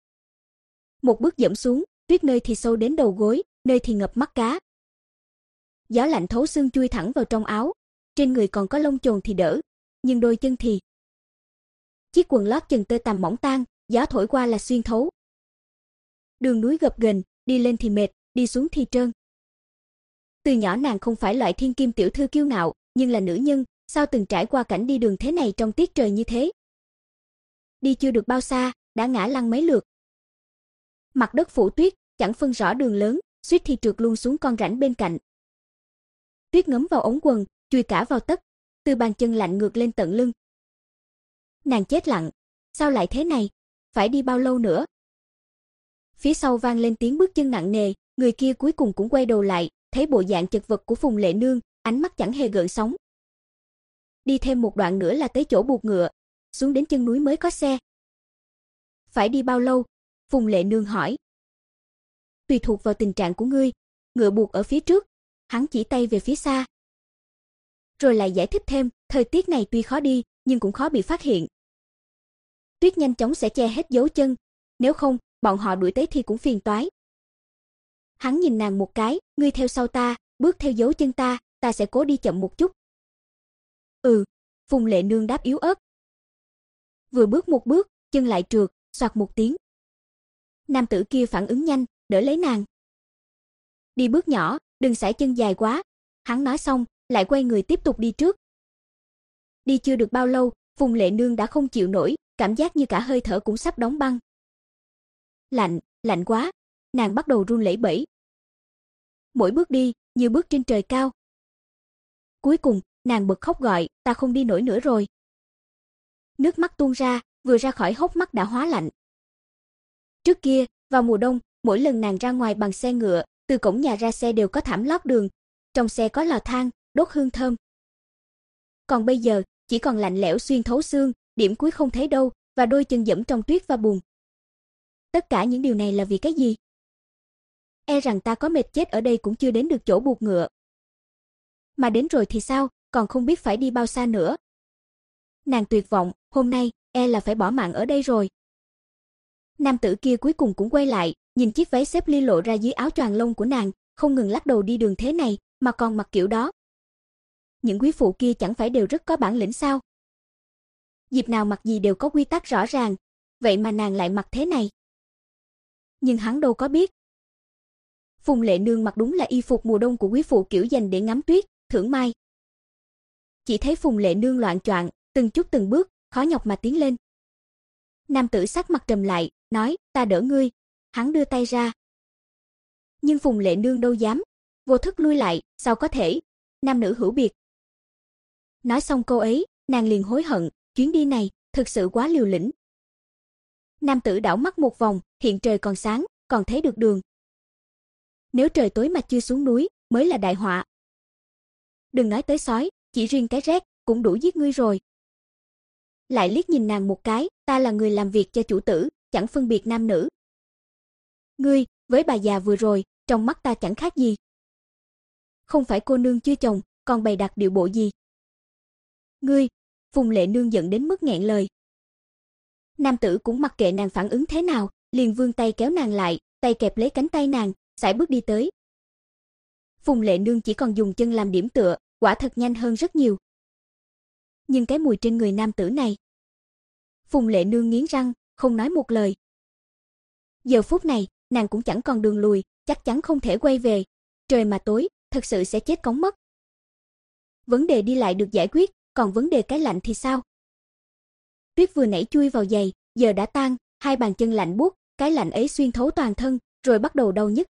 Speaker 1: Một bước dẫm xuống, tuyết nơi thì sâu đến đầu gối, nơi thì ngập mắt cá. Gió lạnh thấu xương chui thẳng vào trong áo, trên người còn có lông chồn thì đỡ, nhưng đôi chân thì... Chiếc quần lót chần tơ tằm mỏng tang, gió thổi qua là xuyên thấu. Đường núi gập ghềnh, đi lên thì mệt, đi xuống thì trơn. Từ nhỏ nàng không phải loại thiên kim tiểu thư kiêu ngạo, nhưng là nữ nhân, sao từng trải qua cảnh đi đường thế này trong tiết trời như thế. Đi chưa được bao xa, đã ngã lăn mấy lượt. Mặt đất phủ tuyết, chẳng phân rõ đường lớn, suýt thì trượt luôn xuống con rãnh bên cạnh. Tuyết ngấm vào ống quần, chui cả vào tất, từ bàn chân lạnh ngược lên tận lưng. Nàng chết lặng, sao lại thế này, phải đi bao lâu nữa? Phía sau vang lên tiếng bước chân nặng nề, người kia cuối cùng cũng quay đầu lại, thấy bộ dạng chật vật của Phùng Lệ Nương, ánh mắt chẳng hề gợn sóng. Đi thêm một đoạn nữa là tới chỗ buộc ngựa, xuống đến chân núi mới có xe. Phải đi bao lâu? Phùng Lệ Nương hỏi. Tùy thuộc vào tình trạng của ngươi, ngựa buộc ở phía trước, hắn chỉ tay về phía xa. Rồi lại giải thích thêm, thời tiết này tuy khó đi, nhưng cũng khó bị phát hiện. Tuyết nhanh chóng sẽ che hết dấu chân, nếu không, bọn họ đuổi tới thì cũng phiền toái. Hắn nhìn nàng một cái, ngươi theo sau ta, bước theo dấu chân ta, ta sẽ cố đi chậm một chút. Ừ, Phùng Lệ Nương đáp yếu ớt. Vừa bước một bước, chân lại trượt, xoạt một tiếng. Nam tử kia phản ứng nhanh, đỡ lấy nàng. Đi bước nhỏ, đừng sải chân dài quá. Hắn nói xong, lại quay người tiếp tục đi trước. Đi chưa được bao lâu, Phùng Lệ Nương đã không chịu nổi, cảm giác như cả hơi thở cũng sắp đóng băng. Lạnh, lạnh quá, nàng bắt đầu run lẩy bẩy. Mỗi bước đi, như bước trên trời cao. Cuối cùng, nàng bật khóc gọi, ta không đi nổi nữa rồi. Nước mắt tuôn ra, vừa ra khỏi hốc mắt đã hóa lạnh. Trước kia, vào mùa đông, mỗi lần nàng ra ngoài bằng xe ngựa, từ cổng nhà ra xe đều có thảm lót đường, trong xe có lò than, đốt hương thơm. Còn bây giờ, chỉ còn lạnh lẽo xuyên thấu xương, điểm cuối không thấy đâu, và đôi chân dẫm trong tuyết và bùn. Tất cả những điều này là vì cái gì? E rằng ta có mệt chết ở đây cũng chưa đến được chỗ buộc ngựa. Mà đến rồi thì sao, còn không biết phải đi bao xa nữa. Nàng tuyệt vọng, hôm nay, e là phải bỏ mạng ở đây rồi. Nam tử kia cuối cùng cũng quay lại, nhìn chiếc váy xếp ly lộ ra dưới áo choàng lông của nàng, không ngừng lắc đầu đi đường thế này, mà còn mặc kiểu đó. Những quý phụ kia chẳng phải đều rất có bản lĩnh sao? Dịp nào mặc gì đều có quy tắc rõ ràng, vậy mà nàng lại mặc thế này. Nhưng hắn đâu có biết. Phùng Lệ Nương mặc đúng là y phục mùa đông của quý phụ kiểu dành để ngắm tuyết, thưởng mai. Chỉ thấy Phùng Lệ Nương loạng choạng, từng chút từng bước, khó nhọc mà tiến lên. Nam tử sắc mặt trầm lại, nói, ta đỡ ngươi. Hắn đưa tay ra. Nhưng Phùng Lệ Nương đâu dám, vô thức lui lại, sao có thể, nam nữ hữu biệt. Nói xong câu ấy, nàng liền hối hận, chuyến đi này, thực sự quá liều lĩnh. Nam tử đảo mắt một vòng, hiện trời còn sáng, còn thấy được đường. Nếu trời tối mà chưa xuống núi, mới là đại họa. Đừng nói tới sói, chỉ riêng cái rét, cũng đủ giết ngươi rồi. Lại liếc nhìn nàng một cái, ta là người làm việc cho chủ tử, chẳng phân biệt nam nữ. Ngươi, với bà già vừa rồi, trong mắt ta chẳng khác gì. Không phải cô nương chưa chồng, còn bày đặt điệu bộ gì. Ngươi, Phùng Lệ Nương giận đến mức nghẹn lời. Nam tử cũng mặc kệ nàng phản ứng thế nào, liền vươn tay kéo nàng lại, tay kẹp lấy cánh tay nàng, sải bước đi tới. Phùng Lệ Nương chỉ còn dùng chân làm điểm tựa, quả thật nhanh hơn rất nhiều. Nhưng cái mùi trên người nam tử này. Phùng Lệ Nương nghiến răng, không nói một lời. Giờ phút này, nàng cũng chẳng còn đường lùi, chắc chắn không thể quay về. Trời mà tối, thật sự sẽ chết cóng mất. Vấn đề đi lại được giải quyết, còn vấn đề cái lạnh thì sao? Tuyết vừa nãy chui vào giày, giờ đã tan, hai bàn chân lạnh buốt, cái lạnh ấy xuyên thấu toàn thân, rồi bắt đầu đau nhức.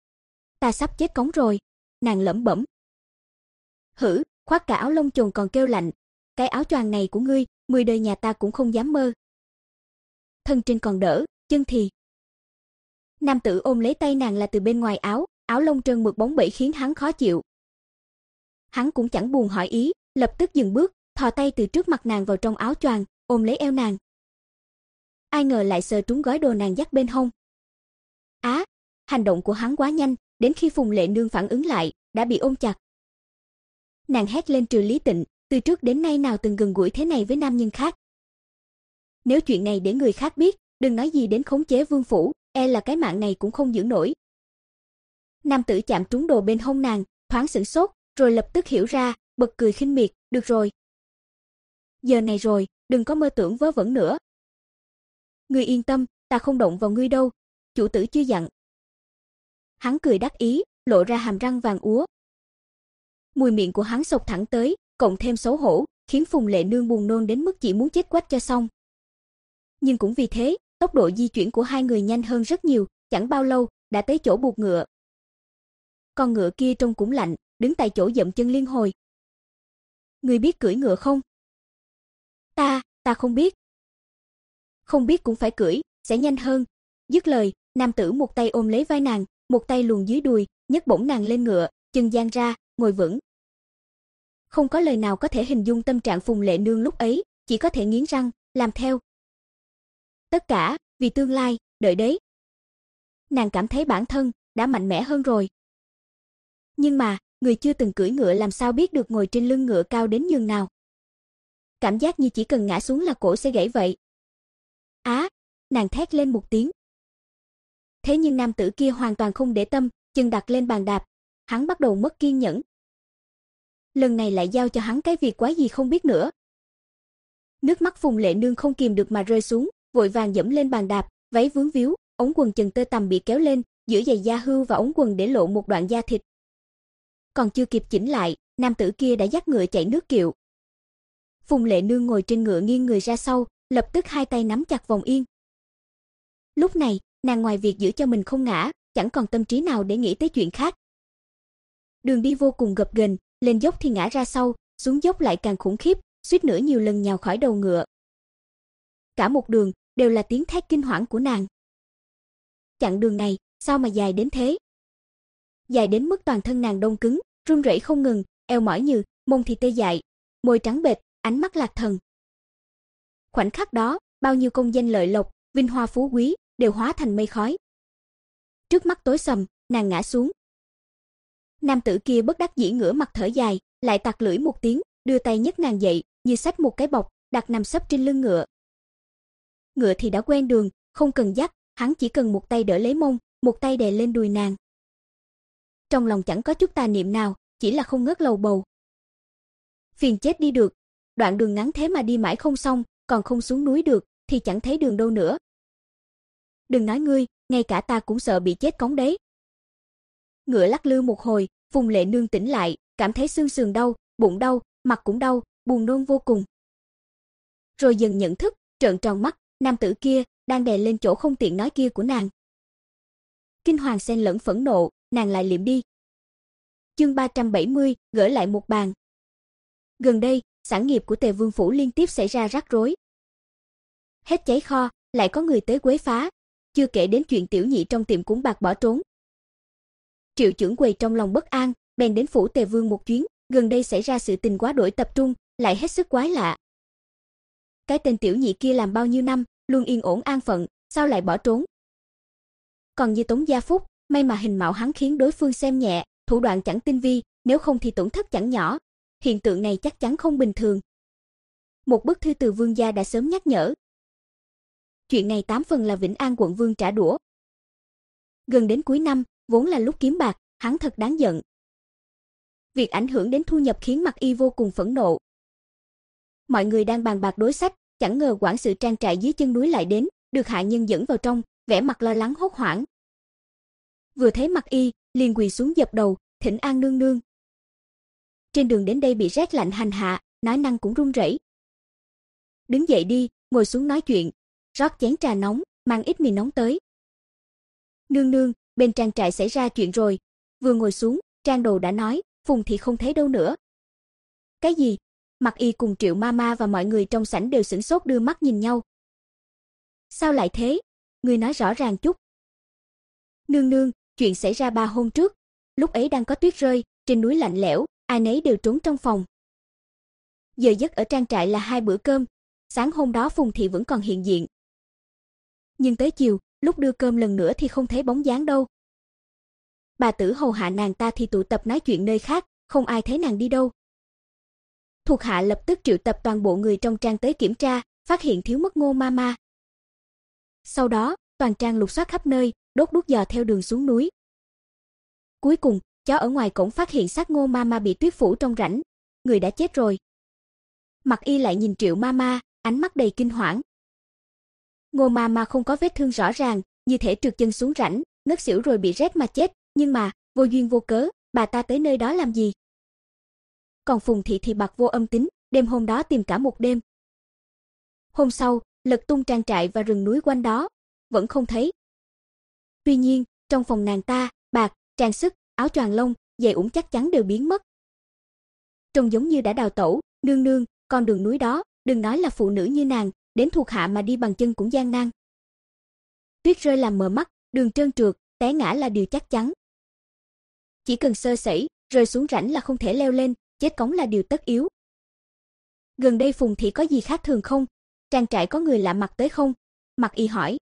Speaker 1: Ta sắp chết cóng rồi, nàng lẩm bẩm. Hử, khoác cả áo lông chồn còn kêu lạnh, cái áo choàng này của ngươi, mười đời nhà ta cũng không dám mơ. Thân trên còn đỡ, chân thì. Nam tử ôm lấy tay nàng là từ bên ngoài áo, áo lông trơn mượt bóng bẩy khiến hắn khó chịu. Hắn cũng chẳng buồn hỏi ý, lập tức dừng bước, thò tay từ trước mặt nàng vào trong áo choàng, ôm lấy eo nàng. Ai ngờ lại sờ trúng gói đồ nàng dắt bên hông. Á, hành động của hắn quá nhanh, đến khi Phùng Lệ Nương phản ứng lại, đã bị ôm chặt. Nàng hét lên trừ Lý Tịnh, từ trước đến nay nào từng gần gũi thế này với nam nhân khác. Nếu chuyện này để người khác biết, đừng nói gì đến khống chế vương phủ, e là cái mạng này cũng không giữ nổi. Nam tử chạm trúng đồ bên hông nàng, thoáng sửng sốt, rồi lập tức hiểu ra, bật cười khinh miệt, được rồi. Giờ này rồi, đừng có mơ tưởng vớ vẩn nữa. Ngươi yên tâm, ta không động vào ngươi đâu, chủ tử chưa dặn. Hắn cười đắc ý, lộ ra hàm răng vàng úa. Mùi miệng của hắn xộc thẳng tới, cộng thêm xấu hổ, khiến Phùng Lệ Nương buồn nôn đến mức chỉ muốn chết quách cho xong. Nhưng cũng vì thế, tốc độ di chuyển của hai người nhanh hơn rất nhiều, chẳng bao lâu, đã tới chỗ buộc ngựa. Con ngựa kia trông cũng lạnh, đứng tại chỗ dậm chân liên hồi. Ngươi biết cưỡi ngựa không? Ta, ta không biết. Không biết cũng phải cưỡi, sẽ nhanh hơn. Dứt lời, nam tử một tay ôm lấy vai nàng, một tay luồn dưới đùi, nhấc bổng nàng lên ngựa, chân dang ra, ngồi vững. Không có lời nào có thể hình dung tâm trạng Phùng Lệ Nương lúc ấy, chỉ có thể nghiến răng, làm theo. Tất cả, vì tương lai, đợi đấy. Nàng cảm thấy bản thân đã mạnh mẽ hơn rồi. Nhưng mà, người chưa từng cưỡi ngựa làm sao biết được ngồi trên lưng ngựa cao đến nhường nào. Cảm giác như chỉ cần ngã xuống là cổ sẽ gãy vậy. Á, nàng thét lên một tiếng. Thế nhưng nam tử kia hoàn toàn không để tâm, chân đặt lên bàn đạp, hắn bắt đầu mất kiên nhẫn. Lần này lại giao cho hắn cái việc quái gì không biết nữa. Nước mắt Phùng Lệ Nương không kìm được mà rơi xuống, vội vàng dẫm lên bàn đạp, váy vướng víu, ống quần chần tơ tằm bị kéo lên, giữa giày da hưu và ống quần để lộ một đoạn da thịt. Còn chưa kịp chỉnh lại, nam tử kia đã dắt ngựa chạy nước kiệu. Phùng Lệ Nương ngồi trên ngựa nghiêng người ra sau, lập tức hai tay nắm chặt vòng yên. Lúc này, nàng ngoài việc giữ cho mình không ngã, chẳng còn tâm trí nào để nghĩ tới chuyện khác. Đường đi vô cùng gập ghềnh, lên dốc thì ngã ra sau, xuống dốc lại càng khủng khiếp, suýt nữa nhiều lần nhào khỏi đầu ngựa. Cả một đường đều là tiếng thét kinh hoảng của nàng. Chặng đường này, sao mà dài đến thế? Dài đến mức toàn thân nàng đông cứng, run rẩy không ngừng, eo mỏi như, mông thì tê dại, môi trắng bệch, ánh mắt lạc thần. Khoảnh khắc đó, bao nhiêu công danh lợi lộc, vinh hoa phú quý đều hóa thành mây khói. Trước mắt tối sầm, nàng ngã xuống. Nam tử kia bất đắc dĩ ngửa mặt thở dài, lại tặc lưỡi một tiếng, đưa tay nhấc nàng dậy, như xách một cái bọc, đặt nằm sấp trên lưng ngựa. Ngựa thì đã quen đường, không cần dắt, hắn chỉ cần một tay đỡ lấy mông, một tay đè lên đùi nàng. Trong lòng chẳng có chút tà niệm nào, chỉ là không ngớt lầu bầu. Phiền chết đi được, đoạn đường ngắn thế mà đi mãi không xong, còn không xuống núi được, thì chẳng thấy đường đâu nữa. Đừng nói ngươi, ngay cả ta cũng sợ bị chết cóng đấy. Ngựa lắc lư một hồi, Phùng Lệ Nương tỉnh lại, cảm thấy xương sườn đau, bụng đau, mặt cũng đau, buồn nôn vô cùng. Rồi dần nhận thức, trợn tròn mắt, nam tử kia đang đè lên chỗ không tiện nói kia của nàng. Kinh hoàng xen lẫn phẫn nộ, nàng lại liệm đi. Chương ba trăm bảy mươi, gỡ lại một bàn. Gần đây, sản nghiệp của Tề Vương phủ liên tiếp xảy ra rắc rối. Hết cháy kho, lại có người tới quấy phá, chưa kể đến chuyện tiểu nhị trong tiệm cúng bạc bỏ trốn. Triệu trưởng quầy trong lòng bất an, bèn đến phủ Tề Vương một chuyến, gần đây xảy ra sự tình quá đổi tập trung, lại hết sức quái lạ. Cái tên tiểu nhị kia làm bao nhiêu năm, luôn yên ổn an phận, sao lại bỏ trốn? Còn như Tống Gia Phúc, may mà hình mạo hắn khiến đối phương xem nhẹ, thủ đoạn chẳng tinh vi, nếu không thì tổn thất chẳng nhỏ. Hiện tượng này chắc chắn không bình thường. Một bức thư từ vương gia đã sớm nhắc nhở. Chuyện này tám phần là Vĩnh An quận vương trả đũa. Gần đến cuối năm, vốn là lúc kiếm bạc, hắn thật đáng giận. Việc ảnh hưởng đến thu nhập khiến Mặc Y vô cùng phẫn nộ. Mọi người đang bàn bạc đối sách, chẳng ngờ quản sự trang trại dưới chân núi lại đến, được hạ nhân dẫn vào trong, vẻ mặt lo lắng hốt hoảng. Vừa thấy Mặc Y, liền quỳ xuống dập đầu, thỉnh an nương nương. Trên đường đến đây bị rét lạnh hành hạ, nói năng cũng run rẩy. Đứng dậy đi, ngồi xuống nói chuyện, rót chén trà nóng, mang ít mì nóng tới. Nương nương, bên trang trại xảy ra chuyện rồi. Vừa ngồi xuống, trang đồ đã nói, Phùng thị không thấy đâu nữa. Cái gì? Mặc Y cùng Triệu Mama và mọi người trong sảnh đều sửng sốt đưa mắt nhìn nhau. Sao lại thế? Ngươi nói rõ ràng chút. Nương nương, chuyện xảy ra ba hôm trước. Lúc ấy đang có tuyết rơi, trên núi lạnh lẽo, ai nấy đều trốn trong phòng. Giờ giấc ở trang trại là hai bữa cơm. Sáng hôm đó Phùng thị vẫn còn hiện diện. Nhưng tới chiều, lúc đưa cơm lần nữa thì không thấy bóng dáng đâu. Bà tử hầu hạ nàng ta thì tụ tập nói chuyện nơi khác, không ai thấy nàng đi đâu. Thuộc hạ lập tức triệu tập toàn bộ người trong trang tới kiểm tra, phát hiện thiếu mất Ngô Mama. Sau đó, toàn trang lục soát khắp nơi, đốt đuốc dò theo đường xuống núi. Cuối cùng, chó ở ngoài cổng phát hiện xác Ngô Mama bị tuyết phủ trong rãnh, người đã chết rồi. Mặc Y lại nhìn Triệu Mama, ánh mắt đầy kinh hoảng. Ngô Mama không có vết thương rõ ràng, như thể trượt chân xuống rãnh, ngất xỉu rồi bị rét mà chết, nhưng mà, vô duyên vô cớ, bà ta tới nơi đó làm gì? Còn Phùng thị thì bạc vô âm tín, đêm hôm đó tìm cả một đêm. Hôm sau, lật tung trang trại và rừng núi quanh đó, vẫn không thấy. Tuy nhiên, trong phòng nàng ta, bạc, trang sức, áo choàng lông, giày ủng chắc chắn đều biến mất. Trông giống như đã đào tẩu, nương nương, con đường núi đó, đừng nói là phụ nữ như nàng, đến thuộc hạ mà đi bằng chân cũng gian nan. Tuyết rơi làm mờ mắt, đường trơn trượt, té ngã là điều chắc chắn. Chỉ cần sơ sẩy, rơi xuống rãnh là không thể leo lên, chết cóng là điều tất yếu. Gần đây Phùng thị có gì khác thường không? Trang trại có người lạ mặt tới không? Mặc Y hỏi.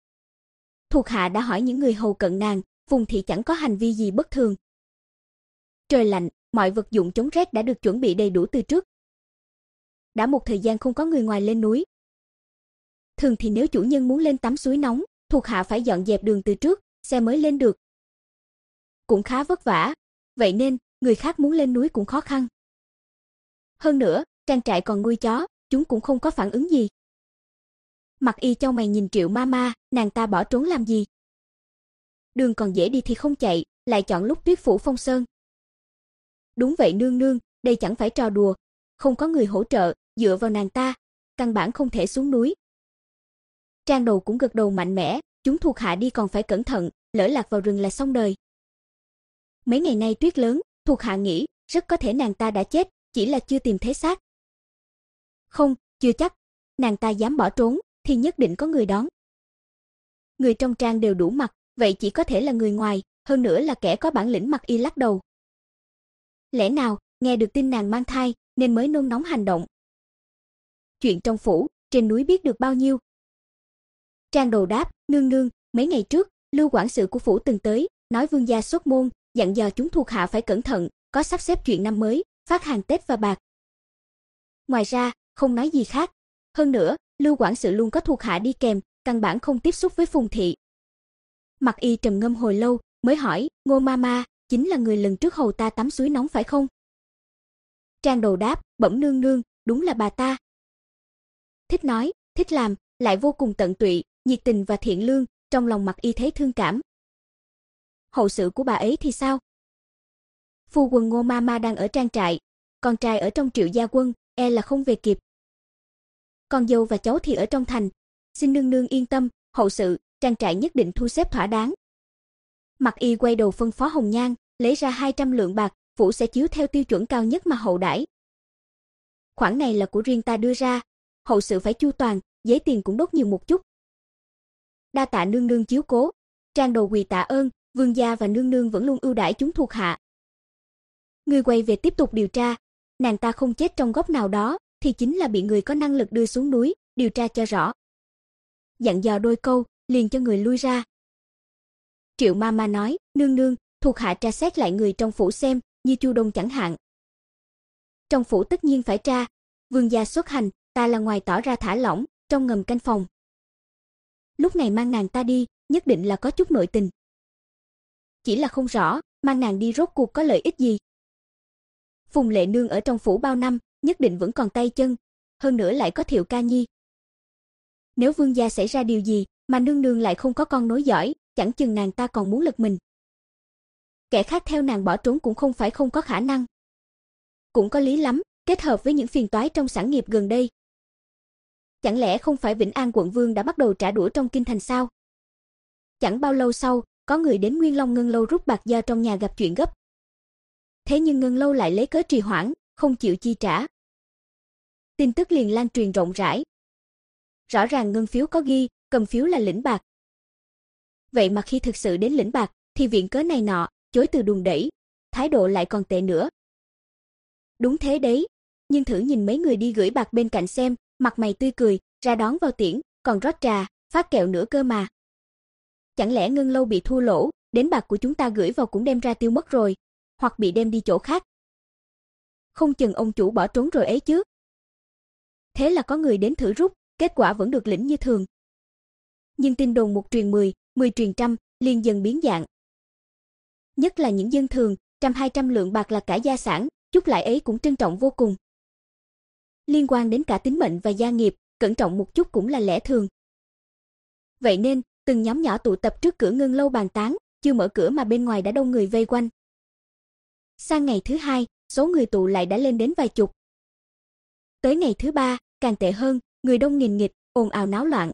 Speaker 1: Thuộc hạ đã hỏi những người hầu cận nàng, Phùng thị chẳng có hành vi gì bất thường. Trời lạnh, mọi vật dụng chống rét đã được chuẩn bị đầy đủ từ trước. Đã một thời gian không có người ngoài lên núi. Thường thì nếu chủ nhân muốn lên tắm suối nóng, thuộc hạ phải dọn dẹp đường từ trước, xe mới lên được. Cũng khá vất vả, vậy nên người khác muốn lên núi cũng khó khăn. Hơn nữa, trang trại còn nuôi chó, chúng cũng không có phản ứng gì. Mặc Y chau mày nhìn Triệu Mama, nàng ta bỏ trốn làm gì? Đường còn dễ đi thì không chạy, lại chọn lúc tuyết phủ phong sơn. Đúng vậy nương nương, đây chẳng phải trò đùa, không có người hỗ trợ, dựa vào nàng ta, căn bản không thể xuống núi. Trang đầu cũng gật đầu mạnh mẽ, chúng thuộc hạ đi còn phải cẩn thận, lỡ lạc vào rừng là xong đời. Mấy ngày nay tuyết lớn, thuộc hạ nghĩ, rất có thể nàng ta đã chết, chỉ là chưa tìm thấy xác. Không, chưa chắc, nàng ta dám bỏ trốn thì nhất định có người đón. Người trong trang đều đủ mặt, vậy chỉ có thể là người ngoài, hơn nữa là kẻ có bản lĩnh. Mặc Y lắc đầu. Lẽ nào, nghe được tin nàng mang thai, nên mới nôn nóng hành động. Chuyện trong phủ, trên núi biết được bao nhiêu. Trang Đồ đáp, nương nương, mấy ngày trước, Lưu quản sự của phủ từng tới, nói vương gia xuất môn, dặn dò chúng thuộc hạ phải cẩn thận, có sắp xếp chuyện năm mới, phát hàng Tết và bạc. Ngoài ra, không nói gì khác. Hơn nữa, Lưu quản sự luôn có thuộc hạ đi kèm, căn bản không tiếp xúc với Phùng thị. Mặc Y trầm ngâm hồi lâu, mới hỏi, Ngô Mama, chính là người lần trước hầu ta tắm suối nóng phải không? Trang Đồ đáp, bẩm nương nương, đúng là bà ta. Thích nói, thích làm, lại vô cùng tận tụy, nhiệt tình và thiện lương, trong lòng Mặc Y thấy thương cảm. Hậu sự của bà ấy thì sao? Phu quân Ngô Mama đang ở trang trại, con trai ở trong Triệu gia quân, e là không về kịp. Con dâu và cháu thì ở trong thành, xin nương nương yên tâm, hậu sự, trang trại nhất định thu xếp thỏa đáng. Mặc Y quay đầu phân phó Hồng Nhan, lấy ra hai trăm lượng bạc, phủ sẽ chiếu theo tiêu chuẩn cao nhất mà hậu đãi. Khoản này là của riêng ta đưa ra, hậu sự phải chu toàn, giấy tiền cũng đốt nhiều một chút. Đa tạ nương nương chiếu cố. Trang Đồ quỳ tạ ơn, vương gia và nương nương vẫn luôn ưu đãi chúng thuộc hạ. Ngươi quay về tiếp tục điều tra, nàng ta không chết trong góc nào đó, thì chính là bị người có năng lực đưa xuống núi, điều tra cho rõ. Dặn dò đôi câu, liền cho người lui ra. Triệu Mama nói, nương nương, thuộc hạ tra xét lại người trong phủ xem, như Chu Đông chẳng hạn. Trong phủ tất nhiên phải tra, vương gia xuất hành, ta là ngoài tỏ ra thả lỏng, trong ngầm canh phòng. Lúc này mang nàng ta đi, nhất định là có chút nội tình. Chỉ là không rõ, mang nàng đi rốt cuộc có lợi ích gì. Phùng Lệ Nương ở trong phủ bao năm, nhất định vẫn còn tay chân, hơn nữa lại có Thiệu Ca Nhi. Nếu vương gia xảy ra điều gì, mà nương nương lại không có con nối dõi, chẳng chừng nàng ta còn muốn lật mình. Kẻ khác theo nàng bỏ trốn cũng không phải không có khả năng. Cũng có lý lắm, kết hợp với những phiền toái trong sản nghiệp gần đây. Chẳng lẽ không phải Vĩnh An quận vương đã bắt đầu trả đũa trong kinh thành sao? Chẳng bao lâu sau, có người đến Nguyên Long Ngân Lâu rút bạc do trong nhà gặp chuyện gấp. Thế nhưng Ngân Lâu lại lấy cớ trì hoãn, không chịu chi trả. Tin tức liền lan truyền rộng rãi. Rõ ràng ngân phiếu có ghi, cầm phiếu là lĩnh bạc. Vậy mà khi thực sự đến lĩnh bạc, thì viện cớ này nọ, chối từ đùn đẩy, thái độ lại còn tệ nữa. Đúng thế đấy, nhưng thử nhìn mấy người đi gửi bạc bên cạnh xem, mặt mày tươi cười, ra đón vào tiễn, còn rót trà, phát kẹo nữa cơ mà. Chẳng lẽ Ngân Lâu bị thua lỗ, đến bạc của chúng ta gửi vào cũng đem ra tiêu mất rồi, hoặc bị đem đi chỗ khác. Không chừng ông chủ bỏ trốn rồi ấy chứ. Thế là có người đến thử rút, kết quả vẫn được lĩnh như thường. Nhưng tin đồn một truyền mười, mười truyền trăm, liền dần biến dạng. Nhất là những dân thường, trăm hai trăm lượng bạc là cả gia sản, chút lại ấy cũng trân trọng vô cùng. Liên quan đến cả tính mệnh và gia nghiệp, cẩn trọng một chút cũng là lẽ thường. Vậy nên, từng nhóm nhỏ tụ tập trước cửa Ngân Lâu bàn tán, chưa mở cửa mà bên ngoài đã đông người vây quanh. Sang ngày thứ hai, số người tụ lại đã lên đến vài chục. Tới ngày thứ ba, càng tệ hơn, người đông nghìn nghịt, ồn ào náo loạn.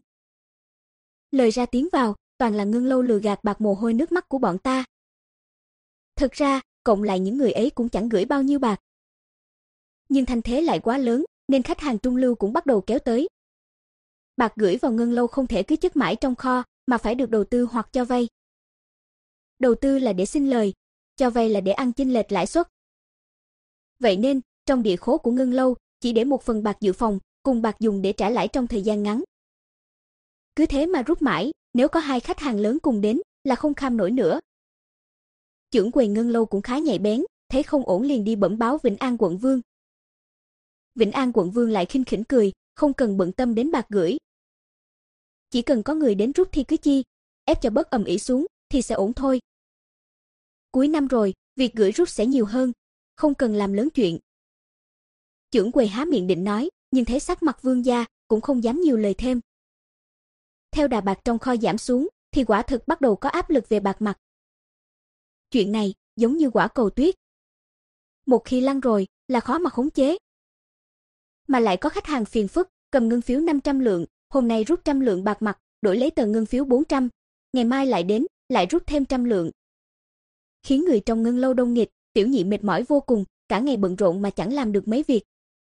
Speaker 1: Lời ra tiếng vào, toàn là Ngân Lâu lừa gạt bạc mồ hôi nước mắt của bọn ta. Thực ra, cộng lại những người ấy cũng chẳng gửi bao nhiêu bạc. Nhưng thanh thế lại quá lớn, nên khách hàng trung lưu cũng bắt đầu kéo tới. Bạc gửi vào Ngân Lâu không thể cứ chất mãi trong kho, mà phải được đầu tư hoặc cho vay. Đầu tư là để sinh lời, cho vay là để ăn chênh lệch lãi suất. Vậy nên, trong địa khố của Ngân Lâu, chỉ để một phần bạc dự phòng, cùng bạc dùng để trả lãi trong thời gian ngắn. Cứ thế mà rút mãi, nếu có hai khách hàng lớn cùng đến, là không kham nổi nữa. Chưởng quầy Ngân Lâu cũng khá nhạy bén, thấy không ổn liền đi bẩm báo Vĩnh An quận vương. Vĩnh An quận vương lại khinh khỉnh cười, không cần bận tâm đến bạc gửi. Chỉ cần có người đến rút thì cứ chi, ép cho bớt ầm ĩ xuống, thì sẽ ổn thôi. Cuối năm rồi, việc gửi rút sẽ nhiều hơn, không cần làm lớn chuyện. Chưởng quầy há miệng định nói, nhưng thấy sắc mặt vương gia, cũng không dám nhiều lời thêm. Theo đà bạc trong kho giảm xuống, thì quả thực bắt đầu có áp lực về bạc mặt. Chuyện này, giống như quả cầu tuyết. Một khi lăn rồi, là khó mà khống chế. Mà lại có khách hàng phiền phức, cầm ngân phiếu năm trăm lượng, hôm nay rút trăm lượng bạc mặt, đổi lấy tờ ngân phiếu bốn trăm, ngày mai lại đến, lại rút thêm trăm lượng. Khiến người trong Ngân Lâu đông nghịt, tiểu nhị mệt mỏi vô cùng, cả ngày bận rộn mà chẳng làm được mấy việc.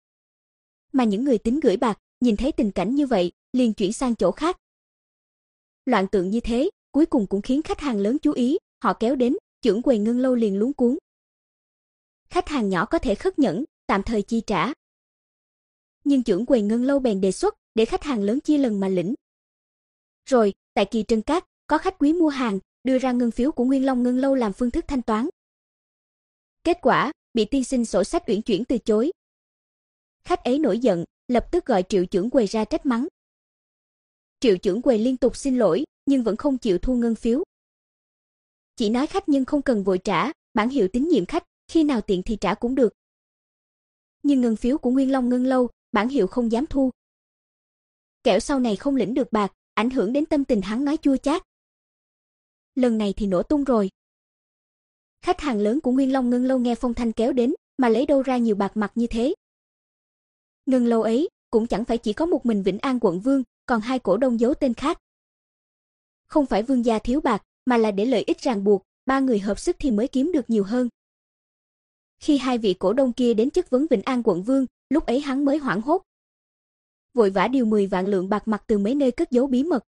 Speaker 1: Mà những người tính gửi bạc, nhìn thấy tình cảnh như vậy, liền chuyển sang chỗ khác. Loạn tượng như thế, cuối cùng cũng khiến khách hàng lớn chú ý, họ kéo đến, trưởng quầy ngân lâu liền luống cuống. Khách hàng nhỏ có thể khất nhẫn, tạm thời chi trả. Nhưng trưởng quầy ngân lâu bèn đề xuất, để khách hàng lớn chia lần mà lĩnh. Rồi, tại Kỳ Trân Các, có khách quý mua hàng, đưa ra ngân phiếu của Nguyên Long Ngân lâu làm phương thức thanh toán. Kết quả, bị tiên sinh sổ sách uyển chuyển từ chối. Khách ấy nổi giận, lập tức gọi Triệu trưởng quầy ra trách mắng. Triệu trưởng quầy liên tục xin lỗi, nhưng vẫn không chịu thu ngân phiếu. Chỉ nói khách nhân không cần vội trả, bản hiệu tín nhiệm khách, khi nào tiện thì trả cũng được. Nhưng ngân phiếu của Nguyên Long Ngân lâu, bản hiệu không dám thu. Kẻo sau này không lĩnh được bạc, ảnh hưởng đến tâm tình hắn nói chua chát. Lần này thì nổ tung rồi. Khách hàng lớn của Nguyên Long Ngân lâu nghe phong thanh kéo đến, mà lấy đâu ra nhiều bạc mặt như thế. Ngân lâu ấy, cũng chẳng phải chỉ có một mình Vĩnh An quận vương, còn hai cổ đông giấu tên khác. Không phải vương gia thiếu bạc, mà là để lợi ích ràng buộc, ba người hợp sức thì mới kiếm được nhiều hơn. Khi hai vị cổ đông kia đến chất vấn Vĩnh An quận vương, lúc ấy hắn mới hoảng hốt. Vội vã điều mười vạn lượng bạc mặt từ mấy nơi cất giấu bí mật.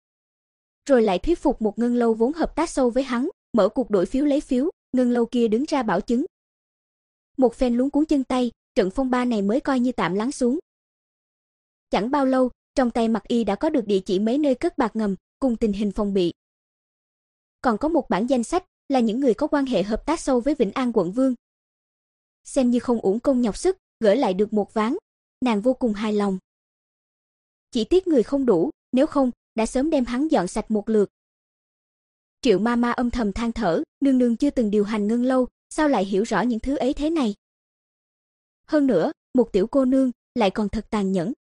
Speaker 1: Rồi lại thuyết phục một ngân lâu vốn hợp tác sâu với hắn, mở cuộc đổi phiếu lấy phiếu, ngân lâu kia đứng ra bảo chứng. Một phen luống cuống chân tay, trận phong ba này mới coi như tạm lắng xuống. Chẳng bao lâu, trong tay Mạc Y đã có được địa chỉ mấy nơi cất bạc ngầm, cùng tình hình phòng bị. Còn có một bản danh sách là những người có quan hệ hợp tác sâu với Vĩnh An quận vương. Xem như không uổng công nhọc sức, gửi lại được một ván, nàng vô cùng hài lòng. Chỉ tiếc người không đủ, nếu không, đã sớm đem hắn dọn sạch một lượt. Triệu ma ma âm thầm than thở, nương nương chưa từng điều hành ngân lâu, sao lại hiểu rõ những thứ ấy thế này. Hơn nữa, một tiểu cô nương, lại còn thật tàn nhẫn.